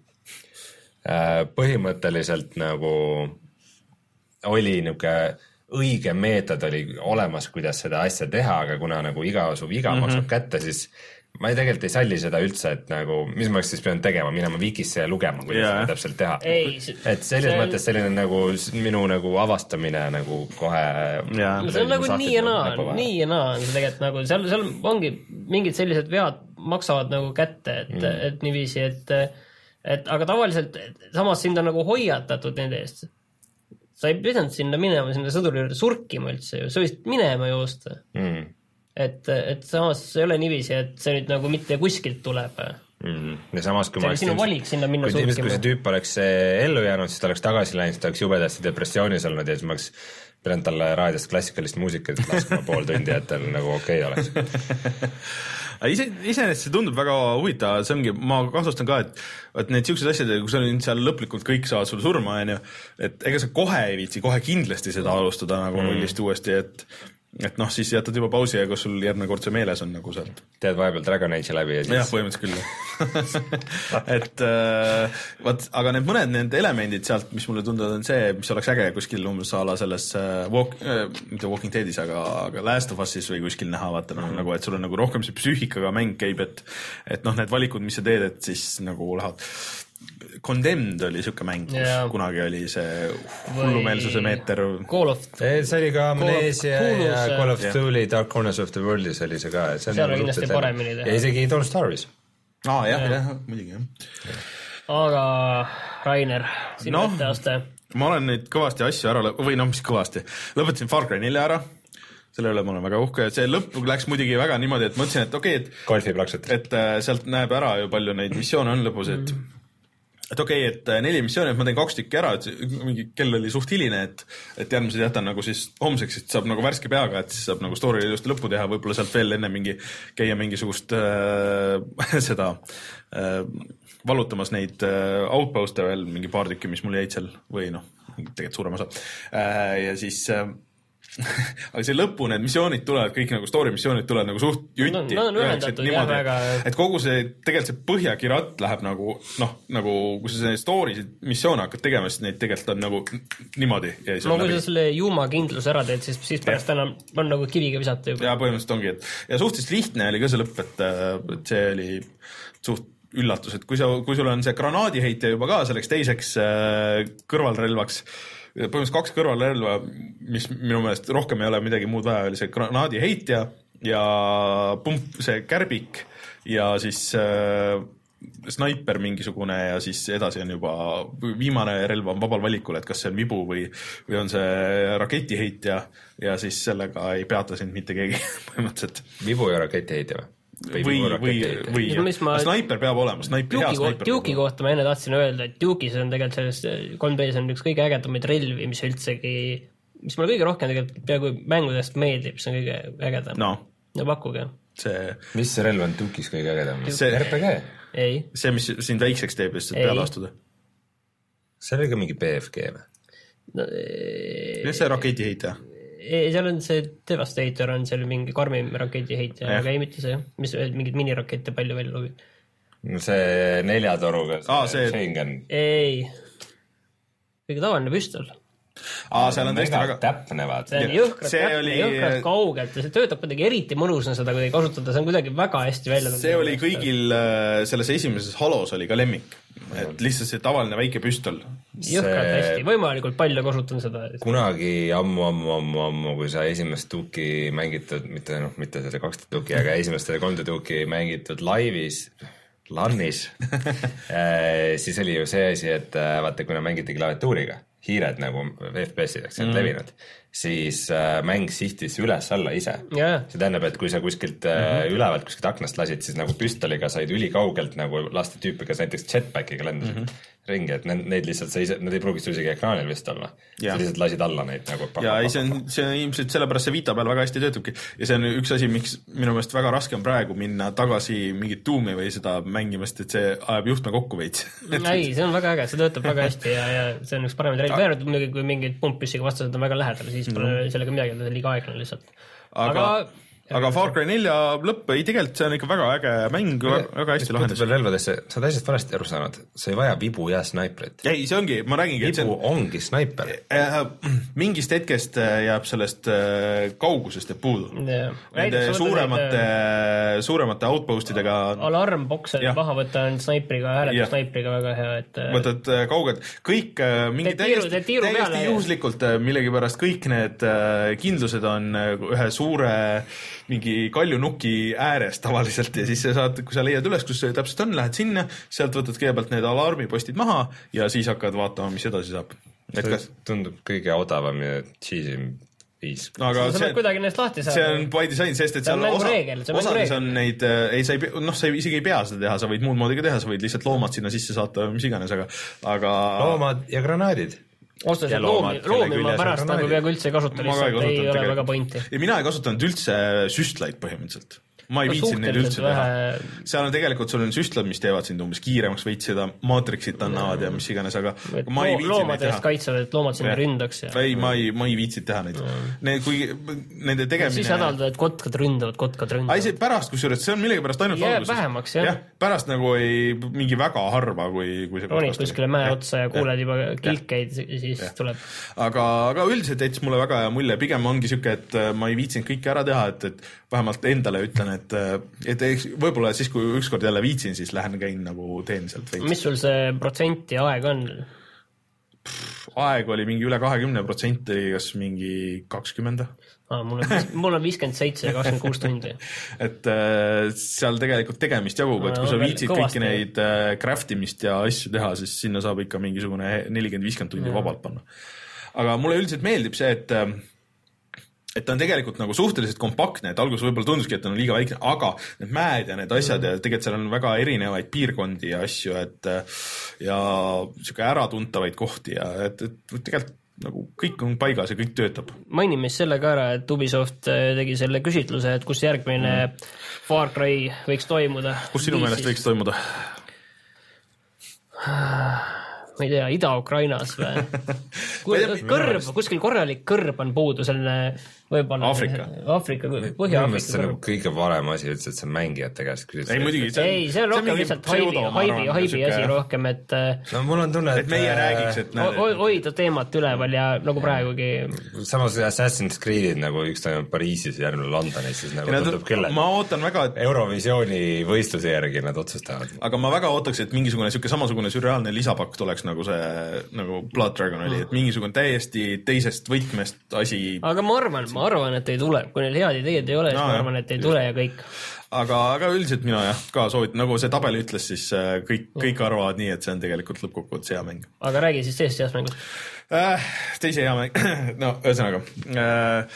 Põhimõtteliselt nagu oli niuke õige meetod oli olemas, kuidas seda asja teha, aga kuna nagu iga su viga mm-hmm. maksab kätte, siis ma ei tegelikult ei salli seda üldse, et nagu, mis ma oleks siis pidanud tegema, minema Wikisse ja lugema, kuidas yeah. seda täpselt teha. Ei, et selles see... mõttes selline nagu minu nagu avastamine nagu kohe yeah. see on nagu nii ja naa, nii ja naa on see tegelikult nagu, seal, seal ongi mingid sellised vead maksavad nagu kätte, et, mm. et niiviisi, et, et aga tavaliselt samas sind on nagu hoiatatud nende eest. Sa ei pidanud sinna minema, sinna sõduri juurde surkima üldse ju, sa võisid minema joosta. Mm. Et, et samas ei ole niiviisi, et see nüüd nagu mitte kuskilt tuleb. Mm. Ja samas, kui see oli sinu valik sinna minna surkima. Kui see tüüp oleks ellu jäänud, siis ta oleks tagasi läinud, siis ta oleks jubedasti depressioonis olnud ja siis ma oleks pidanud talle raadiast klassikalist muusikat laskma pool tundi, et tal nagu okei okay oleks. Ise, iseenesest see tundub väga huvitav, see ongi, ma kahtlustan ka, et, et need siuksed asjad, kui sa olid seal lõplikult kõik saavad sul surma, et ega sa kohe ei viitsi, kohe kindlasti seda alustada nagu mm. nullist uuesti, et et noh, siis jätad juba pausi ja kus sul järgmine kord see meeles on nagu sealt. Teed vahepeal Dragon Age'i läbi ja siis... jah, põhimõtteliselt küll. et äh, vaat, aga need mõned need elemendid sealt, mis mulle tunduvad on see, mis oleks äge kuskil umbes ala selles äh, walk, äh, mitte Walking Deadis, aga, aga Last of Usis või kuskil näha, vaata noh, mm. nagu, et sul on nagu rohkem see psüühikaga mäng käib, et, et noh, need valikud, mis sa teed, et siis nagu lähevad Condemned oli siuke mäng, kus yeah. kunagi oli see hullumeelsuse meeter. Call of... see oli ka Amnesia ja Call of Duty yeah. Dark Corners of the Worldis oli see ka. See on kindlasti paremini teha. Ja isegi Don't Starve'is. Aa, jah, jah, muidugi jah. Aga Rainer, sinu no, etteaste. Ma olen neid kõvasti asju ära, või noh, mis kõvasti. Lõpetasin Far Cry nelja ära. Selle üle ma olen väga uhke. See lõpp läks muidugi väga niimoodi, et mõtlesin, et okei, okay, et, golfi plaksut. Et sealt näeb ära ju palju neid missioone on lõpus, et mm. et okei okay,, et neli missiooni, et ma teen kaks tükki ära, et mingi kell oli suht hiline, et, et järgmised jätan nagu siis homseks, et saab nagu värske peaga, et siis saab nagu story ilusti lõppu teha, võib-olla sealt veel enne mingi käia mingisugust äh, seda äh, valutamas neid äh, outpost'e veel mingi paar tükki, mis mul jäid seal või noh, tegelikult suurem osa äh, ja siis äh, aga see lõpu, need missioonid tulevad, kõik nagu story missioonid tulevad nagu suht jutti. No, no, ühendatud jah väga. Et kogu see, tegelikult see põhjakiratt läheb nagu, noh, nagu, kui sa see story missioone hakkad tegema, siis neid tegelikult on nagu niimoodi. No kui sa selle juuma kindlus ära teed, siis, siis pärast enam on nagu kiviga visata juba. Ja põhimõtteliselt ongi, et ja suhteliselt lihtne oli ka see lõpp, et, et see oli suht üllatus, et kui, sa, kui sul on see granaadiheitja juba ka selleks teiseks kõrvalrelvaks, põhimõtteliselt kaks kõrvalrelva, mis minu meelest rohkem ei ole midagi muud vaja, oli see granaadiheitja ja pump, see kärbik ja siis äh, snaiper mingisugune ja siis edasi on juba viimane relv on vabal valikul, et kas see on vibu või, või on see raketiheitja ja siis sellega ei peata sind mitte keegi põhimõtteliselt. Vibu ja raketiheitja või? või, või, või ma... snaiper peab olema, snaiper, hea snaiper. Duke'i kohta ma enne tahtsin öelda, et Duke'is on tegelikult selles kolm D-s on üks kõige ägedamaid relvi, mis üldsegi, mis mulle kõige rohkem tegelikult peaaegu mängudest meeldib, see on kõige ägedam. No, no pakkuge. See... Mis see relv on Duke'is kõige ägedam? See... R P G? Ei. See, mis sind väikseks teeb, lihtsalt peale astuda. See oli ka mingi B F G või? No, ee... see raketiheitja? ei, seal on see Devastator on seal mingi karmim raketiheitja, aga ei mitte see, mis mingid minirakette palju välja lubib. See neljatoruga Aa, see... Schengen. Ei, kõige tavaline püstol. Aa, seal on tõesti väga täpnevad. See on jõhkrad täpne, oli... jõhkrad kaugelt ja see töötab kuidagi eriti mõnus on seda kuidagi kasutada, see on kuidagi väga hästi välja. See oli kõigil selles esimeses Halos oli ka lemmik, et lihtsalt see tavaline väike püstol. Jõhkrad see... hästi, võimalikult palju kasutan seda. Kunagi ammu, ammu, ammu, ammu, kui sa esimest tuki mängitud, mitte, noh, mitte selle kaksteist tuki, aga esimest selle kolmteist tuki mängitud laivis, LANis siis oli ju see asi, et vaata, kuna mängiti klaviatuuriga, hiired nagu F P S-ideks mm. levinud, siis äh, mäng sihtis üles-alla ise yeah.. See tähendab, et kui sa kuskilt äh, mm-hmm. ülevalt kuskilt aknast lasid, siis nagu püstoliga said ülikaugelt nagu lasta tüüpi, kes näiteks jetpackiga lendasid mm-hmm. ringi, et need, neid lihtsalt sa ise, nad ei pruugist isegi ekraanil vist olla yeah. sa lihtsalt lasid alla neid nagu ja ei, see on, see on ilmselt sellepärast see Vita peal väga hästi töötabki ja see on üks asi, miks minu meelest väga raske on praegu minna tagasi mingit tuumi või seda mängimast, et see ajab juhtme kokku veits ei, see on väga äge, see töötab väga hästi ja, ja see on üks paremaid reid, väärad muidugi, kui mingid pumppüssiga vastased on väga lähedal, siis pole mm. sellega midagi, ta on liiga aeglane lihtsalt. Aga, aga, aga Far Cry nelja lõpp, ei tegelikult see on ikka väga äge mäng, väga hästi lahendus. Veel relvadesse, sa oled asjast valesti aru saanud, sa ei vaja vibu ja snaiprit. Ei, see ongi, ma räägingi, et see vibu on, ongi snaiper. Äh, mingist hetkest jääb sellest äh, kaugusest jääb puudu. Yeah. Nende suuremate, need, suuremate outpostidega alarmbokse maha võtta on snaipriga, hääletu snaipriga väga hea, et võtad äh, kaugelt, kõik äh, mingi täiesti, täiesti juhuslikult äh, millegipärast kõik need äh, kindlused on äh, ühe suure mingi kaljunuki ääres tavaliselt ja siis sa saad, kui sa leiad üles, kus see täpselt on, lähed sinna, sealt võtad kõigepealt need alarmipostid maha ja siis hakkad vaatama, mis edasi saab. Et kas... tundub kõige odavam ja cheesy viis. No, aga sa see, kuidagi neist lahti saada. See on by design, sest et seal osa, osades on neid, ei, sa ei, noh, sa ei, isegi ei pea seda teha, sa võid muud moodi ka teha, sa võid lihtsalt loomad sinna sisse saata, mis iganes, aga, aga... loomad ja granaadid. Ostasid loomi, loomi ma pärast nagu peaaegu üldse ei kasuta, lihtsalt ei, ei ole väga pointi. Ja mina ei kasutanud üldse süstlaid põhimõtteliselt. Ma ei viitsin neid üldse teha. Seal on tegelikult, sul on süstlad, mis teevad sind umbes kiiremaks, veits seda maatriksit annavad ja mis iganes, aga et ma ei viitsin neid teha. Kaitsevad, et loomad sinna ründaks. Ja... ei, ma ei, ma ei viitsid teha neid. Need, kui nende tegemine... Siis hädaldad, et kotkad ründavad, kotkad ründavad. Ai, see pärast, kus juures, see on millegi pärast ainult alguses. Jääb vähemaks, jah. jah. Pärast nagu ei, mingi väga harva, kui, kui see... Ronid kuskile mäe otsa ja kuuled juba kilkeid, siis tuleb. Aga, aga üldiselt jättis mulle väga hea mulje. Pigem ongi siuke, et ma ei viitsin kõike ära teha, et, et vähemalt endale ütlen, et, et võib-olla siis, kui ükskord jälle viitsin, siis lähen käin nagu teen sealt veits. Mis sul see protsenti aeg on? Aeg oli mingi üle kahekümne protsenti, kas mingi kakskümmend? Ah, mul, on, mul on viiskümmend seitse ja kakskümmend kuus tundi. et äh, seal tegelikult tegemist jagub, et kui sa viitsid kõiki neid äh, craftimist ja asju teha, siis sinna saab ikka mingisugune nelikümmend viiskümmend tundi vabalt panna. Aga mulle üldiselt meeldib see, et et ta on tegelikult nagu suhteliselt kompaktne, et alguses võib-olla tunduski, et ta on liiga väike, aga need mäed ja need asjad ja tegelikult seal on väga erinevaid piirkondi ja asju, et ja siuke äratuntavaid kohti ja et, et tegelikult nagu kõik on paigas ja kõik töötab. Mainime selle ka ära, et Ubisoft tegi selle küsitluse, et kus järgmine mm. Far Cry võiks toimuda. Kus sinu meelest võiks toimuda? Ma ei tea, Ida-Ukrainas või? Kõrb, kuskil korralik kõrb on puudu, selline võib-olla Afrika, Afrika, Põhja-Afrika. See on nagu kõige varem asi üldse, et see on mängijate käest küsitlus. Ei, muidugi, see on, ei, see on rohkem lihtsalt haibi, haibi, haibi asi rohkem, et no mul on tunne, et, et meie räägiks, et hoida teemat üleval ja nagu praegugi samas Assassin's Creed'id nagu üks toimub Pariisis ja järgmine Londonis, siis nagu tundub küll, et ma ootan väga, et Eurovisiooni võistluse järgi nad otsustavad. Aga ma väga ootaks, et mingisugune siuke samasugune sürreaalne lisapakk tuleks nagu see nagu Blood Dragon oli, et mingisugune täiesti teisest võtmest asi. Aga ma arvan, ma arvan, et ei tule. Kui neil head ideed ei ole, siis no, ma arvan, et ei tule ja kõik. Aga, aga üldiselt mina jah, ka soovitan, nagu see tabel ütles, siis kõik, kõik arvavad nii, et see on tegelikult lõppkokkuvõttes hea mäng. Aga räägi siis teisest heast mängust. Äh, teise hea mäng, no ühesõnaga äh,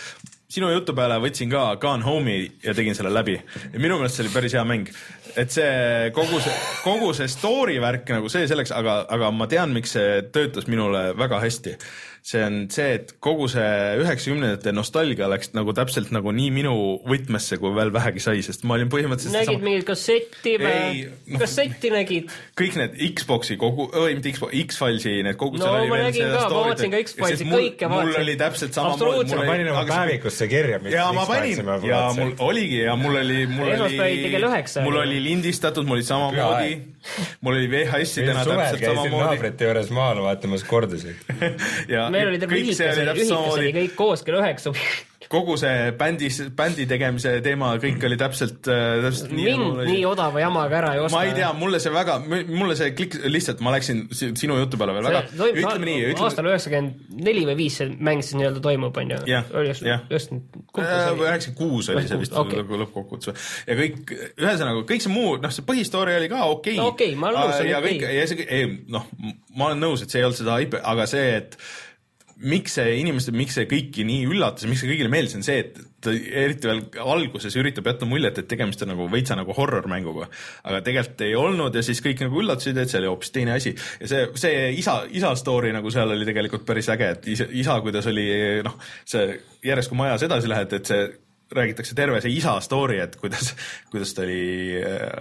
sinu jutu peale võtsin ka Gone Home'i ja tegin selle läbi ja minu meelest see oli päris hea mäng, et see kogu see, kogu see story värk nagu see selleks, aga, aga ma tean, miks see töötas minule väga hästi. See on see, et kogu see üheksakümnendate nostalgia läks nagu täpselt nagu nii minu võtmesse, kui veel vähegi sai, sest ma olin põhimõtteliselt nägid sama... mingit kassetti või? No, kassetti nägid? Kõik need Xboxi kogu, või mitte Xbox, X-Filesi, need kogu no ma nägin ka, ma vaatasin ka X-Filesi, kõike vaatasin. Mul oli täpselt sama mood. Ma panin oma päevikusse kirja, mis ja ma panin, ja mul oligi ja mul oli mul oli, mul oli lindistatud, mul oli samamoodi, mul oli V H S-idena täpselt samamoodi. Naabrite juures maal vaatamas kordusi. ja meil oli terve ühikas, ühikas oli kõik koos kell üheksa. Kogu see bändis, bändi tegemise teema, kõik oli täpselt, täpselt nii. Mind nii odava jamaga ära ei osta. Ma ei tea, mulle see väga, mulle see klik, lihtsalt ma läksin sinu jutu peale veel väga. See, ütleme nii. Ütleme... Aastal üheksakümmend neli või viis see mäng siis nii-öelda toimub, on ju? jah, jah. üheksakümmend kuus oli see vist okay. lõppkokkuvõttes. Ja kõik, ühesõnaga, kõik see muu, noh, see põhistoori oli ka okei. Okay. No okei, okay, ma olen nõus, see oli okei. Ja see, ei, noh, ma olen nõus, et see ei olnud seda hype, aga see, et miks see inimesed, miks see kõiki nii üllatas, miks see kõigile meeldis, on see, et ta eriti veel alguses üritab jätta muljet, et tegemist on nagu veitsa nagu horror-mänguga, aga tegelikult ei olnud ja siis kõik nagu üllatasid, et see oli hoopis teine asi. Ja see, see isa, isa story nagu seal oli tegelikult päris äge, et isa, isa kuidas oli, noh, see järjest kui majas edasi lähed, et see räägitakse terve see isa story, et kuidas, kuidas ta oli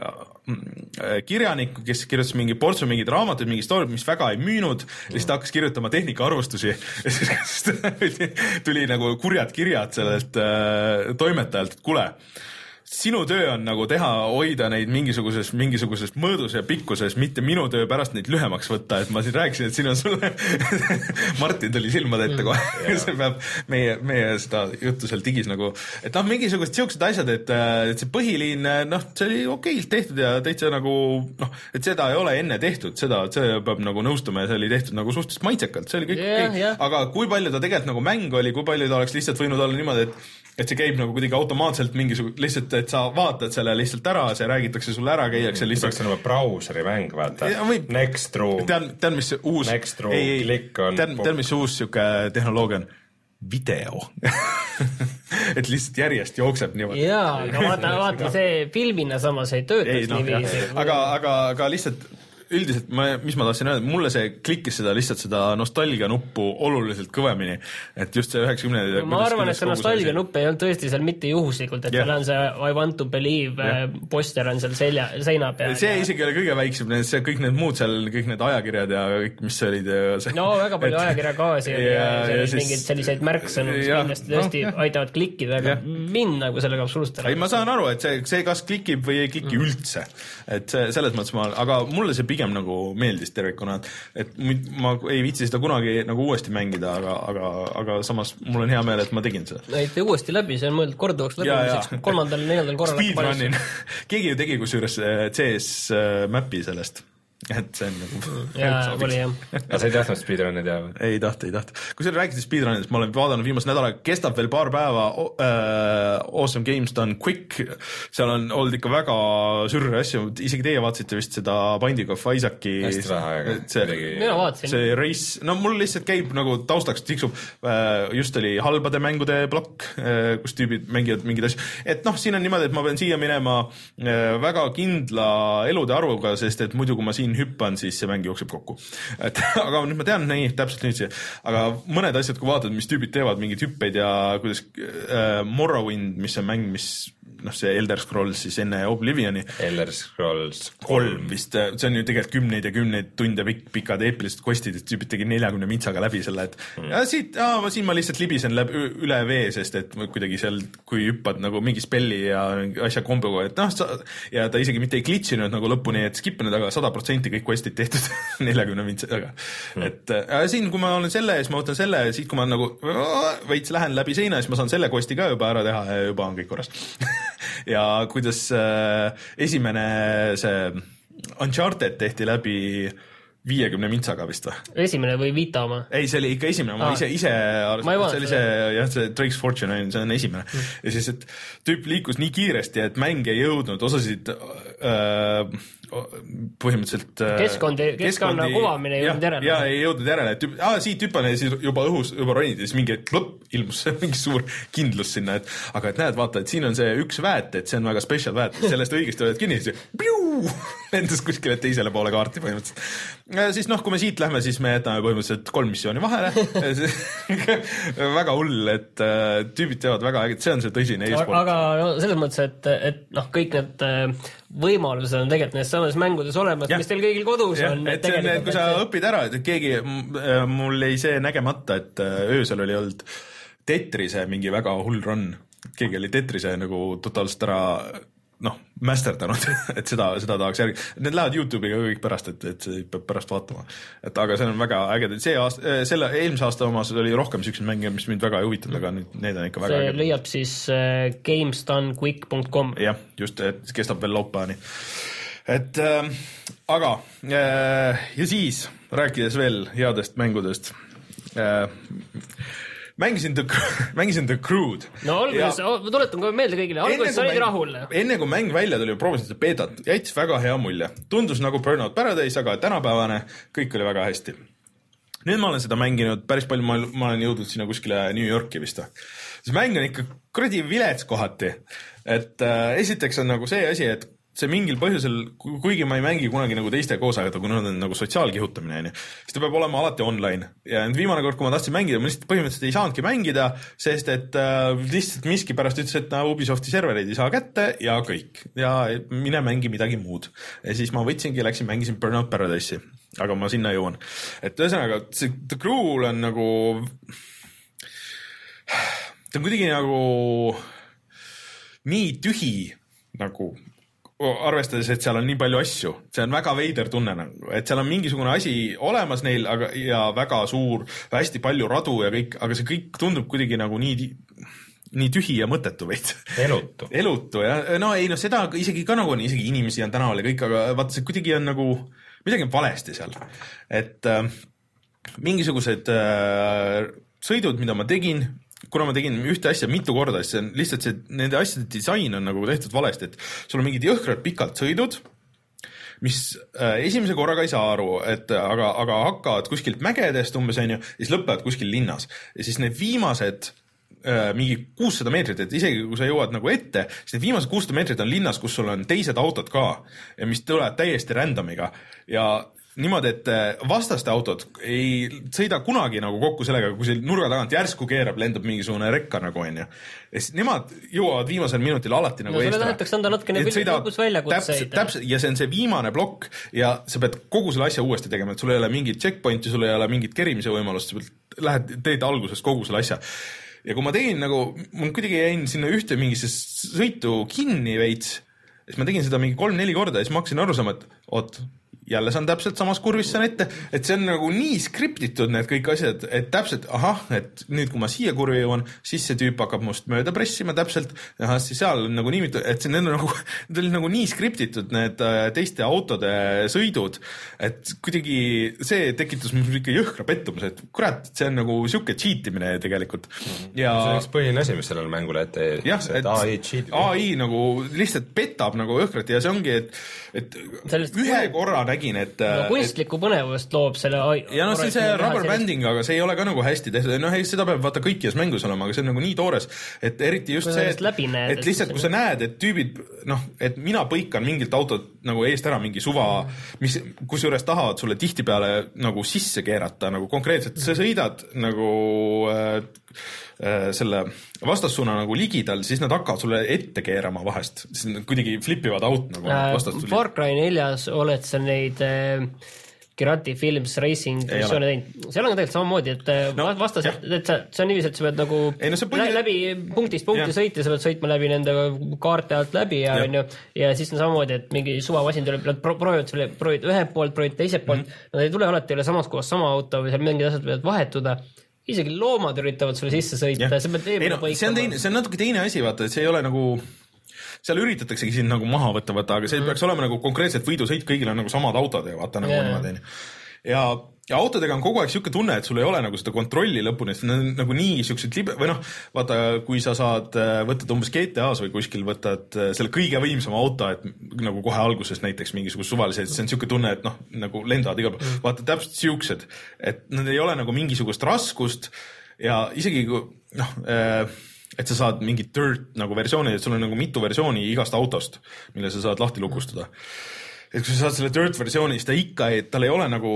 äh, kirjanik, kes kirjutas mingi portsu mingid raamatud, mingi story, mis väga ei müünud, lihtsalt hakkas kirjutama tehnikaarvustusi ja siis tuli nagu kurjad kirjad sellelt äh, toimetajalt, et kuule, sinu töö on nagu teha, hoida neid mingisuguses, mingisuguses mõõdus ja pikkuses, mitte minu töö pärast neid lühemaks võtta, et ma siin rääkisin, et siin on sulle Martin tuli silmade ette kohe see peab meie, meie seda juttu seal digis nagu, et noh, mingisugused siuksed asjad, et, et see põhiliin, noh, see oli okeilt tehtud ja täitsa nagu, noh, et seda ei ole enne tehtud, seda, see peab nagu nõustuma ja see oli tehtud nagu suhteliselt maitsekalt, see oli kõik yeah, okei, yeah. Aga kui palju ta tegelikult nagu mäng oli, kui palju ta oleks lihtsalt võinud olla niimoodi, et et see käib nagu kuidagi automaatselt mingisugune, lihtsalt, et sa vaatad selle lihtsalt ära, see räägitakse sulle ära, käiakse lihtsalt. See peaks olema brauseri mäng, vaata. Next Room. Tead, tead, mis see uus... Next Room, klikk on... Tead, tead, mis uus siuke tehnoloogia on? Video. et lihtsalt järjest jookseb niimoodi. Jaa, aga vaata, vaata, see filmina samas ei töötaks ei, no, nii viisi. Aga, aga, aga lihtsalt... Üldiselt, ma, mis ma tahtsin öelda, mulle see klikkis seda lihtsalt seda nostalgia nuppu oluliselt kõvemini, et just see üheksakümne ma arvan, et see nostalgia nupp ei olnud tõesti seal mitte juhuslikult, et yeah. Meil on see I want to believe yeah. poster on seal selja, seina peal. See ja... isegi oli kõige väiksem, see kõik need muud seal, kõik need ajakirjad ja kõik, mis olid see... no väga palju et... ajakirja kaasi ja, ja, ja siis... mingid selliseid märksõnu, mis ja, kindlasti tõesti no, aitavad klikkida, aga ja. Mind nagu sellega absoluutselt ei, ma saan aru, et see, see kas klikib või ei kliki mm. üldse, et see, selles mõttes ma, aga mulle see pigem nagu meeldis tervikuna, et ma ei viitsi seda kunagi nagu uuesti mängida, aga, aga, aga samas mul on hea meel, et ma tegin seda. Näite uuesti läbi, see on mõeldud korduvaks läbi, kolmandal, neljandal korral. Speedrunnin. Keegi ju tegi kusjuures C S mapi sellest. Et see on nagu... jaa, oli jah. Aga sa ei tahtnud speedrunni teha või? Ei tahta, ei tahta. Kui sa rääkisid speedrunnidest, ma olen vaadanud viimase nädala, kestab veel paar päeva uh, Awesome Games Done Quick, seal on olnud ikka väga sürre asju, isegi teie vaatasite vist seda Binding of Isaaci hästi vähe aega. See, see race, no mul lihtsalt käib nagu taustaks tiksub, uh, just oli halbade mängude plokk, uh, kus tüübid mängivad mingid asju, et noh, siin on niimoodi, et ma pean siia minema uh, väga kindla elude arvuga, sest et muidu kui ma siin hüppan, siis see mäng jookseb kokku. Et, aga nüüd ma tean, nii, täpselt nüüd see. Aga mõned asjad, kui vaatad, mis tüübid teevad, mingid hüppeid ja kuidas äh, Morrowind, mis on mäng, mis noh, see Elder Scrolls siis enne Oblivioni. Elder Scrolls kolm vist, see on ju tegelikult kümneid ja kümneid tunde pikk, pikad eepilised kostid, et tüübid tegi neljakümne mintsaga läbi selle, et mm. ja siit, aa, ma siin ma lihtsalt libisen läbi üle vee, sest et kuidagi seal, kui hüppad nagu mingi spelli ja asja komboga, et noh, ja ta isegi mitte ei glitchinud nagu lõpuni, et skipinud, aga sada protsenti kõik questid tehtud neljakümne mintsaga. Mm. Et ja siin, kui ma olen selle ees, ma võtan selle, siit kui ma nagu veits lähen läbi seina, siis ma saan selle questi ka juba ära teha ja juba on kõik korras. ja kuidas äh, esimene see Uncharted tehti läbi viiekümne mintsaga vist või? Esimene või Vita oma? Ei, see oli ikka esimene, ma ah. ise, ise, see oli see, jah, see Drake's Fortune, see on esimene mm.. ja siis, et tüüp liikus nii kiiresti, et mäng ei jõudnud, osasid äh, põhimõtteliselt äh, keskkondi, keskkonna kuvamine ei jõudnud järele. Jaa, ei jõudnud järele, et tüüp, aa, siit tüüpane siis juba õhus juba ronid ja siis mingi klõpp ilmus mingi suur kindlus sinna, et aga et näed, vaata, et siin on see üks väet, et see on väga special väet, sellest õigesti oled kinni, siis piu, lendas kuskile teisele poole kaarti põhimõtteliselt. Siis noh, kui me siit lähme, siis me jätame põhimõtteliselt kolm missiooni vahele. väga hull, et uh, tüübid teevad väga äged, see on see tõsine e-sport. Aga no, selles mõttes, et, et noh, kõik need uh, võimalused on tegelikult neist samas mängudes olemas, mis teil kõigil kodus ja, on. Et see on, et kui sa see... õpid ära, et keegi, mul ei see nägemata, et öösel oli olnud Tetrise mingi väga hull run. Keegi oli Tetrise nagu totaalselt ära noh, masterdanud, et seda, seda tahaks järgi. Need lähevad YouTube'iga kõik pärast, et, et see peab pärast vaatama. Et aga see on väga äge. See aasta, selle eelmise aasta omas oli rohkem sükseid mänge, mis mind väga ei huvitanud, aga nüüd need on ikka väga äge. See leiab siis äh, gamesdonequick dot com. jah, just, et kestab veel laupäevani. Et äh, aga äh, ja siis, rääkides veel headest mängudest, äh, Mängisin The, mängisin The Crew'd. No alguses, ma tuletan kohe meelde kõigile, alguses sa olid rahul. Enne kui mäng välja tuli, proovisin seda beetat, jättis väga hea mulje. Tundus nagu Burnout Paradise, aga tänapäevane kõik oli väga hästi. Nüüd ma olen seda mänginud päris palju, ma, ma olen jõudnud sinna kuskile New Yorki vist. See mäng on ikka kuradi vilets kohati. Et äh, esiteks on nagu see asi, et see mingil põhjusel, kuigi ma ei mängi kunagi nagu teiste koosajad, kui nad on nagu sotsiaalkihutamine, siis ta peab olema alati online. Ja nüüd viimane kord, kui ma tahtsin mängida, ma lihtsalt põhimõtteliselt ei saanudki mängida, sest et äh, lihtsalt miski pärast ütles, et no, Ubisofti servereid ei saa kätte ja kõik. Ja mine mängi midagi muud. Ja siis ma võtsingi, läksin, mängisin Burnout Paradise'i. Aga ma sinna jõuan. Et ühesõnaga, see The Crew on nagu... ta on kuidagi nagu nii tühi nagu... arvestades, et seal on nii palju asju, see on väga veider tunne, et seal on mingisugune asi olemas neil aga, ja väga suur, hästi palju radu ja kõik, aga see kõik tundub kuidagi nagu nii, nii tühi ja mõttetu veits. Elutu. Elutu, ja no ei, no seda isegi ka nagu on, isegi inimesi on tänaval ja kõik, aga vaata, see kuidagi on nagu, midagi on valesti seal. Et äh, mingisugused äh, sõidud, mida ma tegin, kuna ma tegin ühte asja mitu korda, siis on lihtsalt see, nende asjade disain on nagu tehtud valesti, et sul on mingid jõhkrad pikalt sõidud, mis äh, esimese korraga ei saa aru, et aga, aga hakkavad kuskilt mägedest umbes on ju, ja siis lõpevad kuskil linnas. Ja siis need viimased äh, mingi kuussada meetrit, et isegi kui sa jõuad nagu ette, siis need viimased kuussada meetrit on linnas, kus sul on teised autod ka, ja mis tulevad täiesti randomiga. Ja niimoodi, et vastaste autod ei sõida kunagi nagu kokku sellega, kui see nurga tagant järsku keerab, lendab mingisugune rekka nagu on ju. Ja siis nemad jõuavad viimasel minutil alati nagu no, eestra. No sulle tahetakse anda natukene lõpus väljakutseid. Täpselt, ja see on see viimane plokk ja sa pead kogu selle asja uuesti tegema, et sul ei ole mingit checkpointi, sul ei ole mingit kerimise võimalust, sa pead, lähed, teed alguses kogu selle asja. Ja kui ma tegin nagu, mul kuidagi jäin sinna ühte mingisse sõitu kinni veits, siis ma tegin seda mingi kolm-neli korda ja siis ma hakkasin aru saama, et oot, jälle saan täpselt samas kurvis saan ette, et see on nagu nii skriptitud need kõik asjad, et täpselt, ahah, et nüüd kui ma siia kurvi jõuan, siis see tüüp hakkab must mööda pressima täpselt, ahah, siis seal on nagu nii mitu, et see need on nagu, need oli nagu nii skriptitud need teiste autode sõidud, et kuidagi see tekitas mul ikka jõhkra pettumus, et kurat, see on nagu siuke cheatimine tegelikult. Ja see on üks põhiline asi, mis sellele mängule ette jah, et, et A I cheatimine. A I nagu lihtsalt petab nagu jõhkrat ja see ongi, et, et Sellest ühe kui... korra nägin, et no, kunstlikku põnevust loob selle ja noh, see, see rubber banding, aga see ei ole ka nagu hästi tehtud, noh, seda peab vaata kõikies mängus olema, aga see on nagu nii toores, et eriti just kui see, et, näed, et lihtsalt kui sa näed, et tüübid, noh, et mina põikan mingilt autot nagu eest ära mingi suva, mis, kus juures tahavad sulle tihtipeale nagu sisse keerata, nagu konkreetselt sa sõidad nagu äh, äh, selle vastassuuna nagu ligidal, siis nad hakkavad sulle ette keerama vahest, siis nad kuidagi flipivad out nagu äh, Far Cry neljas oled sa neid äh, Girati Films Racing missioone teinud. Seal on ka tegelikult samamoodi, et no, vastas, et, et see on niiviisi, et sa pead nagu ei, no põhi... läbi punktist punkti sõita, sa pead sõitma läbi nende kaarte alt läbi ja, ja. ja siis on samamoodi, et mingi suvavasin tuleb, nad proovivad selle, proovivad ühe poolt, proovivad teise poolt, mm. nad ei tule alati üle samas kohas sama auto või seal mingid asjad võivad vahetuda. Isegi loomad üritavad sulle sisse sõita, sa pead eemale no, põikama. See on, teine, see on natuke teine asi, vaata, et see ei ole nagu seal üritataksegi siin nagu maha võtta, võtta, aga see mm. peaks olema nagu konkreetselt võidusõit, kõigil on nagu samad autod ja vaata nagu yeah. niimoodi. ja ja autodega on kogu aeg siuke tunne, et sul ei ole nagu seda kontrolli lõpuni, et need on nagu nii siuksed libe, või noh, vaata, kui sa saad, võtad umbes G T A-s või kuskil võtad selle kõige võimsama auto, et nagu kohe alguses näiteks mingisugust suvalised, see on siuke tunne, et noh, nagu lendavad igal pool, vaata täpselt siuksed, et nad ei ole nagu mingisugust raskust ja isegi kui noh, et sa saad mingi dirt nagu versiooni, et sul on nagu mitu versiooni igast autost, mille sa saad lahti lukustada. Et kui sa saad selle dirt versiooni, siis ta ikka, et tal ei ole nagu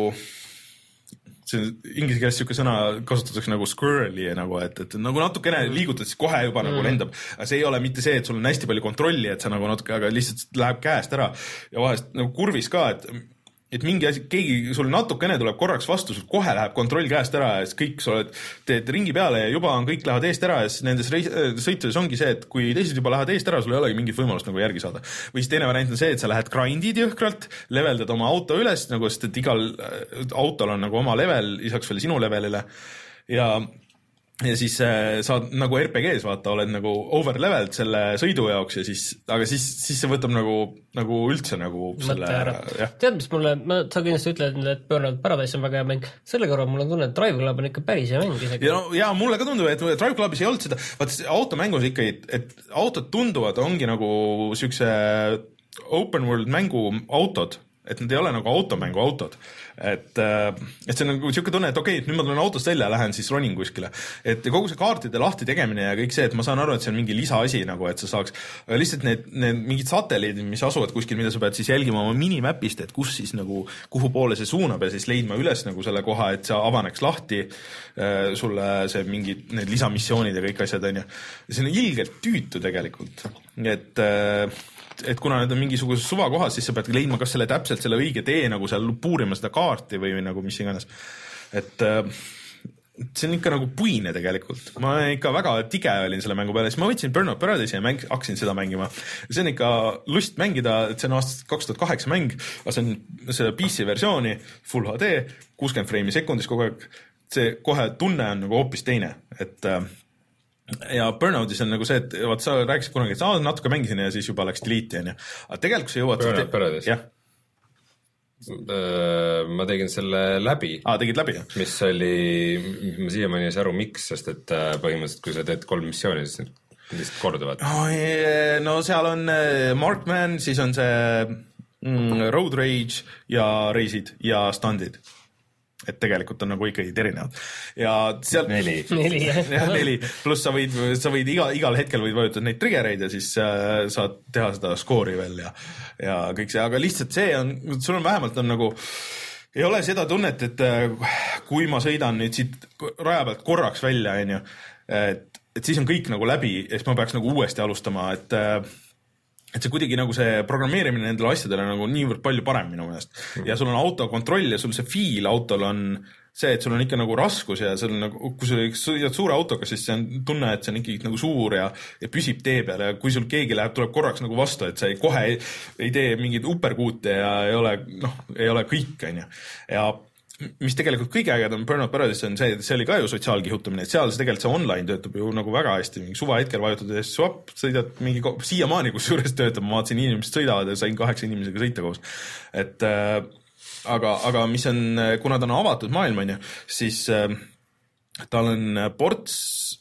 see inglise keeles siuke sõna kasutatakse nagu squirrely nagu, et, et nagu natukene liigutad, siis kohe juba nagu lendab. Aga see ei ole mitte see, et sul on hästi palju kontrolli, et sa nagu natuke, aga lihtsalt läheb käest ära ja vahest nagu kurvis ka, et et mingi asi, keegi sul natukene tuleb korraks vastu, sul kohe läheb kontroll käest ära ja siis kõik sa oled, teed ringi peale ja juba on kõik lähevad eest ära ja siis nendes reis, sõitudes ongi see, et kui teised juba lähevad eest ära, sul ei olegi mingit võimalust nagu järgi saada. Või siis teine variant on see, et sa lähed grindid jõhkralt, leveldad oma auto üles, nagu sest et igal autol on nagu oma level, lisaks veel sinu levelile ja ja siis äh, saad nagu R P G-s vaata, oled nagu overleveled selle sõidu jaoks ja siis, aga siis, siis see võtab nagu, nagu üldse nagu selle, tead, mis mulle, ma, sa kindlasti ütled, et Burnout Paradise on väga hea mäng, selle korral mul on tunne, et Drive Club on ikka päris hea mäng isegi. Ja, no, ja mulle ka tundub, et Drive Clubis ei olnud seda, vaat automängus ikka, et autod tunduvad, ongi nagu siukse open world mängu autod, et nad ei ole nagu automängu autod, et, et see on nagu siuke tunne, et okei, okay, nüüd ma tulen autost välja ja lähen siis ronin kuskile, et kogu see kaartide lahti tegemine ja kõik see, et ma saan aru, et see on mingi lisaasi nagu, et sa saaks, aga lihtsalt need, need mingid satelliidid, mis asuvad kuskil, mida sa pead siis jälgima oma minimapist, et kus siis nagu, kuhu poole see suunab ja siis leidma üles nagu selle koha, et see avaneks lahti äh, sulle see mingi, need lisamissioonid ja kõik asjad on ju. Ja see on ilgelt tüütu tegelikult, et äh, et kuna need on mingisuguses suvakohas, siis sa pead leidma kas selle täpselt selle õige tee nagu seal puurima seda kaarti või nagu mis iganes. Et see on ikka nagu puine tegelikult. Ma ikka väga tige olin selle mängu peale, siis ma võtsin Burnout Paradise ja mäng, hakkasin seda mängima. See on ikka lust mängida, et see on aastast kaks tuhat kaheksa mäng, aga see on selle P C versiooni Full H D, kuuskümmend freimi sekundis kogu aeg. See kohe tunne on nagu hoopis teine, et ja Burnoutis on nagu see, et vaat sa rääkisid kunagi, et sa natuke mängisin ja siis juba läks delete, on ju. Aga tegelikult sa jõuad... Burnout Paradise? Jah. Ma tegin selle läbi. Aa, tegid läbi, jah? Mis oli... Ma siiamaani ei saa aru, miks, sest et põhimõtteliselt, kui sa teed kolm missiooni, siis lihtsalt korduvad. No seal on Markman, siis on see Road Rage ja reisid ja standid. Et tegelikult on nagu ikkagi erinevad. Ja seal... Neli. Neli, jah. Ja, neli. Plus sa võid, sa võid iga, igal hetkel võid vajutada neid triggereid ja siis äh, saad teha seda skoori veel ja, ja kõik see, aga lihtsalt see on, sul on vähemalt on nagu, ei ole seda tunnet, et äh, kui ma sõidan nüüd siit raja pealt korraks välja, on ju, et, et siis on kõik nagu läbi ja siis ma peaks nagu uuesti alustama, et äh, et see kuidagi nagu see programmeerimine nendele asjadele nagu niivõrd palju parem minu meelest. Ja sul on autokontroll ja sul see feel autol on see, et sul on ikka nagu raskus ja sul on nagu, kui sul sõidad suure autoga, siis see on tunne, et see on ikkagi nagu suur ja, ja püsib tee peal ja kui sul keegi läheb, tuleb korraks nagu vastu, et sa ei, kohe ei, ei tee mingid uperkuute ja ei ole, noh, ei ole kõik, on ju. Ja mis tegelikult kõige ägedam Burnout Paradise on see, et see oli ka ju sotsiaalkihutamine, et seal see tegelikult see online töötab ju nagu väga hästi, mingi suva hetkel vajutad ja swap, sõidad mingi, siiamaani kus juures töötab, ma vaatasin inimesed sõidavad ja sain kaheksa inimesega sõita koos. Et äh, aga, aga mis on, kuna ta on avatud maailm, on ju, siis äh, tal on ports,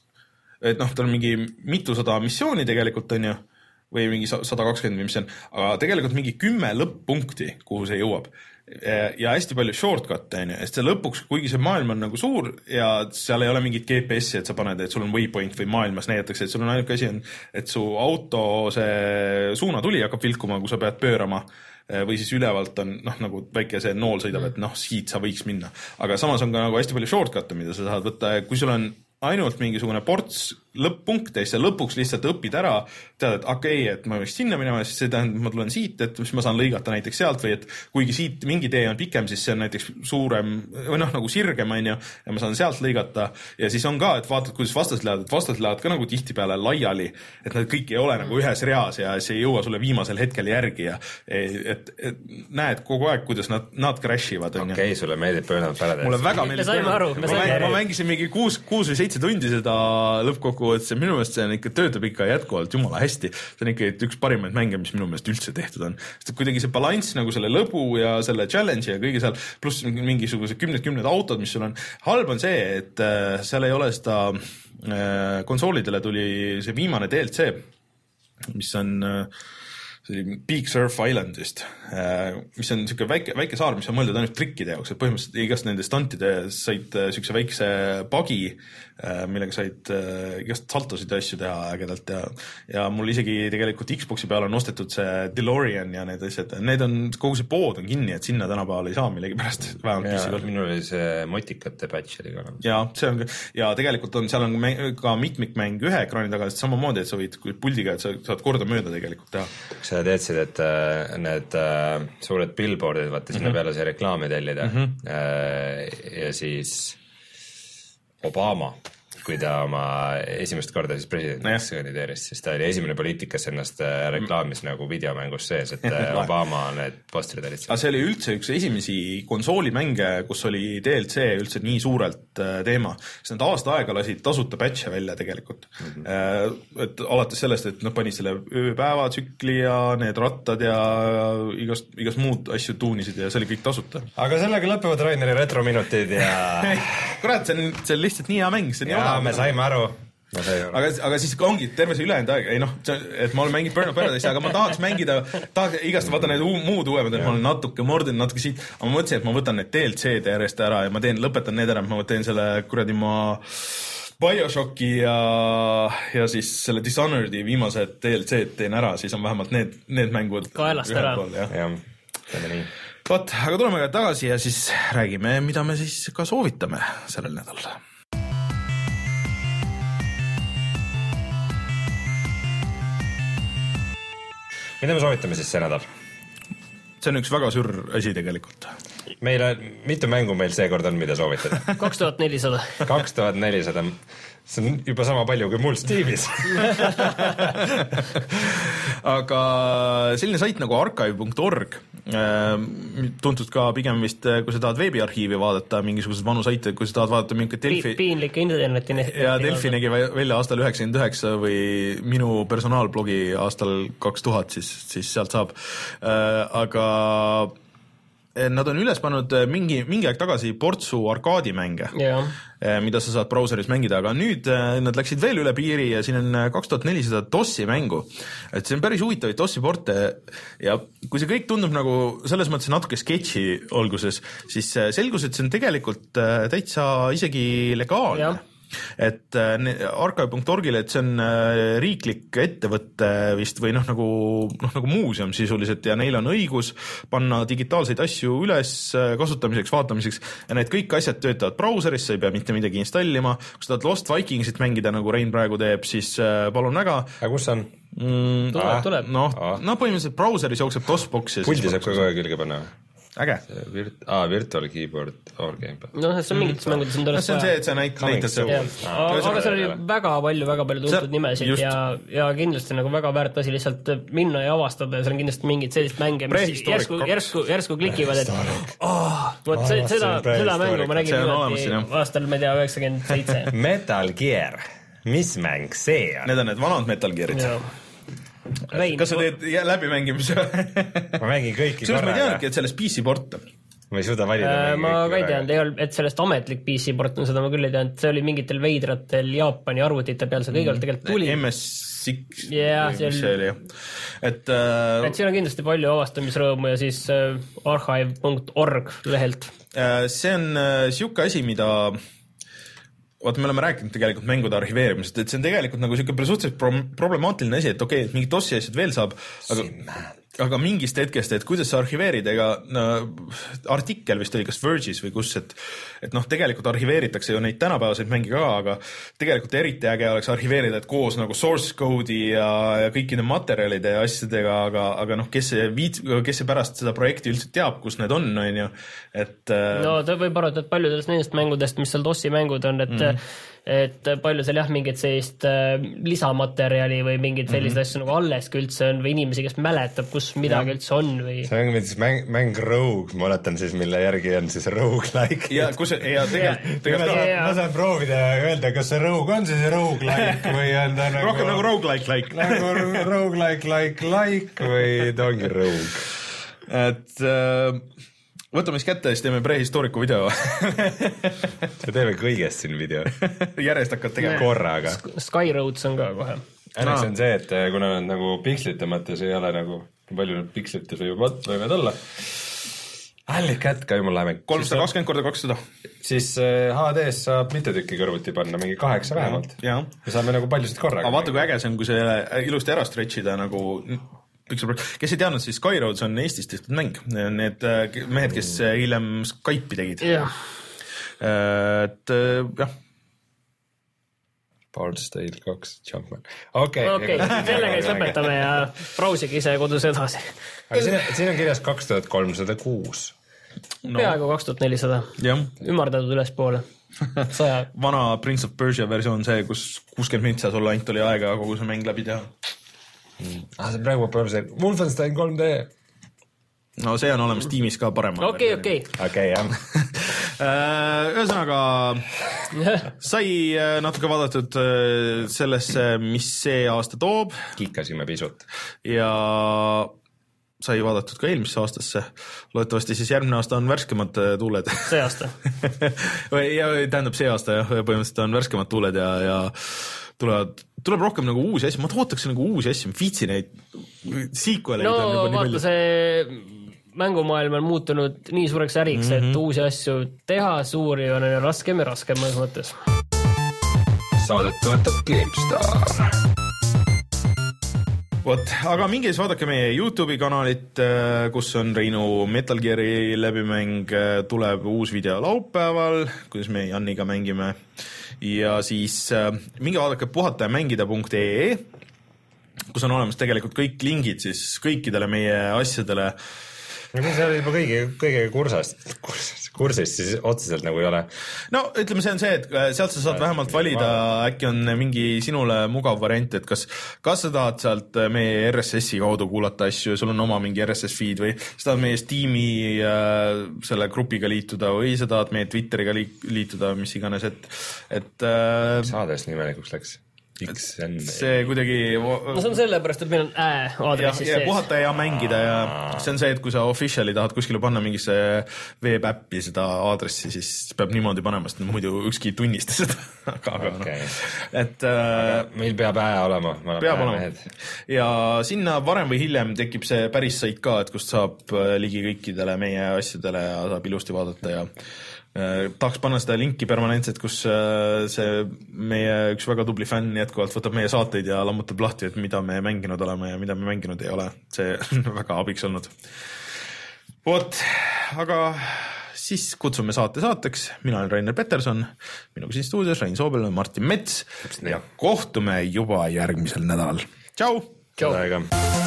et noh, tal on mingi mitusada missiooni tegelikult, on ju, või mingi sada kakskümmend, mis on, aga tegelikult mingi kümme lõpp-punkti, kuhu see jõuab. Ja hästi palju shortcut, on ju, et see lõpuks, kuigi see maailm on nagu suur ja seal ei ole mingit G P S-i, et sa paned, et sul on waypoint või maailmas näidatakse, et sul on ainuke asi on, et su auto see suunatuli hakkab vilkuma, kui sa pead pöörama või siis ülevalt on noh, nagu väike see nool sõidab, et noh, siit sa võiks minna. Aga samas on ka nagu hästi palju shortcut'e, mida sa saad võtta, kui sul on ainult mingisugune ports lõpp-punkte, siis lõpuks lihtsalt õpid ära, tead, et okei, okay, et ma võiks sinna minema, siis see tähendab, ma tulen siit, et siis ma saan lõigata näiteks sealt või et kuigi siit mingi tee on pikem, siis see on näiteks suurem või noh, nagu sirgem, on ju, ja ma saan sealt lõigata ja siis on ka, et vaatad, kuidas vastased lähevad, et vastased lähevad ka nagu tihtipeale laiali, et nad kõik ei ole nagu ühes reas ja see ei jõua sulle viimasel hetkel järgi ja et, et näed kogu aeg, kuidas nad, nad crash ivad. Okei, okay, sulle meeldib Burnout Paradise. Mulle väga meeldib. Me saime aru, me saime aru. Ma mängisin mingi kuus, kuus või seitse tundi seda lõppkokku lõppkokkuvõttes minu meelest see on ikka, töötab ikka jätkuvalt jumala hästi. See on ikka üks parimaid mänge, mis minu meelest üldse tehtud on. Sest kuidagi see balanss nagu selle lõbu ja selle challenge ja kõige seal, pluss mingisugused kümned-kümned autod, mis sul on. Halb on see, et äh, seal ei ole seda äh, konsoolidele tuli see viimane D L C, mis on äh, see oli Big Surf Island vist, mis on niisugune väike, väike saar, mis on mõeldud ainult trikkide jaoks, et põhimõtteliselt igast nende stantide said niisuguse väikse bagi, millega said igast saltosid ja asju teha ägedalt ja, ja mul isegi tegelikult Xboxi peal on ostetud see DeLorean ja need asjad, need on, kogu see pood on kinni, et sinna tänapäeval ei saa millegi pärast vähemalt. Minul oli see motikate patch oli ka. Ja, see on, ja tegelikult on, seal on ka mitmikmäng ühe ekraani taga, sest samamoodi, et sa võid puldiga, et sa saad korda mööda tegelikult teha. Sa teadsid, et uh, need uh, suured billboardid, vaata sinna mm -hmm. peale see reklaami tellida mm -hmm. uh, ja siis Obama, kui ta oma esimest korda siis presidendiks kandideeris, siis ta oli esimene poliitikas ennast reklaamis nagu videomängus sees, et Obama need postrid olid. Aga see oli üldse üks esimesi konsoolimänge, kus oli D L C üldse nii suurelt teema, sest nad aasta aega lasid tasuta patche välja tegelikult. Mm -hmm. Et alates sellest, et nad pani selle ööpäevatsükli ja need rattad ja igast, igast muud asju tuunisid ja see oli kõik tasuta. Aga sellega lõpevad Raineri retrominutid ja kurat, see on, see on lihtsalt nii hea mäng, see on ja me saime aru. Aga, aga siis ongi terve see ülejäänud aeg, ei noh, et ma olen mänginud Burnout Paradise, aga ma tahaks mängida, tahaks igast vaata need muud uuemad, et ma olen natuke mordin, natuke siit, aga ma mõtlesin, et ma võtan need D L C-d järjest ära ja ma teen, lõpetan need ära, ma teen selle kuradi ma Bioshocki ja, ja siis selle Dishonored'i viimased D L C-d teen ära, siis on vähemalt need, need mängud kaelast ära. jah, jah, teeme nii. Vot, aga tuleme tagasi ja siis räägime, mida me siis ka soovitame sellel nädalal. Mida me soovitame siis see nädal? See on üks väga sür asi tegelikult. Meile, mitu mängu meil seekord on, mida soovitada? kaks tuhat nelisada. kaks tuhat nelisada. See on juba sama palju kui mul Steamis. Aga selline sait nagu archive punkt org, tuntud ka pigem vist, kui sa tahad veebiarhiivi vaadata, mingisugused vanu saite, kui sa tahad vaadata mingi Delfi... Piinlik interneti. Ja Delfi nägi välja aastal üheksakümmend üheksa või minu personaalblogi aastal kaks tuhat, siis, siis sealt saab. Aga nad on üles pannud mingi, mingi aeg tagasi portsu arkaadimänge, yeah. mida sa saad brauseris mängida, aga nüüd nad läksid veel üle piiri ja siin on kaks tuhat nelisada DOS-i mängu. Et see on päris huvitavaid DOS-i porte ja kui see kõik tundub nagu selles mõttes natuke sketši alguses, siis selgus, et see on tegelikult täitsa isegi legaalne. Yeah. Et archive punkt orgile, et see on riiklik ettevõtte vist või noh, nagu, noh, nagu muuseum sisuliselt ja neil on õigus panna digitaalseid asju üles kasutamiseks, vaatamiseks ja need kõik asjad töötavad brauseris, sa ei pea mitte midagi installima. Kui sa tahad Lost Vikingsit mängida, nagu Rein praegu teeb, siis palun väga. Aga kus on? Mm, tuleb, tuleb. Noh, no, põhimõtteliselt brauseris jookseb DOS-box. Puldi saab kogu aeg külge panna. Äge. Virt- ah, Virtual Keyboard org. No see on mingites mm. mängudes on tõesti. See on see, et sa näit, näitad see. Ah, aga seal oli väga palju, väga palju tuntud nimesid just. ja, ja kindlasti nagu väga väärt asi lihtsalt minna ja avastada ja seal on kindlasti mingid sellist mänge, mis järsku, järsku, järsku klikivad, et oh, vot see, seda, seda mängu ma nägin ühelt aastal, ma ei tea, üheksakümmend seitse. Metal Gear, mis mäng see on? Need on need vanad Metal Gearid. Rein, kas sa teed läbimängimise? ma mängin kõiki korraga. Ma ei teadnudki, et sellest P C port on. Ma ei suuda valida. Äh, ma ka ei teadnud, et sellest ametlik P C port on, seda ma küll ei teadnud. See oli mingitel veidratel Jaapani arvutite peal, see kõigelt tegelikult tuli. M S X yeah, või mis see oli. Et, äh, et siin on kindlasti palju avastamisrõõmu ja siis äh, archive punkt org lehelt. Äh, see on äh, siuke asi, mida... Vaata, me oleme rääkinud tegelikult mängude arhiveerimisest, et see on tegelikult nagu siuke suhteliselt problemaatiline asi, et okei, okay, et mingid DOS-i asjad veel saab, aga, aga mingist hetkest, et kuidas sa arhiveerid, ega no, artikkel vist oli kas Verge'is või kus, et, et noh, tegelikult arhiveeritakse ju neid tänapäevaseid mänge ka, aga tegelikult eriti äge oleks arhiveerida, et koos nagu source code'i ja, ja kõikide materjalide ja asjadega, aga, aga noh, kes see viit, kes see pärast seda projekti üldse teab, kus need on, on ju, et... No ta võib arvata, et paljudest nendest mängudest, mis seal DOS-i mängud on, et mm. et palju seal jah, mingit sellist lisamaterjali või mingid sellised mm -hmm. asju nagu alleski üldse on või inimesi, kes mäletab, kus midagi ja. üldse on või... see on siis mäng, mäng Rogue, ma oletan siis, mille järgi on siis Roguelike. ja kus ja tegelikult ja, ma, saan, ma saan proovida öelda, kas see Rogue on siis Roguelike või on ta nagu rohkem nagu Roguelike like nagu Roguelike like like või ta ongi Rogue. Et äh, võtame siis kätte ja siis teeme prehistooriku video. me teeme kõigest siin video. Järjest hakkad tegema korraga. Skyroads on ka kohe. Õnneks on see, et kuna nad nagu pikslite mõttes ei ole nagu palju nad pikslites võivad olla. Allid kätka, jumal läheme. kolmsada kakskümmend korda kakssada. Siis H D-s saab mitu tükki kõrvuti panna, mingi kaheksa vähemalt. Ja. Me saame nagu paljusid korraga. Aga vaata, kui äge see on, kui see ilusti ära stretchida nagu... kes ei teadnud, siis Skyroads on Eestis tehtud mäng. Need mehed, kes hiljem Skype'i tegid. Yeah. Et jah. Bard's Tale kaks, Jumpman. Okei, okay, okay, sellega ei lõpetame ja brausige ise kodus edasi. Aga siin, siin on kirjas kaks tuhat kolmsada kuus. No. Peaaegu kaks tuhat nelisada. Ümardatud üles poole. Saja. Vana Prince of Persia versioon see, kus kuuskümmend mintsa sul ainult oli aega kogu see mäng läbi teha. Mm. Ah, see praegu peab see Wolfenstein kolm D. No see on olemas tiimis ka parem. Okei, okei. Okei, jah. Ühesõnaga sai natuke vaadatud sellesse, mis see aasta toob. Kikkasime pisut. Ja sai vaadatud ka eelmisse aastasse. Loodetavasti siis järgmine aasta on värskemad tuuled. See aasta. ja tähendab see aasta jah, põhimõtteliselt on värskemad tuuled ja, ja tulevad, tuleb rohkem nagu uusi asju. Ma tootaks nagu uusi asju, ma viitsi neid sequeleid. No on juba vaata see mängumaailm on muutunud nii suureks äriks, mm -hmm. et uusi asju teha suuri on raskem ja raskem mõnes mõttes. Saadet toetab GameStar. Vot, aga minge siis vaadake meie YouTube'i kanalit, kus on Reinu Metal Gear'i läbimäng, tuleb uus video laupäeval, kuidas me Janniga mängime. Ja siis minge vaadake puhata ja mängida punkt ee, kus on olemas tegelikult kõik lingid siis kõikidele meie asjadele. No kui see oli juba kõigi, kõigi kursast, kursast, kursist, siis otseselt nagu ei ole. No ütleme, see on see, et sealt sa saad vähemalt valida, äkki on mingi sinule mugav variant, et kas, kas sa tahad sealt meie R S S-i kaudu kuulata asju, sul on oma mingi R S S feed või sa tahad meie Steam'i äh, selle grupiga liituda või sa tahad meie Twitteriga liituda, mis iganes, et, et äh, saades nimelikuks läks. X N see kuidagi no see on sellepärast, et meil on ä aadressis sees. Puhata ja mängida ja see on see, et kui sa officially tahad kuskile panna mingisse web-appi seda aadressi, siis peab niimoodi panema, sest muidu ükski tunnista seda. aga, aga okay. no. et aga meil peab ä olema. Peab olema. Ja sinna varem või hiljem tekib see päris sait ka, et kust saab ligi kõikidele meie asjadele ja saab ilusti vaadata ja tahaks panna seda linki permanentselt, kus see meie üks väga tubli fänn jätkuvalt võtab meie saateid ja lammutab lahti, et mida me mänginud oleme ja mida me mänginud ei ole. See on väga abiks olnud. Vot, aga siis kutsume saate saateks. Mina olen Rainer Peterson, minuga siin stuudios Rein Soobel ja Martin Mets ja kohtume juba järgmisel nädalal. Tšau! Tšau!